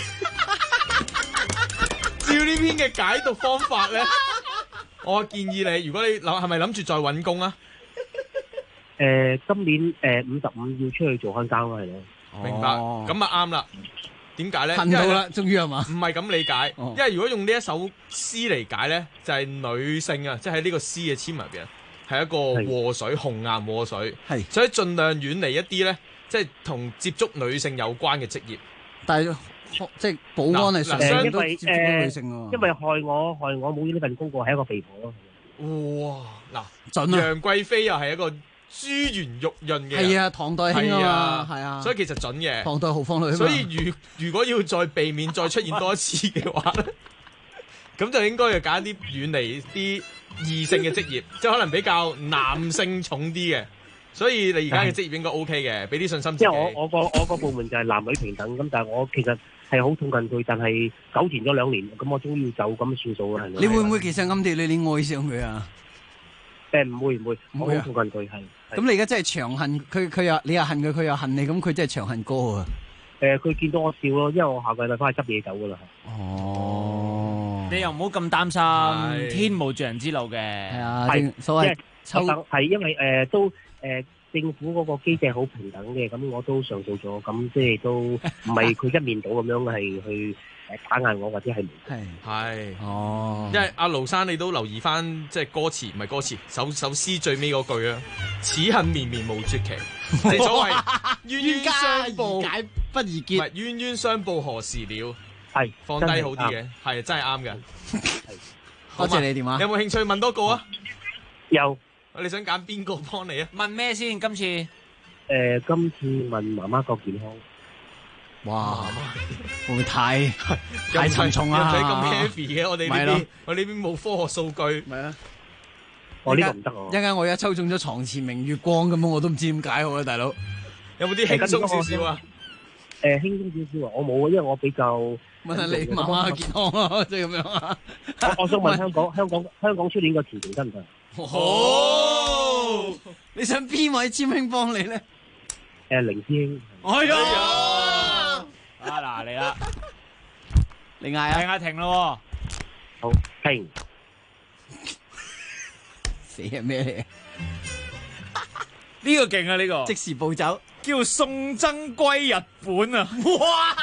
S19: 呢篇嘅解讀方法咧，我建議你，如果你係咪諗住再揾工啊？
S5: 今年55要出去做看更咯，係咯。
S19: 明白，咁啊啱啦。點解咧？
S18: 恨到啦，終於係嘛？
S19: 唔係咁理解，因為如果用呢一首詩嚟解咧，就係女性啊，即係喺呢個詩嘅簽文入邊係一個禍水，紅顏禍水，所以盡量遠離一啲咧，即係同接觸女性有關嘅職業。
S18: 但係即係保安係常都接觸到女性喎。
S5: 因為害我冇呢份工過係一個肥婆咯。
S19: 哇！嗱，楊貴妃又係一個珠圓玉潤嘅，
S18: 係啊，唐代興啊，係啊，
S19: 所以其實準嘅。
S18: 唐代豪放女，
S19: 所以如果要再避免再出現多一次嘅話咧，咁就應該要揀啲遠離啲異性嘅職業，即係可能比較男性重啲嘅。所以你而家嘅職業應該 OK 嘅，俾啲信心自己。
S5: 即係我個部門就係男女平等，咁但係我其實係好痛近佢，但係糾纏咗2年，咁我終於要走，咁算數啦。
S18: 你會唔會其實暗地裏你愛上佢啊？
S5: 唔會，我好痛近佢係。
S18: 咁你而家真係長恨佢你又恨佢，佢又恨你，咁佢真係長恨歌啊！
S5: 佢見到我笑咯，因為我下個禮拜翻去執嘢走噶啦。
S20: 你又唔好咁擔心，天無絕人之路嘅。係
S18: 啊，所謂
S5: 係因為政府嗰個機制好平等嘅，咁我都上訴咗，咁即係都唔係佢一面倒咁樣係去打壓我或者係
S19: 因為阿盧生你都留意翻即係歌詞唔係歌詞首詩最尾嗰句啊，此恨綿綿無絕期，即係所謂冤冤相報
S18: 解不宜結，
S19: 唔係冤冤相報何時了，
S5: 係
S19: 放低好啲嘅，係真係啱嘅。
S18: 多謝你電話。
S19: 有冇興趣問多個啊？
S5: 有。
S19: 你想揀邊個幫你啊？
S20: 問咩先？今次
S5: 今次問媽媽個健康。
S18: 哇！會唔會太沉重啊？
S19: 唔使咁 heavy 嘅，我哋呢邊冇科學數據。
S18: 咪啊！
S5: 我呢個唔得喎。
S18: 一陣間我而家抽中咗床前明月光咁，我都唔知點解好啊，大佬。
S19: 有冇啲輕鬆少少啊？
S5: 輕鬆少少啊！我冇啊，因為我比較
S18: 問下你媽媽嘅健康啊，即係咁樣啊。
S5: 我想問香港出年個前程得唔得？
S18: 你想邊位占兄幫你咧？
S5: 凌師兄。
S18: 哎呀！
S20: 嗱嚟啦，
S18: 你嗌啊！
S20: 嗌停咯。
S5: 好停。
S18: 死係咩嚟？
S20: 呢個勁啊！呢個
S18: 即時暴走，
S20: 叫宋曾歸日本啊！哇，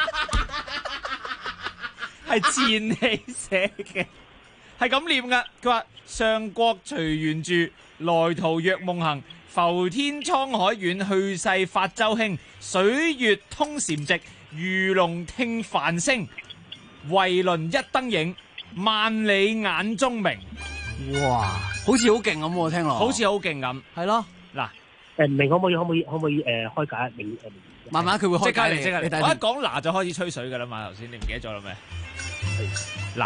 S20: 係前戲寫嘅，係咁念噶。佢話上國隨緣住，來途若夢行。浮天滄海遠，去世法舟輕。水月通禪寂，魚龍聽梵聲。為輪一燈影，萬里眼中明。
S18: 哇，好似好勁咁喎，聽落。
S20: 好似好勁咁，
S18: 係咯。
S20: 嗱，
S5: 唔明可唔可以開解明？
S18: 慢慢佢會開解你。
S20: 即刻嚟！我一講嗱就開始吹水噶啦嘛，頭先你唔記得咗啦咩？嗱，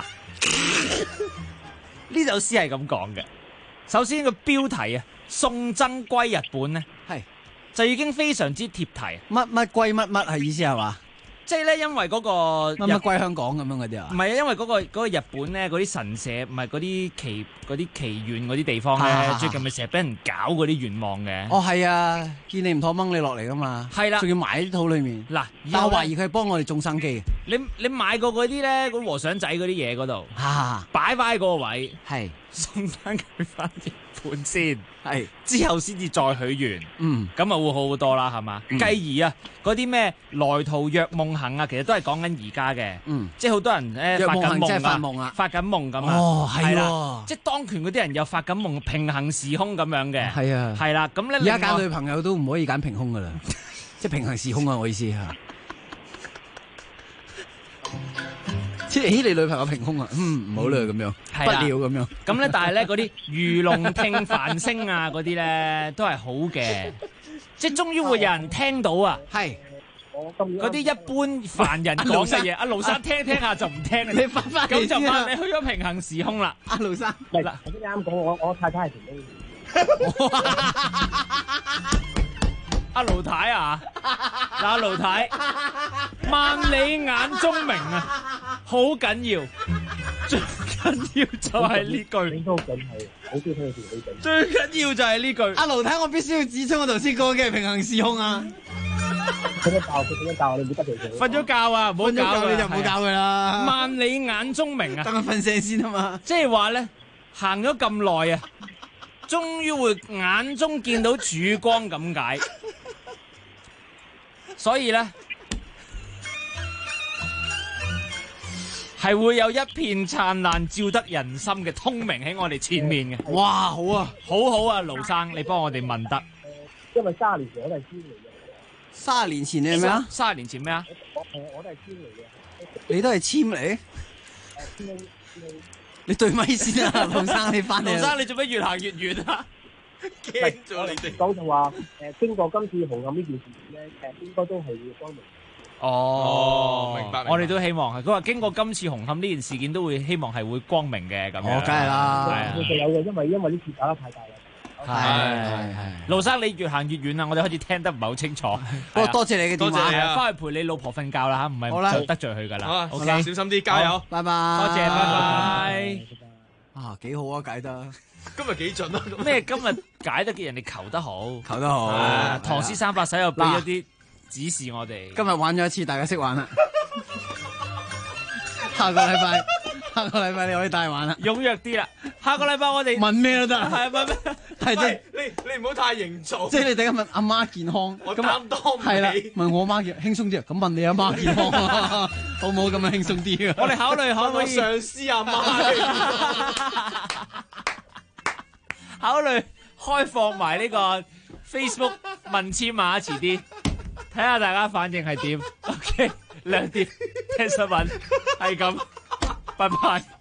S20: 呢首詩係咁講嘅。首先個標題啊，宋曾歸日本咧，
S18: 係
S20: 就已經非常之貼題。
S18: 乜歸乜係意思係嘛？
S20: 即係咧，因為嗰個
S18: 乜歸香港咁樣嗰啲啊？
S20: 唔係啊，因為嗰個日本咧，嗰啲神社唔係嗰啲祈願嗰啲地方咧，最近咪成日俾人搞嗰啲願望嘅。
S18: 哦，係啊，見你唔妥掹你落嚟噶嘛。
S20: 係啦，
S18: 仲要埋喺肚裏面。嗱，但我懷疑佢係幫我哋種生機。
S20: 你買過嗰啲咧，嗰和尚仔嗰啲嘢嗰度，擺翻喺嗰個位，
S18: 係
S20: 送翻佢翻日本先，
S18: 係
S20: 之後先至再許願。咁啊會好好多啦，係嘛？繼而啊，嗰啲咩來途若夢行啊，其實都係講緊而家嘅。即係好多人咧發緊夢啊，發緊夢咁啊。
S18: 哦，係
S20: 啦，即係當權嗰啲人又發緊夢，平行時空咁樣嘅。
S18: 係啊，
S20: 係啦，咁咧
S18: 而家揀女朋友都唔可以揀平空噶啦，即係平行時空啊！我意思嚇。即係你女朋友平空啊？唔好啦咁樣，不了咁樣。
S20: 咁咧，但係咧嗰啲魚龍聽梵聲啊，嗰啲咧都係好嘅，即係終於會有人聽到啊。
S18: 係
S20: 嗰啲一般凡人講嘅嘢，阿盧生聽聽下就唔聽，
S18: 你翻返
S20: 咁就話你去咗平行時空啦。
S18: 阿盧生，
S5: 嗱，頭先啱講，我太太係平空。
S20: 阿盧太啊，阿盧太，萬里眼中明啊， 好緊要，最緊要就係呢句。
S5: 你都緊係好中意聽你條女仔。
S20: 最緊要就係呢句。
S18: 阿盧太，我必須要指出我頭先講嘅平衡時空啊！
S5: 瞓咗覺，你唔好得罪佢。
S20: 瞓咗覺啊，唔好搞佢
S18: 你就唔好搞佢啦。
S20: 萬里眼中明啊！
S18: 等佢瞓醒先啊嘛。
S20: 即係話咧，行咗咁耐啊，終於會眼中見到曙光咁解。所以咧，係會有一片燦爛照得人心嘅通明喺我哋前面嘅。
S18: 哇，好啊，
S20: 好好啊，盧生，你幫我哋問得。
S5: 因為30年前我都係堅嚟嘅。
S18: 30年前你係咩啊
S20: ？30年前咩啊？
S5: 我都係堅嚟嘅。
S18: 你都係簽嚟？你對咪先啊，盧生，你翻嚟。
S20: 盧生，你做咩越行越遠啊？
S5: 驚咗你哋。講就話經過今次紅磡呢件事咧，應該都係會光明。
S20: 哦，
S19: 明白。
S20: 我哋都希望係。佢話經過今次紅磡呢件事件，都會希望係會光明嘅咁樣。
S18: 哦，梗係啦。
S5: 係有嘅，因為呢次打得太大啦。
S20: 係。盧生，你越行越遠啦，我哋開始聽得唔係好清楚。
S18: 不過多謝你嘅電話。
S20: 多謝你啊！翻去陪你老婆瞓覺啦嚇，唔係得罪佢㗎啦。
S19: OK，小心啲，加油！
S18: 拜拜。
S20: 多謝，拜拜。
S18: 啊，幾好啊，解得。
S19: 今日幾準啊？
S20: 咩？今日解得嘅人哋求得好，
S18: 求得好。
S20: 唐詩三百首又俾咗啲指示我哋。
S18: 今日玩咗一次，大家識玩啦。下個禮拜你可以帶玩啦，
S20: 踴躍啲啦。下個禮拜我哋
S18: 問咩都得。
S20: 係問咩？
S18: 係即係
S19: 你唔好太營造。
S18: 即係你突然間問阿媽健康，
S19: 我擔當唔起。
S18: 係啦，問我媽健輕鬆啲啊，咁問你阿媽健康好唔好？咁樣輕鬆啲啊？
S20: 我哋考慮可唔可以
S19: 上司阿媽？
S20: 考慮開放埋呢個 Facebook 問籤碼，遲啲睇下大家反應係點。OK，2點聽新聞係咁，拜拜。